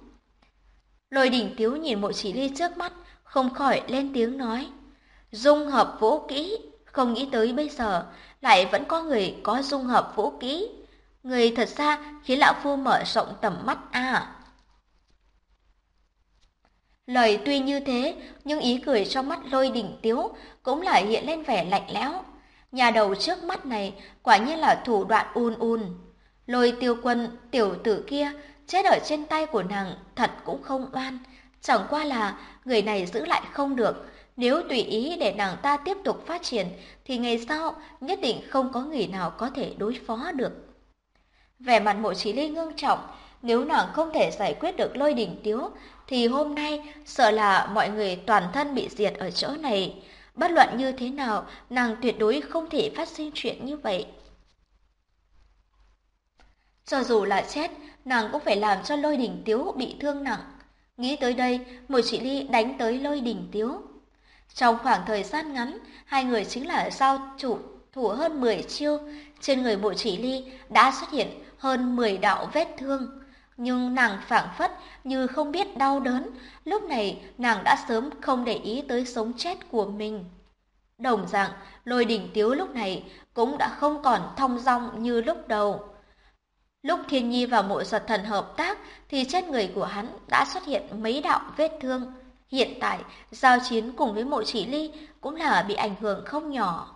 Lôi Đỉnh Tiếu nhìn Mộ Chỉ Ly trước mắt, không khỏi lên tiếng nói: dung hợp vũ kỹ, không nghĩ tới bây giờ lại vẫn có người có dung hợp vũ kỹ. Người thật ra khiến lão phu mở rộng tầm mắt à. Lời tuy như thế, nhưng ý cười trong mắt Lôi Đỉnh Tiếu cũng lại hiện lên vẻ lạnh lẽo. Nhà đầu trước mắt này quả nhiên là thủ đoạn un. Lôi Tiêu Quân tiểu tử kia chết ở trên tay của nàng thật cũng không oan, chẳng qua là người này giữ lại không được. Nếu tùy ý để nàng ta tiếp tục phát triển, thì ngày sau nhất định không có người nào có thể đối phó được. Vẻ mặt Mộ Chỉ Ly ngưng trọng, nếu nàng không thể giải quyết được Lôi Đỉnh Tiếu, thì hôm nay sợ là mọi người toàn thân bị diệt ở chỗ này. Bất luận như thế nào, nàng tuyệt đối không thể phát sinh chuyện như vậy. Cho dù là chết, nàng cũng phải làm cho Lôi Đỉnh Tiếu bị thương nặng. Nghĩ tới đây, Mộ Chỉ Ly đánh tới Lôi Đỉnh Tiếu. Trong khoảng thời gian ngắn, hai người chính là giao thủ hơn 10 chiêu. Trên người Mộ Chỉ Ly đã xuất hiện hơn 10 đạo vết thương. Nhưng nàng phảng phất như không biết đau đớn, lúc này nàng đã sớm không để ý tới sống chết của mình. Đồng dạng, Lôi Đỉnh Tiếu lúc này cũng đã không còn thong dong như lúc đầu. Lúc Thiên Nhi và Mộ Giật Thần hợp tác thì trên người của hắn đã xuất hiện mấy đạo vết thương. Hiện tại, giao chiến cùng với Mộ Chỉ Ly cũng là bị ảnh hưởng không nhỏ.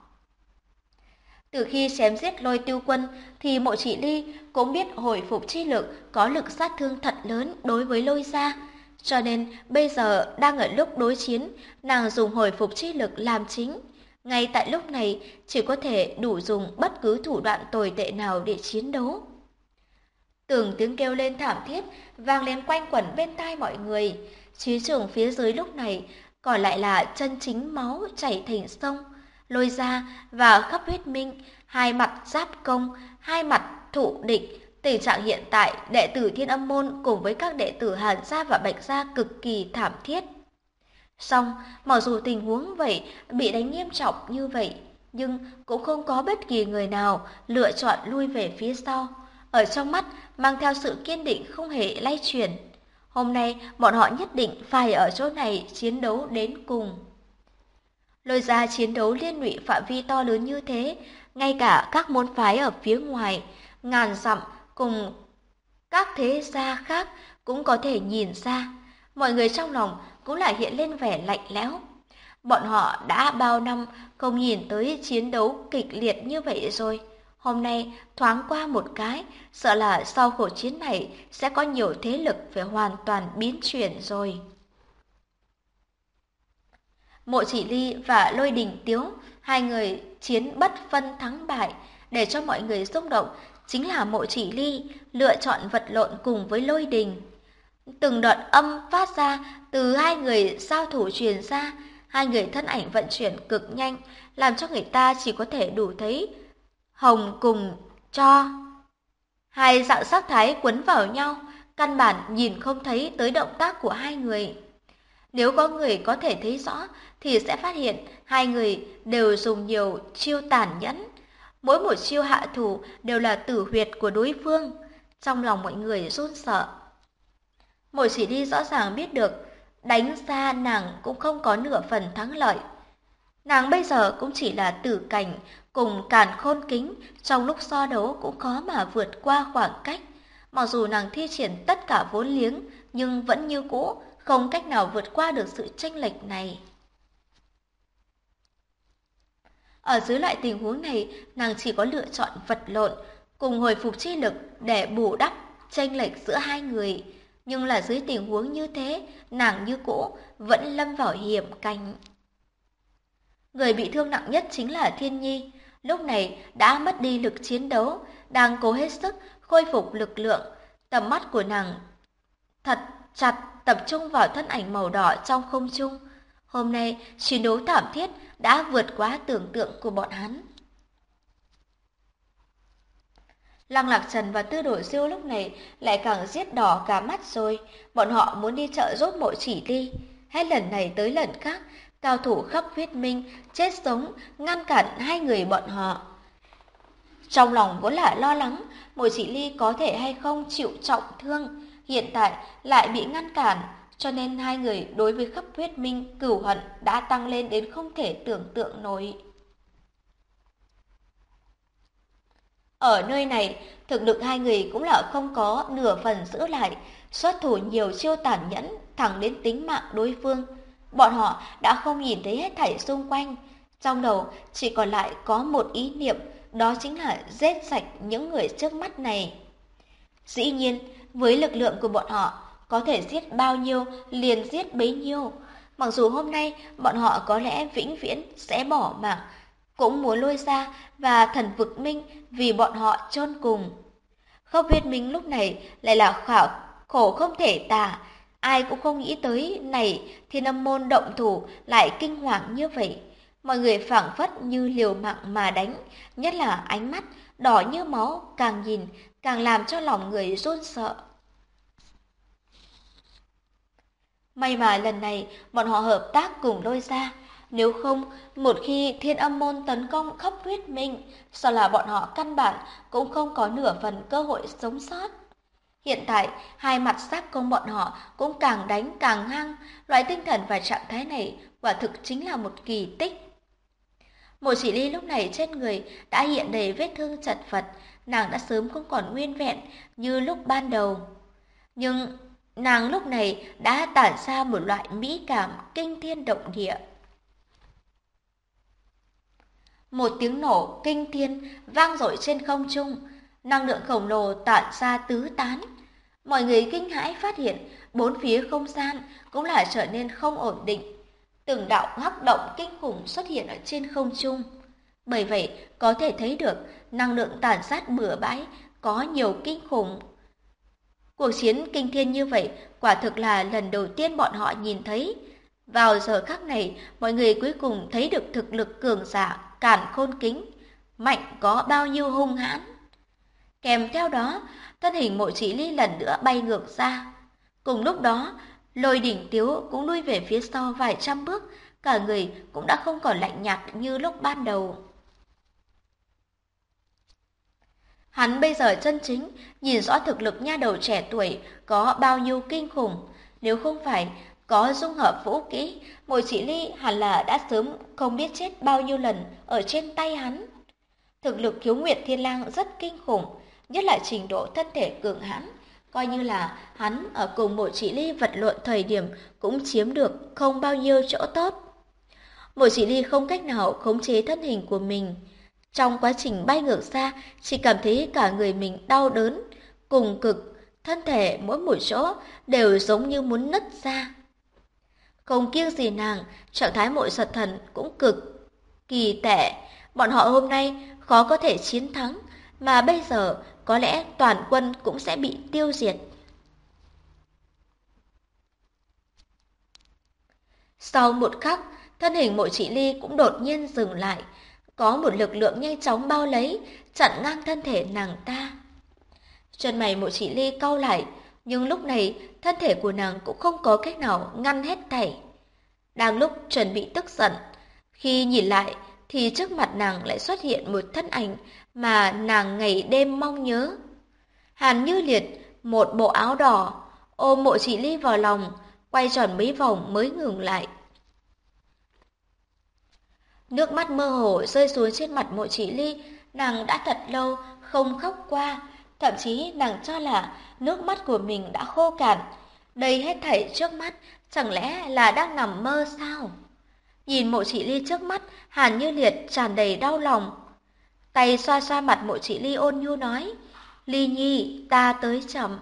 Từ khi chém giết Lôi Tiêu Quân thì Mộ Chỉ Ly cũng biết hồi phục chi lực có lực sát thương thật lớn đối với Lôi gia. Cho nên bây giờ đang ở lúc đối chiến, nàng dùng hồi phục chi lực làm chính. Ngay tại lúc này chỉ có thể đủ dùng bất cứ thủ đoạn tồi tệ nào để chiến đấu. Từng tiếng kêu lên thảm thiết vang lên quanh quẩn bên tai mọi người. Chiến trường phía dưới lúc này còn lại là chân chính máu chảy thành sông. Lôi gia và khắp huyết minh, hai mặt giáp công, hai mặt thụ địch. Tình trạng hiện tại, đệ tử Thiên Âm môn cùng với các đệ tử Hàn gia và Bạch gia cực kỳ thảm thiết. Song, mặc dù tình huống vậy bị đánh nghiêm trọng như vậy, nhưng cũng không có bất kỳ người nào lựa chọn lui về phía sau. Ở trong mắt mang theo sự kiên định không hề lay chuyển. Hôm nay bọn họ nhất định phải ở chỗ này chiến đấu đến cùng. Lôi gia chiến đấu liên lụy phạm vi to lớn như thế, ngay cả các môn phái ở phía ngoài, ngàn dặm cùng các thế gia khác cũng có thể nhìn ra. Mọi người trong lòng cũng lại hiện lên vẻ lạnh lẽo. Bọn họ đã bao năm không nhìn tới chiến đấu kịch liệt như vậy rồi. Hôm nay thoáng qua một cái, sợ là sau cuộc chiến này sẽ có nhiều thế lực phải hoàn toàn biến chuyển rồi. Mộ Chỉ Ly và Lôi Đình Tiếu, hai người chiến bất phân thắng bại, để cho mọi người rung động chính là Mộ Chỉ Ly lựa chọn vật lộn cùng với Lôi Đình. Từng đợt âm phát ra từ hai người giao thủ truyền ra, hai người thân ảnh vận chuyển cực nhanh, làm cho người ta chỉ có thể đủ thấy hồng cùng cho. Hai dạng sắc thái quấn vào nhau, căn bản nhìn không thấy tới động tác của hai người. Nếu có người có thể thấy rõ thì sẽ phát hiện hai người đều dùng nhiều chiêu tàn nhẫn. Mỗi một chiêu hạ thủ đều là tử huyệt của đối phương. Trong lòng mọi người run sợ. Mộ Chỉ Ly rõ ràng biết được, đánh ra nàng cũng không có nửa phần thắng lợi. Nàng bây giờ cũng chỉ là tử cảnh, cùng Càn Khôn Kính trong lúc so đấu cũng khó mà vượt qua khoảng cách. Mặc dù nàng thi triển tất cả vốn liếng, nhưng vẫn như cũ, không cách nào vượt qua được sự chênh lệch này. Ở dưới loại tình huống này, nàng chỉ có lựa chọn vật lộn, cùng hồi phục chi lực để bù đắp chênh lệch giữa hai người. Nhưng là dưới tình huống như thế, nàng như cũ vẫn lâm vào hiểm cảnh. Người bị thương nặng nhất chính là Thiên Nhi, lúc này đã mất đi lực chiến đấu, đang cố hết sức khôi phục lực lượng. Tầm mắt của nàng thật chặt tập trung vào thân ảnh màu đỏ trong không trung. Hôm nay, chiến đấu thảm thiết đã vượt quá tưởng tượng của bọn hắn. Lăng Lạc Trần và Tư Đồ Siêu lúc này lại càng giết đỏ cả mắt rồi. Bọn họ muốn đi trợ giúp Mộ Chỉ Ly. Hết lần này tới lần khác, cao thủ khắp huyết minh, chết sống, ngăn cản hai người bọn họ. Trong lòng vốn là lo lắng, Mộ Chỉ Ly có thể hay không chịu trọng thương, hiện tại lại bị ngăn cản, cho nên hai người đối với khắp huyết minh cửu hận đã tăng lên đến không thể tưởng tượng nổi. Ở nơi này, thực lực hai người cũng là không có nửa phần giữ lại, xuất thủ nhiều chiêu tàn nhẫn, thẳng đến tính mạng đối phương. Bọn họ đã không nhìn thấy hết thảy xung quanh, trong đầu chỉ còn lại có một ý niệm, đó chính là giết sạch những người trước mắt này. Dĩ nhiên, với lực lượng của bọn họ, có thể giết bao nhiêu liền giết bấy nhiêu. Mặc dù hôm nay bọn họ có lẽ vĩnh viễn sẽ bỏ mạng, cũng muốn lôi ra và thần vực minh vì bọn họ chôn cùng. Khốc huyết minh lúc này lại là khổ không thể tả, ai cũng không nghĩ tới này Thiên Âm môn động thủ lại kinh hoàng như vậy. Mọi người phảng phất như liều mạng mà đánh, nhất là ánh mắt đỏ như máu càng nhìn càng làm cho lòng người run sợ. May mà lần này bọn họ hợp tác cùng lôi ra, nếu không một khi Thiên Âm môn tấn công khắp huyết minh, sợ là bọn họ căn bản cũng không có nửa phần cơ hội sống sót. Hiện tại, hai mặt giáp công bọn họ cũng càng đánh càng hăng, loại tinh thần và trạng thái này quả thực chính là một kỳ tích. Mộ Chỉ Ly lúc này trên người đã hiện đầy vết thương chật vật, nàng đã sớm không còn nguyên vẹn như lúc ban đầu. Nhưng nàng lúc này đã tản ra một loại mỹ cảm kinh thiên động địa. Một tiếng nổ kinh thiên vang dội trên không trung, năng lượng khổng lồ tản ra tứ tán. Mọi người kinh hãi phát hiện bốn phía không gian cũng là trở nên không ổn định. Từng đạo hắc động kinh khủng xuất hiện ở trên không trung. Bởi vậy có thể thấy được năng lượng tàn sát bừa bãi có nhiều kinh khủng. Cuộc chiến kinh thiên như vậy quả thực là lần đầu tiên bọn họ nhìn thấy. Vào giờ khắc này, mọi người cuối cùng thấy được thực lực cường giả Càn Khôn Kính, mạnh có bao nhiêu hung hãn. Kèm theo đó, thân hình Mộ Chỉ Ly lần nữa bay ngược ra. Cùng lúc đó, Lôi Đỉnh Tiếu cũng lui về phía sau vài trăm bước, cả người cũng đã không còn lạnh nhạt như lúc ban đầu. Hắn bây giờ chân chính nhìn rõ thực lực nha đầu trẻ tuổi có bao nhiêu kinh khủng. Nếu không phải có dung hợp vũ kỹ, Mộ Chỉ Ly hẳn là đã sớm không biết chết bao nhiêu lần ở trên tay hắn. Thực lực Khiếu Nguyệt Thiên Lang rất kinh khủng, nhất là trình độ thân thể cường hãn. Coi như là hắn ở cùng Mộ Chỉ Ly vật lộn thời điểm cũng chiếm được không bao nhiêu chỗ tốt. Mộ Chỉ Ly không cách nào khống chế thân hình của mình. Trong quá trình bay ngược ra, chỉ cảm thấy cả người mình đau đớn, cùng cực, thân thể mỗi một chỗ đều giống như muốn nứt ra. Không kiêng gì nàng, trạng thái Mộ Giật Thần cũng cực kỳ tệ. Bọn họ hôm nay khó có thể chiến thắng, mà bây giờ có lẽ toàn quân cũng sẽ bị tiêu diệt. Sau một khắc, thân hình Mộ Chỉ Ly cũng đột nhiên dừng lại, có một lực lượng nhanh chóng bao lấy, chặn ngang thân thể nàng ta. Chân mày Mộ Chỉ Ly cau lại, nhưng lúc này thân thể của nàng cũng không có cách nào ngăn hết thảy. Đang lúc chuẩn bị tức giận, khi nhìn lại thì trước mặt nàng lại xuất hiện một thân ảnh mà nàng ngày đêm mong nhớ. Hàn Như Liệt, một bộ áo đỏ, ôm Mộ Chỉ Ly vào lòng, quay tròn mấy vòng mới ngừng lại. Nước mắt mơ hồ rơi xuống trên mặt Mộ Chỉ Ly, nàng đã thật lâu không khóc qua, thậm chí nàng cho là nước mắt của mình đã khô cạn. Đây hết thảy trước mắt, chẳng lẽ là đang nằm mơ sao? Nhìn Mộ Chỉ Ly trước mắt, Hàn Như Liệt tràn đầy đau lòng. Tay xoa xoa mặt Mộ Chỉ Ly ôn nhu nói, Ly Nhi, ta tới chậm.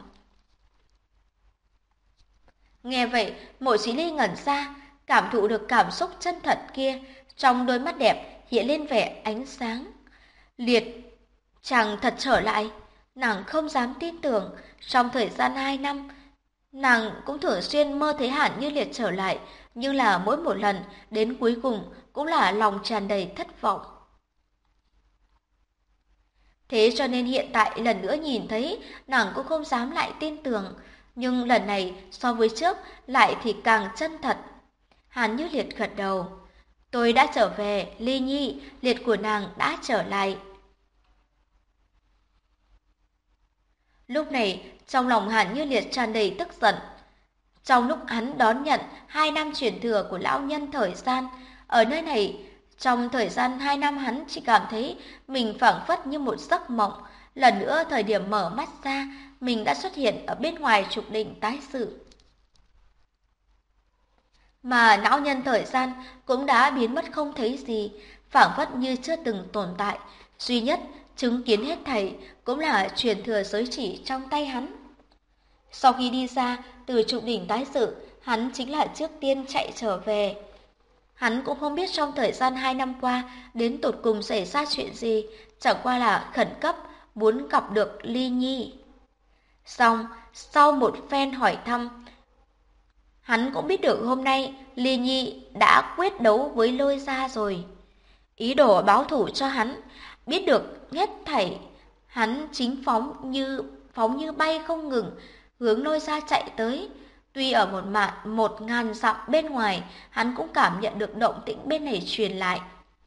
Nghe vậy, Mộ Chỉ Ly ngẩn ra, cảm thụ được cảm xúc chân thật kia, trong đôi mắt đẹp hiện lên vẻ ánh sáng. Liệt, chàng thật trở lại, nàng không dám tin tưởng, trong thời gian 2 năm, nàng cũng thường xuyên mơ thấy Hàn Như Liệt trở lại, nhưng là mỗi một lần đến cuối cùng cũng là lòng tràn đầy thất vọng. Thế cho nên hiện tại lần nữa nhìn thấy, nàng cũng không dám lại tin tưởng, nhưng lần này so với trước lại thì càng chân thật. Hàn Như Liệt gật đầu. Tôi đã trở về, Ly Nhi, Liệt của nàng đã trở lại. Lúc này, trong lòng Hàn Như Liệt tràn đầy tức giận. Trong lúc hắn đón nhận 2 năm truyền thừa của lão nhân thời gian, ở nơi này, trong thời gian 2 năm hắn chỉ cảm thấy mình phảng phất như một giấc mộng. Lần nữa thời điểm mở mắt ra, mình đã xuất hiện ở bên ngoài trục định tái sự. Mà lão nhân thời gian cũng đã biến mất không thấy gì, phảng phất như chưa từng tồn tại. Duy nhất chứng kiến hết thảy cũng là truyền thừa giới chỉ trong tay hắn. Sau khi đi ra từ trục đỉnh tái sự, hắn chính là trước tiên chạy trở về. Hắn cũng không biết trong thời gian 2 năm qua đến tột cùng xảy ra chuyện gì, chẳng qua là khẩn cấp muốn gặp được Ly Nhi. Xong, sau một phen hỏi thăm, hắn cũng biết được hôm nay Ly Nhi đã quyết đấu với Lôi Gia rồi. Ý đồ báo thù cho hắn, biết được hết thảy, hắn chính phóng như bay không ngừng, hướng Lôi Gia chạy tới. Tuy ở một mạn 1000 dặm bên ngoài, hắn cũng cảm nhận được động tĩnh bên này truyền lại.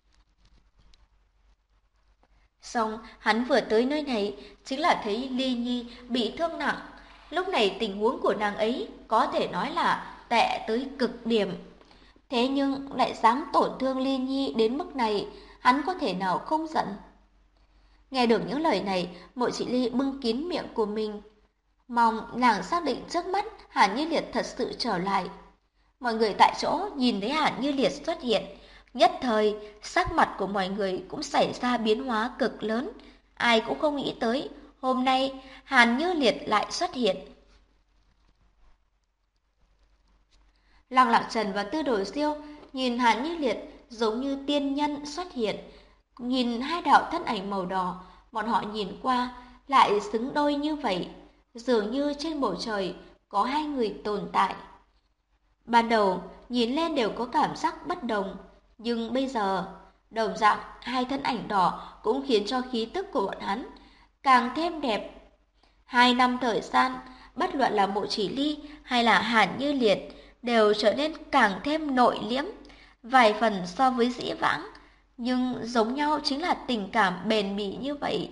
Xong, hắn vừa tới nơi này, chính là thấy Ly Nhi bị thương nặng. Lúc này tình huống của nàng ấy có thể nói là tệ tới cực điểm. Thế nhưng lại dám tổn thương Ly Nhi đến mức này, hắn có thể nào không giận. Nghe được những lời này, Mộ Chỉ Ly bưng kín miệng của mình, mong nàng xác định trước mắt Hàn Như Liệt thật sự trở lại. Mọi người tại chỗ nhìn thấy Hàn Như Liệt xuất hiện, nhất thời sắc mặt của mọi người cũng xảy ra biến hóa cực lớn. Ai cũng không nghĩ tới hôm nay Hàn Như Liệt lại xuất hiện. Lăng Lạc Trần và Tư Đồ Diêu nhìn Hàn Như Liệt giống như tiên nhân xuất hiện. Nhìn hai đạo thân ảnh màu đỏ, bọn họ nhìn qua lại xứng đôi như vậy, dường như trên bầu trời có hai người tồn tại. Ban đầu nhìn lên đều có cảm giác bất đồng, nhưng bây giờ đồng dạng hai thân ảnh đỏ cũng khiến cho khí tức của bọn hắn càng thêm đẹp. 2 năm thời gian, bất luận là Mộ Chỉ Ly hay là Hàn Như Liệt đều trở nên càng thêm nội liễm, vài phần so với dĩ vãng, nhưng giống nhau chính là tình cảm bền bỉ như vậy.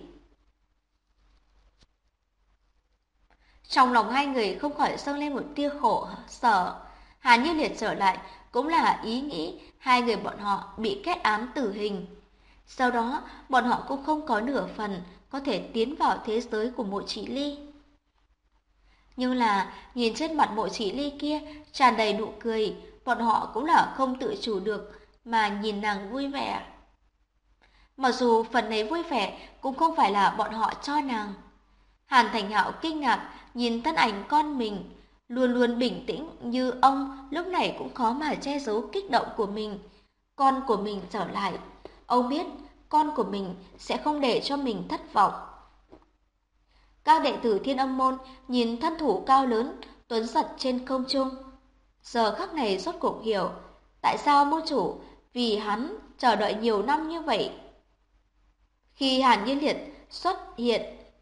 Trong lòng hai người không khỏi dâng lên một tia khổ sở. Hàn Như Liệt trở lại cũng là ý nghĩ hai người bọn họ bị kết án tử hình. Sau đó, bọn họ cũng không có nửa phần có thể tiến vào thế giới của Mộ Chỉ Ly. Nhưng là nhìn trên mặt Mộ Chỉ Ly kia tràn đầy nụ cười, bọn họ cũng là không tự chủ được mà nhìn nàng vui vẻ. Mặc dù phần này vui vẻ cũng không phải là bọn họ cho nàng. Hàn Thành Hạo kinh ngạc nhìn thân ảnh con mình, luôn luôn bình tĩnh như ông lúc này cũng khó mà che giấu kích động của mình. Con của mình trở lại, ông biết con của mình sẽ không để cho mình thất vọng. Các đệ tử Thiên Âm môn nhìn thân thủ cao lớn, tuấn giật trên không trung. Giờ khắc này rốt cuộc hiểu, tại sao môn chủ vì hắn chờ đợi nhiều năm như vậy. Khi Hàn Như Liệt xuất hiện,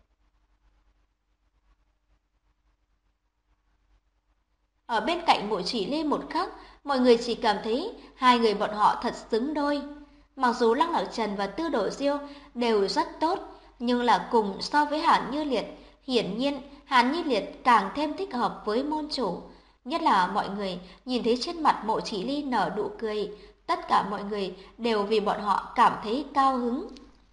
ở bên cạnh Mộ Chỉ Ly một khắc, mọi người chỉ cảm thấy hai người bọn họ thật xứng đôi. Mặc dù Lăng Lạc Trần và Tư Đồ Diêu đều rất tốt, nhưng là cùng so với Hàn Như Liệt, hiển nhiên Hàn Như Liệt càng thêm thích hợp với môn chủ. Nhất là mọi người nhìn thấy trên mặt Mộ Chỉ Ly nở nụ cười, tất cả mọi người đều vì bọn họ cảm thấy cao hứng.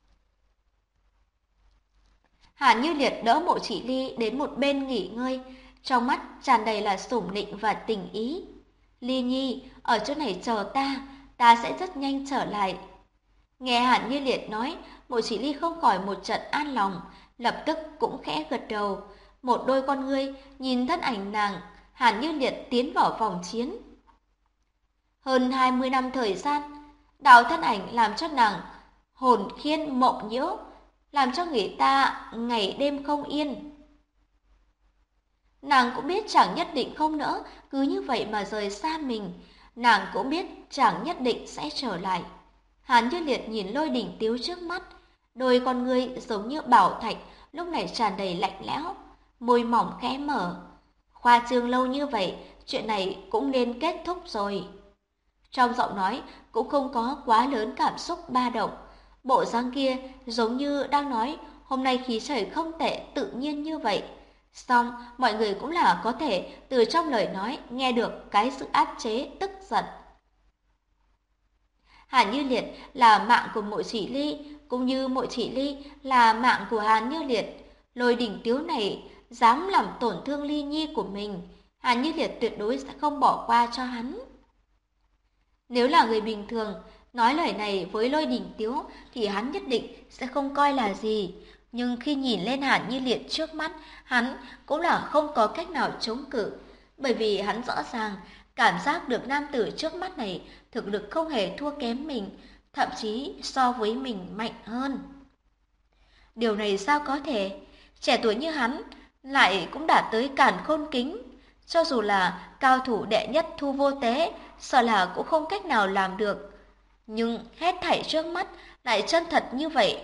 Hàn Như Liệt đỡ Mộ Chỉ Ly đến một bên nghỉ ngơi, trong mắt tràn đầy là sủng nịnh và tình ý. Ly Nhi, ở chỗ này chờ ta sẽ rất nhanh trở lại. Nghe Hàn Như Liệt nói, Mộ Chỉ Ly không khỏi một trận an lòng, lập tức cũng khẽ gật đầu. Một đôi con ngươi nhìn thân ảnh nàng, Hàn Như Liệt tiến vào vòng chiến. Hơn 20 năm thời gian, đạo thân ảnh làm cho nàng hồn khiên mộng nhiễu, làm cho người ta ngày đêm không yên. Nàng cũng biết chẳng nhất định không nỡ cứ như vậy mà rời xa mình, nàng cũng biết chẳng nhất định sẽ trở lại. Hàn Như Liệt nhìn Lôi Đỉnh Tiếu trước mắt, đôi con ngươi giống như bảo thạch, lúc này tràn đầy lạnh lẽo, môi mỏng khẽ mở. Khoa trương lâu như vậy, chuyện này cũng nên kết thúc rồi. Trong giọng nói cũng không có quá lớn cảm xúc ba động, bộ dáng kia giống như đang nói hôm nay khí trời không tệ, tự nhiên như vậy. Song mọi người cũng là có thể từ trong lời nói nghe được cái sự áp chế tức giận. Hàn Như Liệt là mạng của Mộ Chỉ Ly, cũng như Mộ Chỉ Ly là mạng của Hàn Như Liệt. Lôi Đỉnh Tiếu này dám làm tổn thương Ly Nhi của mình, Hàn Như Liệt tuyệt đối sẽ không bỏ qua cho hắn. Nếu là người bình thường, nói lời này với Lôi Đỉnh Tiếu thì hắn nhất định sẽ không coi là gì. Nhưng khi nhìn lên Hàn Như Liệt trước mắt, hắn cũng là không có cách nào chống cự. Bởi vì hắn rõ ràng cảm giác được nam tử trước mắt này thực lực không hề thua kém mình, thậm chí so với mình mạnh hơn. Điều này sao có thể? Trẻ tuổi như hắn lại cũng đạt tới càn khôn kính. Cho dù là cao thủ đệ nhất Thu Vô Tế, sợ là cũng không cách nào làm được. Nhưng hết thảy trước mắt lại chân thật như vậy.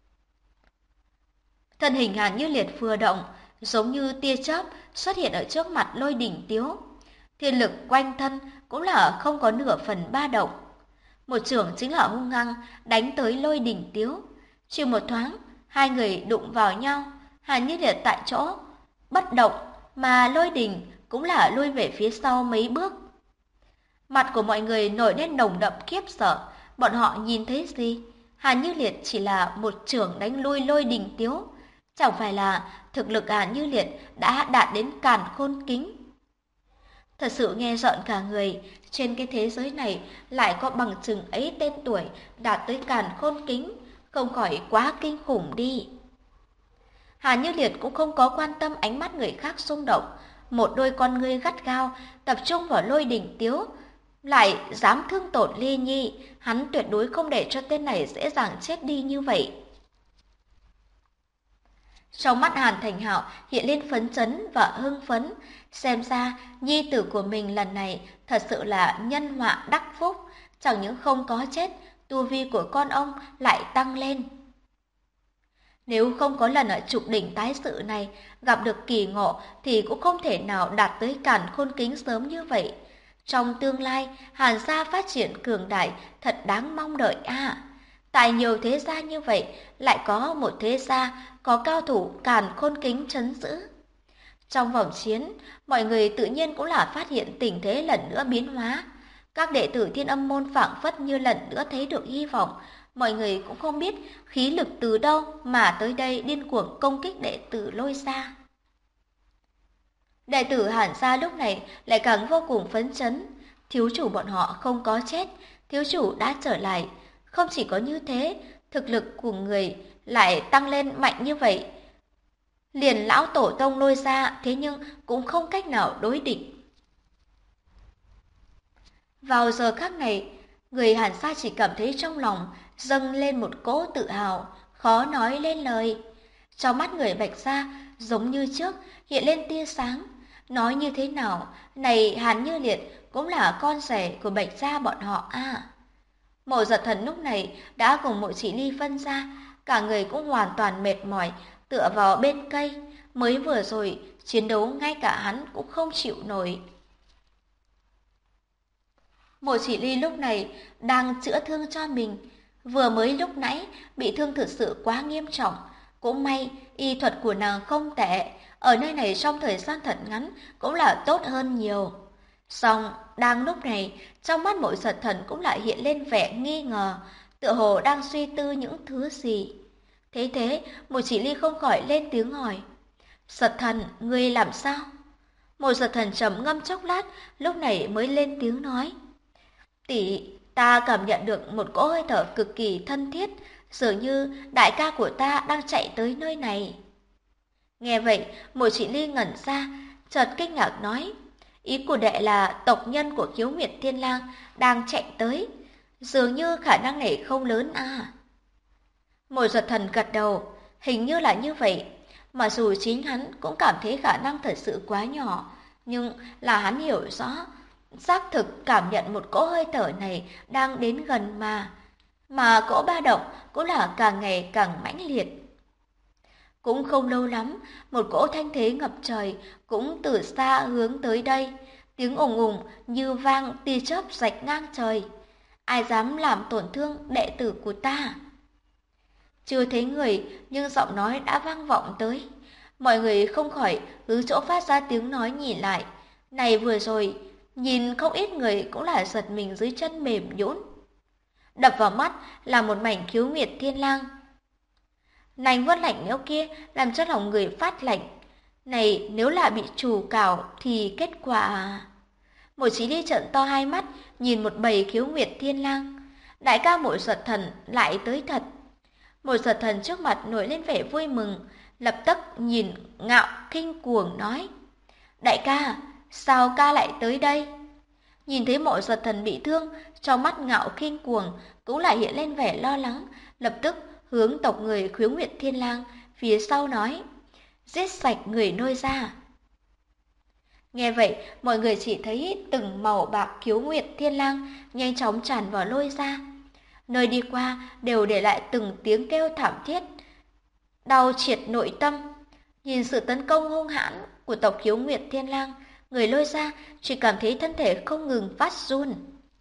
Thân hình Hàn Như Liệt vừa động, giống như tia chớp xuất hiện ở trước mặt Lôi Đỉnh Tiếu. Thiên lực quanh thân cũng là không có nửa phần ba động. Một chưởng chính là hung hăng đánh tới Lôi Đỉnh Tiếu. Chỉ một thoáng, hai người đụng vào nhau, Hàn Như Liệt tại chỗ bất động, mà Lôi Đỉnh cũng là lui về phía sau mấy bước. Mặt của mọi người nổi lên nồng đậm khiếp sợ, bọn họ nhìn thấy gì? Hàn Như Liệt chỉ là một chưởng đánh lui Lôi Đỉnh Tiếu, chẳng phải là thực lực Hàn Như Liệt đã đạt đến càn khôn kính. Thật sự nghe rợn cả người, trên cái thế giới này lại có bằng chừng ấy tên tuổi đạt tới càn khôn kính, không khỏi quá kinh khủng đi. Hàn Như Liệt cũng không có quan tâm ánh mắt người khác xung động, một đôi con ngươi gắt gao tập trung vào Lôi Đỉnh Tiếu, lại dám thương tổn Ly Nhi, hắn tuyệt đối không để cho tên này dễ dàng chết đi như vậy. Trong mắt Hàn Thành Hạo hiện lên phấn chấn và hưng phấn, xem ra nhi tử của mình lần này thật sự là nhân họa đắc phúc, chẳng những không có chết, tu vi của con ông lại tăng lên. Nếu không có lần ở trục đỉnh tái sự này gặp được kỳ ngộ thì cũng không thể nào đạt tới càn khôn kính sớm như vậy. Trong tương lai, Hàn gia phát triển cường đại thật đáng mong đợi à. Tại nhiều thế gia như vậy, lại có một thế gia có cao thủ càn khôn kính trấn giữ. Trong vòng chiến, mọi người tự nhiên cũng là phát hiện tình thế lần nữa biến hóa. Các đệ tử Thiên Âm môn phảng phất như lần nữa thấy được hy vọng. Mọi người cũng không biết khí lực từ đâu mà tới đây điên cuồng công kích đệ tử Lôi gia. Đệ tử Hàn gia lúc này lại càng vô cùng phấn chấn. Thiếu chủ bọn họ không có chết, thiếu chủ đã trở lại. Không chỉ có như thế, thực lực của người lại tăng lên mạnh như vậy. Liền lão tổ tông Lôi Gia thế nhưng cũng không cách nào đối địch. Vào giờ khắc này, người Hàn Sa chỉ cảm thấy trong lòng dâng lên một cỗ tự hào, khó nói lên lời. Trong mắt người Bạch Gia giống như trước hiện lên tia sáng. Nói như thế nào, này Hàn Như Liệt cũng là con rể của Bạch Gia bọn họ à. Mộ Giật Thần lúc này đã cùng Mộ Chỉ Ly phân ra, cả người cũng hoàn toàn mệt mỏi, tựa vào bên cây. Mới vừa rồi, chiến đấu ngay cả hắn cũng không chịu nổi. Mộ Chỉ Ly lúc này đang chữa thương cho mình, vừa mới lúc nãy bị thương thực sự quá nghiêm trọng. Cũng may y thuật của nàng không tệ, ở nơi này trong thời gian thật ngắn cũng là tốt hơn nhiều. Song đang lúc này, trong mắt Mộ Giật Thần cũng lại hiện lên vẻ nghi ngờ, tựa hồ đang suy tư những thứ gì. Thế thế, Mộ Chỉ Ly không khỏi lên tiếng hỏi: "Giật Thần, ngươi làm sao?" Mộ Giật Thần trầm ngâm chốc lát, lúc này mới lên tiếng nói: "Tỷ, ta cảm nhận được một cỗ hơi thở cực kỳ thân thiết, dường như đại ca của ta đang chạy tới nơi này." Nghe vậy, Mộ Chỉ Ly ngẩn ra, chợt kinh ngạc nói: "Ý của đệ là tộc nhân của Khiếu Nguyệt Thiên Lang đang chạy tới, dường như khả năng này không lớn à?" Mộ Giật Thần gật đầu, hình như là như vậy. Mặc dù chính hắn cũng cảm thấy khả năng thật sự quá nhỏ, nhưng là hắn hiểu rõ, xác thực cảm nhận một cỗ hơi thở này đang đến gần mà cỗ ba động cũng là càng ngày càng mãnh liệt. Cũng không lâu lắm, một cỗ thanh thế ngập trời cũng từ xa hướng tới đây, tiếng ùng ùng như vang tia chớp rạch ngang trời. Ai dám làm tổn thương đệ tử của ta? Chưa thấy người, nhưng giọng nói đã vang vọng tới. Mọi người không khỏi hướng chỗ phát ra tiếng nói nhìn lại. Này vừa rồi, nhìn không ít người cũng là giật mình dưới chân mềm nhũn. Đập vào mắt là một mảnh Khiếu Nguyệt Thiên Lang. Nành vuốt lạnh lẽo kia làm cho lòng người phát lạnh. Này nếu là bị trù cào thì kết quả... Mộ Chí Ly trợn to hai mắt, nhìn một bầy Khiếu Nguyệt Thiên Lang. Đại ca Mộ Giật Thần lại tới thật. Mộ Giật Thần trước mặt nổi lên vẻ vui mừng, lập tức nhìn Ngạo Kinh Cuồng nói: "Đại ca, sao ca lại tới đây?" Nhìn thấy Mộ Giật Thần bị thương, trong mắt Ngạo Kinh Cuồng cũng lại hiện lên vẻ lo lắng, lập tức hướng tộc người Khiếu Nguyệt Thiên Lang phía sau nói: "Giết sạch người Nôi Gia." Nghe vậy, mọi người chỉ thấy từng màu bạc Khiếu Nguyệt Thiên Lang nhanh chóng tràn vào Lôi Gia. Nơi đi qua đều để lại từng tiếng kêu thảm thiết, đau triệt nội tâm. Nhìn sự tấn công hung hãn của tộc Khiếu Nguyệt Thiên Lang, người Lôi Gia chỉ cảm thấy thân thể không ngừng phát run.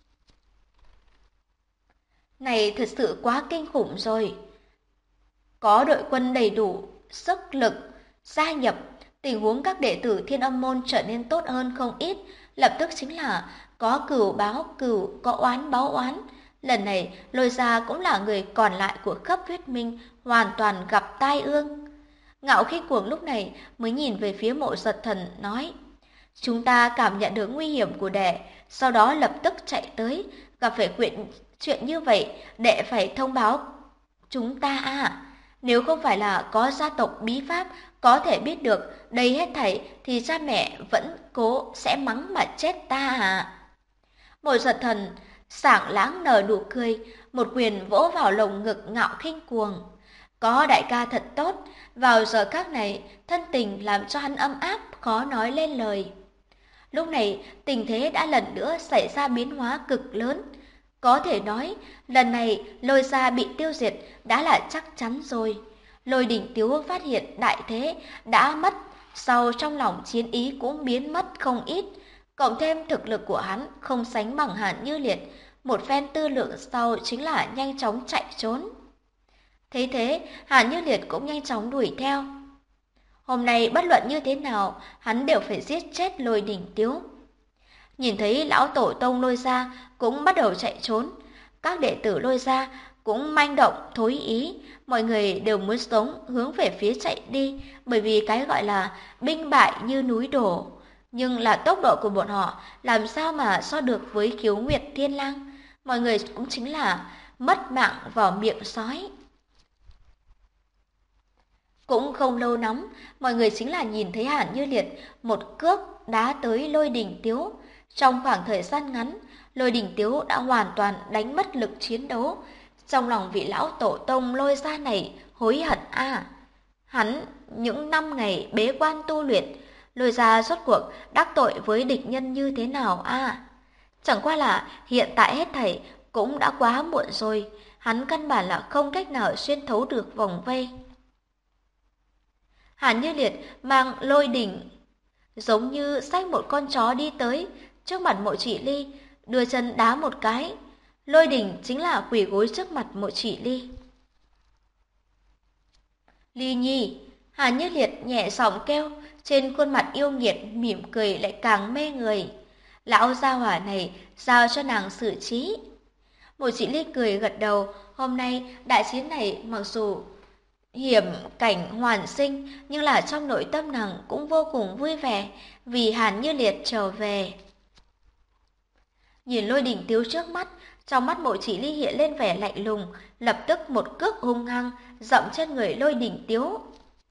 Này thật sự quá kinh khủng rồi. Có đội quân đầy đủ sức lực gia nhập, tình huống các đệ tử Thiên Âm môn trở nên tốt hơn không ít, lập tức chính là có cừu báo cừu, có oán báo oán. Lần này, Lôi Gia cũng là người còn lại của Khắp Huyết Minh, hoàn toàn gặp tai ương. Ngạo Khinh Cuồng lúc này mới nhìn về phía Mộ Giật Thần nói: "Chúng ta cảm nhận được nguy hiểm của đệ, sau đó lập tức chạy tới, gặp phải chuyện như vậy, đệ phải thông báo chúng ta à. Nếu không phải là có gia tộc bí pháp có thể biết được đây hết thảy thì cha mẹ vẫn cố sẽ mắng mà chết ta à." Mộ Giật Thần sảng láng nở nụ cười, một quyền vỗ vào lồng ngực Ngạo Khinh Cuồng. Có đại ca thật tốt, vào giờ khắc này, thân tình làm cho hắn ấm áp, khó nói lên lời. Lúc này, tình thế đã lần nữa xảy ra biến hóa cực lớn. Có thể nói, lần này Lôi Gia bị tiêu diệt đã là chắc chắn rồi. Lôi Đỉnh Tiếu phát hiện đại thế đã mất, sau trong lòng chiến ý cũng biến mất không ít. Cộng thêm thực lực của hắn không sánh bằng Hàn Như Liệt, một phen tư lượng sau chính là nhanh chóng chạy trốn. Thế thế, Hàn Như Liệt cũng nhanh chóng đuổi theo. Hôm nay bất luận như thế nào, hắn đều phải giết chết Lôi Đỉnh Tiếu. Nhìn thấy lão tổ tông Lôi Gia cũng bắt đầu chạy trốn, các đệ tử Lôi Gia cũng manh động thối ý, mọi người đều muốn sống hướng về phía chạy đi, bởi vì cái gọi là binh bại như núi đổ. Nhưng là tốc độ của bọn họ làm sao mà so được với Khiếu Nguyệt Thiên Lang, mọi người cũng chính là mất mạng vào miệng sói. Cũng không lâu lắm, mọi người chính là nhìn thấy Hàn Như Liệt một cước đá tới Lôi Đình Tiếu. Trong khoảng thời gian ngắn, Lôi Đình Tiếu đã hoàn toàn đánh mất lực chiến đấu. Trong lòng vị lão tổ tông Lôi gia này hối hận a. Hắn những năm ngày bế quan tu luyện, Lôi gia rốt cuộc đắc tội với địch nhân như thế nào a? Chẳng qua là hiện tại hết thảy cũng đã quá muộn rồi, hắn căn bản là không cách nào xuyên thấu được vòng vây. Hàn Như Liệt mang Lôi đỉnh giống như xách một con chó đi tới trước mặt Mộ Chỉ Ly, đưa chân đá một cái. Lôi đỉnh chính là quỳ gối trước mặt Mộ Chỉ Ly. Ly Nhi, Hàn Như Liệt nhẹ giọng kêu, trên khuôn mặt yêu nghiệt mỉm cười lại càng mê người. Lão gia hỏa này giao cho nàng xử trí. Mộ Chỉ Ly cười gật đầu, hôm nay đại chiến này mặc dù hiểm cảnh hoàn sinh, nhưng là trong nội tâm nàng cũng vô cùng vui vẻ vì Hàn Như Liệt trở về. Nhìn Lôi Đình Tiếu trước mắt, trong mắt Mộ Chỉ Ly hiện lên vẻ lạnh lùng, lập tức một cước hung hăng dậm trên người Lôi Đình Tiếu.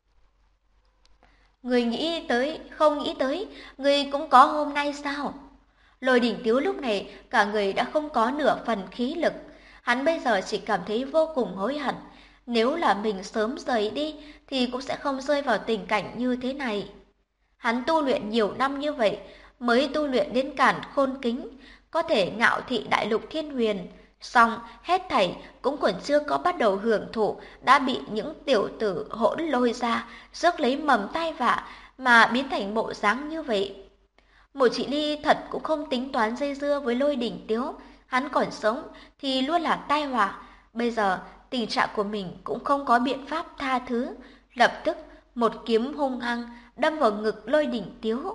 Người nghĩ tới, không nghĩ tới, người cũng có hôm nay sao? Lôi Đình Tiếu lúc này cả người đã không có nửa phần khí lực, hắn bây giờ chỉ cảm thấy vô cùng hối hận. Nếu là mình sớm rời đi thì cũng sẽ không rơi vào tình cảnh như thế này. Hắn tu luyện nhiều năm như vậy, mới tu luyện đến Càn Khôn Kính, có thể ngạo thị đại lục thiên huyền. Xong, hết thảy cũng còn chưa có bắt đầu hưởng thụ, đã bị những tiểu tử hỗn Lôi ra, rước lấy mầm tai vạ mà biến thành bộ dáng như vậy. Mộ Chỉ Ly thật cũng không tính toán dây dưa với Lôi Đình Tiếu, hắn còn sống thì luôn là tai họa. Bây giờ tình trạng của mình cũng không có biện pháp tha thứ, lập tức một kiếm hung hăng đâm vào ngực Lôi Đình Tiếu.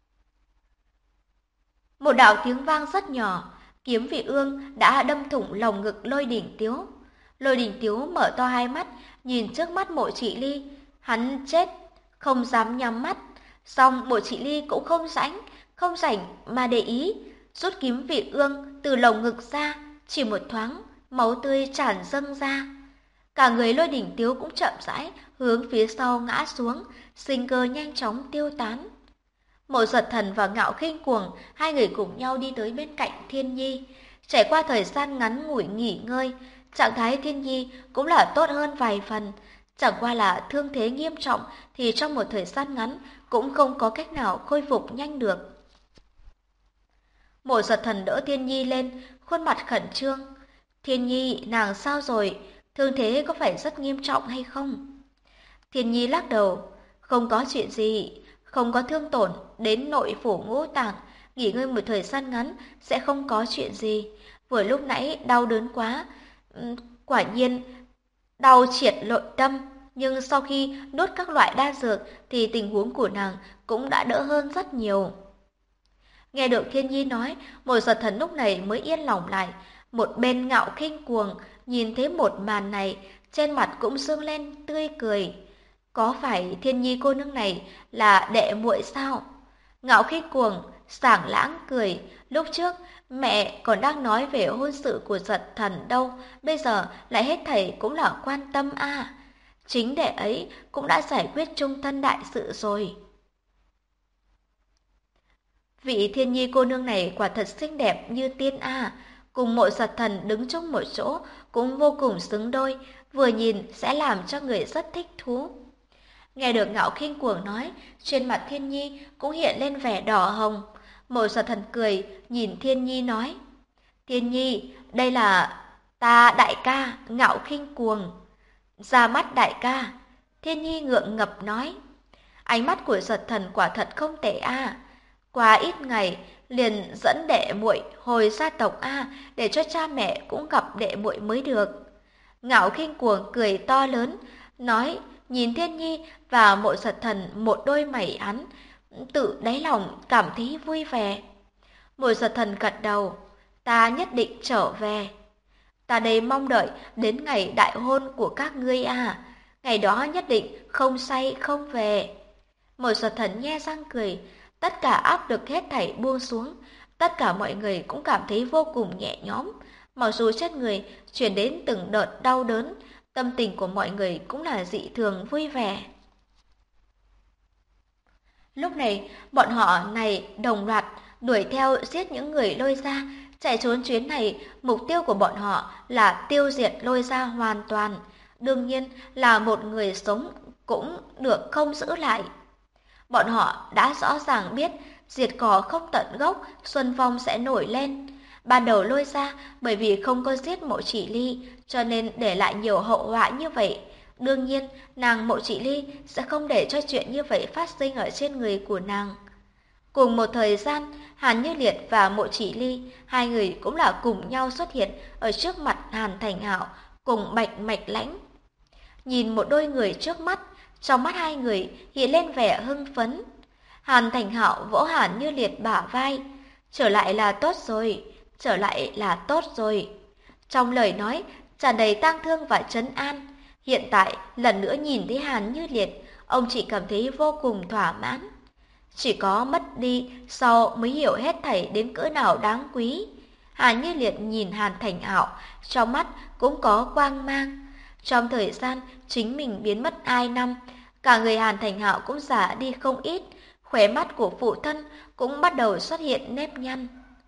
Một đạo tiếng vang rất nhỏ, kiếm vị ương đã đâm thủng lồng ngực Lôi Đình Tiếu. Lôi Đình Tiếu mở to hai mắt, nhìn trước mắt Mộ Chỉ Ly, hắn chết không dám nhắm mắt. Song Mộ Chỉ Ly cũng không rảnh mà để ý, rút kiếm vị ương từ lồng ngực ra, chỉ một thoáng, máu tươi tràn dâng ra. Cả người Lôi Đình Tiếu cũng chậm rãi hướng phía sau ngã xuống, sinh cơ nhanh chóng tiêu tán. Mộ Giật Thần và Ngạo Khinh Cuồng hai người cùng nhau đi tới bên cạnh Thiên Nhi. Trải qua thời gian ngắn ngủi nghỉ ngơi, trạng thái Thiên Nhi cũng là tốt hơn vài phần. Chẳng qua là thương thế nghiêm trọng thì trong một thời gian ngắn cũng không có cách nào khôi phục nhanh được. Mộ Giật Thần đỡ Thiên Nhi lên, khuôn mặt khẩn trương. Thiên Nhi, nàng sao rồi? Thương thế có phải rất nghiêm trọng hay không? Thiên Nhi lắc đầu, không có chuyện gì, không có thương tổn đến nội phủ ngũ tạng, nghỉ ngơi một thời gian ngắn sẽ không có chuyện gì. Vừa lúc nãy đau đớn quá, quả nhiên đau triệt nội tâm, nhưng sau khi nuốt các loại đan dược thì tình huống của nàng cũng đã đỡ hơn rất nhiều. Nghe được Thiên Nhi nói, Mộ Giật Thần lúc này mới yên lòng lại. Một bên Ngạo Khinh Cuồng nhìn thấy một màn này, trên mặt cũng dương lên tươi cười. Có phải Thiên Nhi cô nương này là đệ muội sao? Ngạo Khinh Cuồng sảng lãng cười, lúc trước mẹ còn đang nói về hôn sự của Giật Thần đâu, bây giờ lại hết thảy cũng là quan tâm a. Chính đệ ấy cũng đã giải quyết chung thân đại sự rồi. Vị Thiên Nhi cô nương này quả thật xinh đẹp như tiên a, cùng Mộ Giật Thần đứng chung một chỗ cũng vô cùng xứng đôi, vừa nhìn sẽ làm cho người rất thích thú. Nghe được Ngạo Khinh Cuồng nói, trên mặt Thiên Nhi cũng hiện lên vẻ đỏ hồng. Mộ Giật Thần cười, nhìn Thiên Nhi nói, Thiên Nhi, đây là ta đại ca, Ngạo Khinh Cuồng. Ra mắt đại ca. Thiên Nhi ngượng ngập nói, ánh mắt của Giật Thần quả thật không tệ a. Qua ít ngày liền dẫn đệ muội hồi gia tộc a, để cho cha mẹ cũng gặp đệ muội mới được. Ngạo Khinh Cuồng cười to lớn, nói, nhìn Thiên Nhi và Mộ Giật Thần một đôi mày hắn, tự đáy lòng cảm thấy vui vẻ. Mộ Giật Thần gật đầu, ta nhất định trở về. Ta đây mong đợi đến ngày đại hôn của các ngươi a, ngày đó nhất định không say không về. Mộ Giật Thần nhe răng cười, tất cả áp lực hết thảy buông xuống, tất cả mọi người cũng cảm thấy vô cùng nhẹ nhõm. Mặc dù trên người truyền đến từng đợt đau đớn, Tâm tình của mọi người cũng là dị thường vui vẻ. Lúc này, bọn họ này đồng loạt đuổi theo giết những người Lôi Gia. Chạy trốn chuyến này, mục tiêu của bọn họ là tiêu diệt Lôi Gia hoàn toàn. Đương nhiên là một người sống cũng được không giữ lại. Bọn họ đã rõ ràng biết diệt cỏ không tận gốc, Xuân Phong sẽ nổi lên. Ban đầu Lôi Gia bởi vì không có giết Mộ Chỉ Ly cho nên để lại nhiều hậu họa như vậy. Đương nhiên, nàng Mộ Chỉ Ly sẽ không để cho chuyện như vậy phát sinh ở trên người của nàng. Cùng một thời gian, Hàn Như Liệt và Mộ Chỉ Ly, hai người cũng là cùng nhau xuất hiện ở trước mặt Hàn Thành Hạo cùng Bạch Mạch Lãnh. Nhìn một đôi người trước mắt, trong mắt hai người hiện lên vẻ hưng phấn. Hàn Thành Hạo vỗ Hàn Như Liệt bả vai, trở lại là tốt rồi, trở lại là tốt rồi. Trong lời nói tràn đầy tang thương và trấn an. Hiện tại lần nữa nhìn thấy Hàn Như Liệt, ông chỉ cảm thấy vô cùng thỏa mãn. Chỉ có mất đi sau mới hiểu hết thảy đến cỡ nào đáng quý. Hàn Như Liệt nhìn Hàn Thành Hạo, trong mắt cũng có quang mang. Trong thời gian chính mình biến mất 2 năm, cả người Hàn Thành Hạo cũng già đi không ít, khóe mắt của phụ thân cũng bắt đầu xuất hiện nếp nhăn.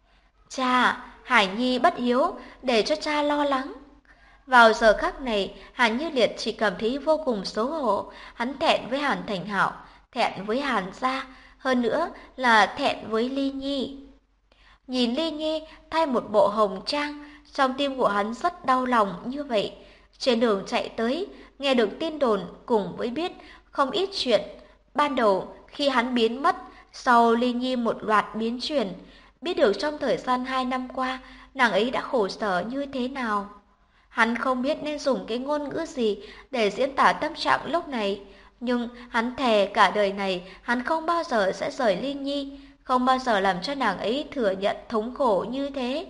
Cha, Hải Nhi bất hiếu, để cho cha lo lắng. Vào giờ khắc này, Hàn Như Liệt chỉ cảm thấy vô cùng xấu hổ, hắn thẹn với Hàn Thành Hạo, thẹn với Hàn gia, hơn nữa là thẹn với Ly Nhi. Nhìn Ly Nhi thay một bộ hồng trang, trong tim của hắn rất đau lòng như vậy. Trên đường chạy tới, nghe được tin đồn cùng với biết không ít chuyện. Ban đầu khi hắn biến mất, sau Ly Nhi một loạt biến chuyển, biết được trong thời gian 2 năm qua, nàng ấy đã khổ sở như thế nào. Hắn không biết nên dùng cái ngôn ngữ gì để diễn tả tâm trạng lúc này, nhưng hắn thề cả đời này hắn không bao giờ sẽ rời Ly Nhi, không bao giờ làm cho nàng ấy thừa nhận thống khổ như thế.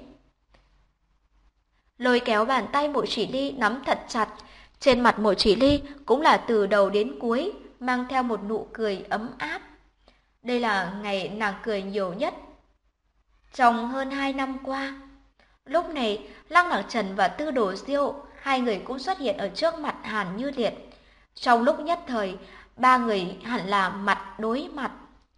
Lôi kéo bàn tay Mộ Chỉ Ly nắm thật chặt, trên mặt Mộ Chỉ Ly cũng là từ đầu đến cuối mang theo một nụ cười ấm áp. Đây là ngày nàng cười nhiều nhất trong hơn 2 năm qua. Lúc này, Lăng Lạc Trần và Tư Đồ Diêu, hai người cũng xuất hiện ở trước mặt Hàn Như Liệt. Trong lúc nhất thời, ba người hẳn là mặt đối mặt.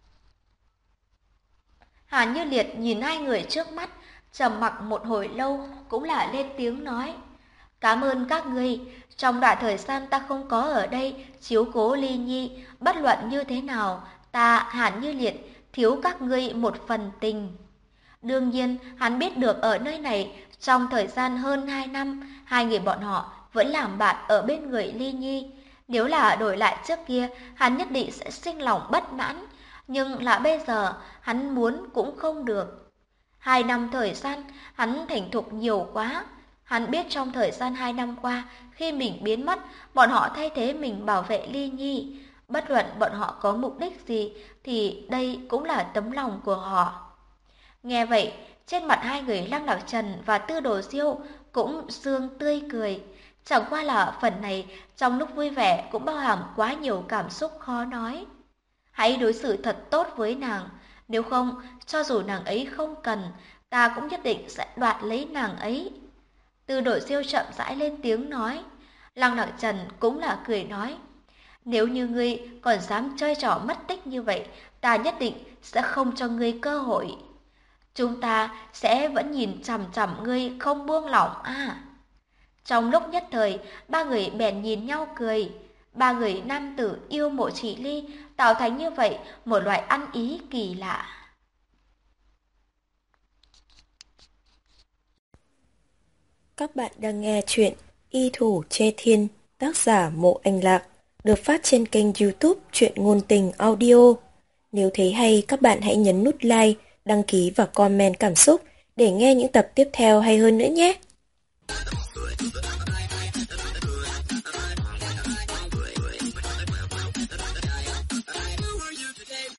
Hàn Như Liệt nhìn hai người trước mắt, trầm mặc một hồi lâu, cũng là lên tiếng nói. Cảm ơn các ngươi, trong đoạn thời gian ta không có ở đây chiếu cố Ly Nhi, bất luận như thế nào, ta Hàn Như Liệt thiếu các ngươi một phần tình. Đương nhiên, hắn biết được ở nơi này, trong thời gian hơn 2 năm, hai người bọn họ vẫn làm bạn ở bên người Ly Nhi. Nếu là đổi lại trước kia, hắn nhất định sẽ sinh lòng bất mãn, nhưng là bây giờ, hắn muốn cũng không được. 2 năm thời gian, hắn thành thục nhiều quá. Hắn biết trong thời gian 2 năm qua, khi mình biến mất, bọn họ thay thế mình bảo vệ Ly Nhi. Bất luận bọn họ có mục đích gì, thì đây cũng là tấm lòng của họ. Nghe vậy, trên mặt hai người Lăng Lạc Trần và Tư Đồ Diêu cũng sương tươi cười. Chẳng qua là phần này trong lúc vui vẻ cũng bao hàm quá nhiều cảm xúc khó nói. Hãy đối xử thật tốt với nàng, nếu không, cho dù nàng ấy không cần, ta cũng nhất định sẽ đoạt lấy nàng ấy. Tư Đồ Diêu chậm rãi lên tiếng nói. Lăng Lạc Trần cũng là cười nói. Nếu như ngươi còn dám chơi trò mất tích như vậy, ta nhất định sẽ không cho ngươi cơ hội. Chúng ta sẽ vẫn nhìn chằm chằm ngươi không buông lỏng à. Trong lúc nhất thời, ba người bèn nhìn nhau cười. Ba người nam tử yêu Mộ Chỉ Ly tạo thành như vậy một loại ăn ý kỳ lạ. Các bạn đang nghe chuyện Y Thủ Che Thiên, tác giả Mộ Anh Lạc, được phát trên kênh YouTube Truyện Ngôn Tình Audio. Nếu thấy hay, các bạn hãy nhấn nút like, đăng ký và comment cảm xúc để nghe những tập tiếp theo hay hơn nữa nhé.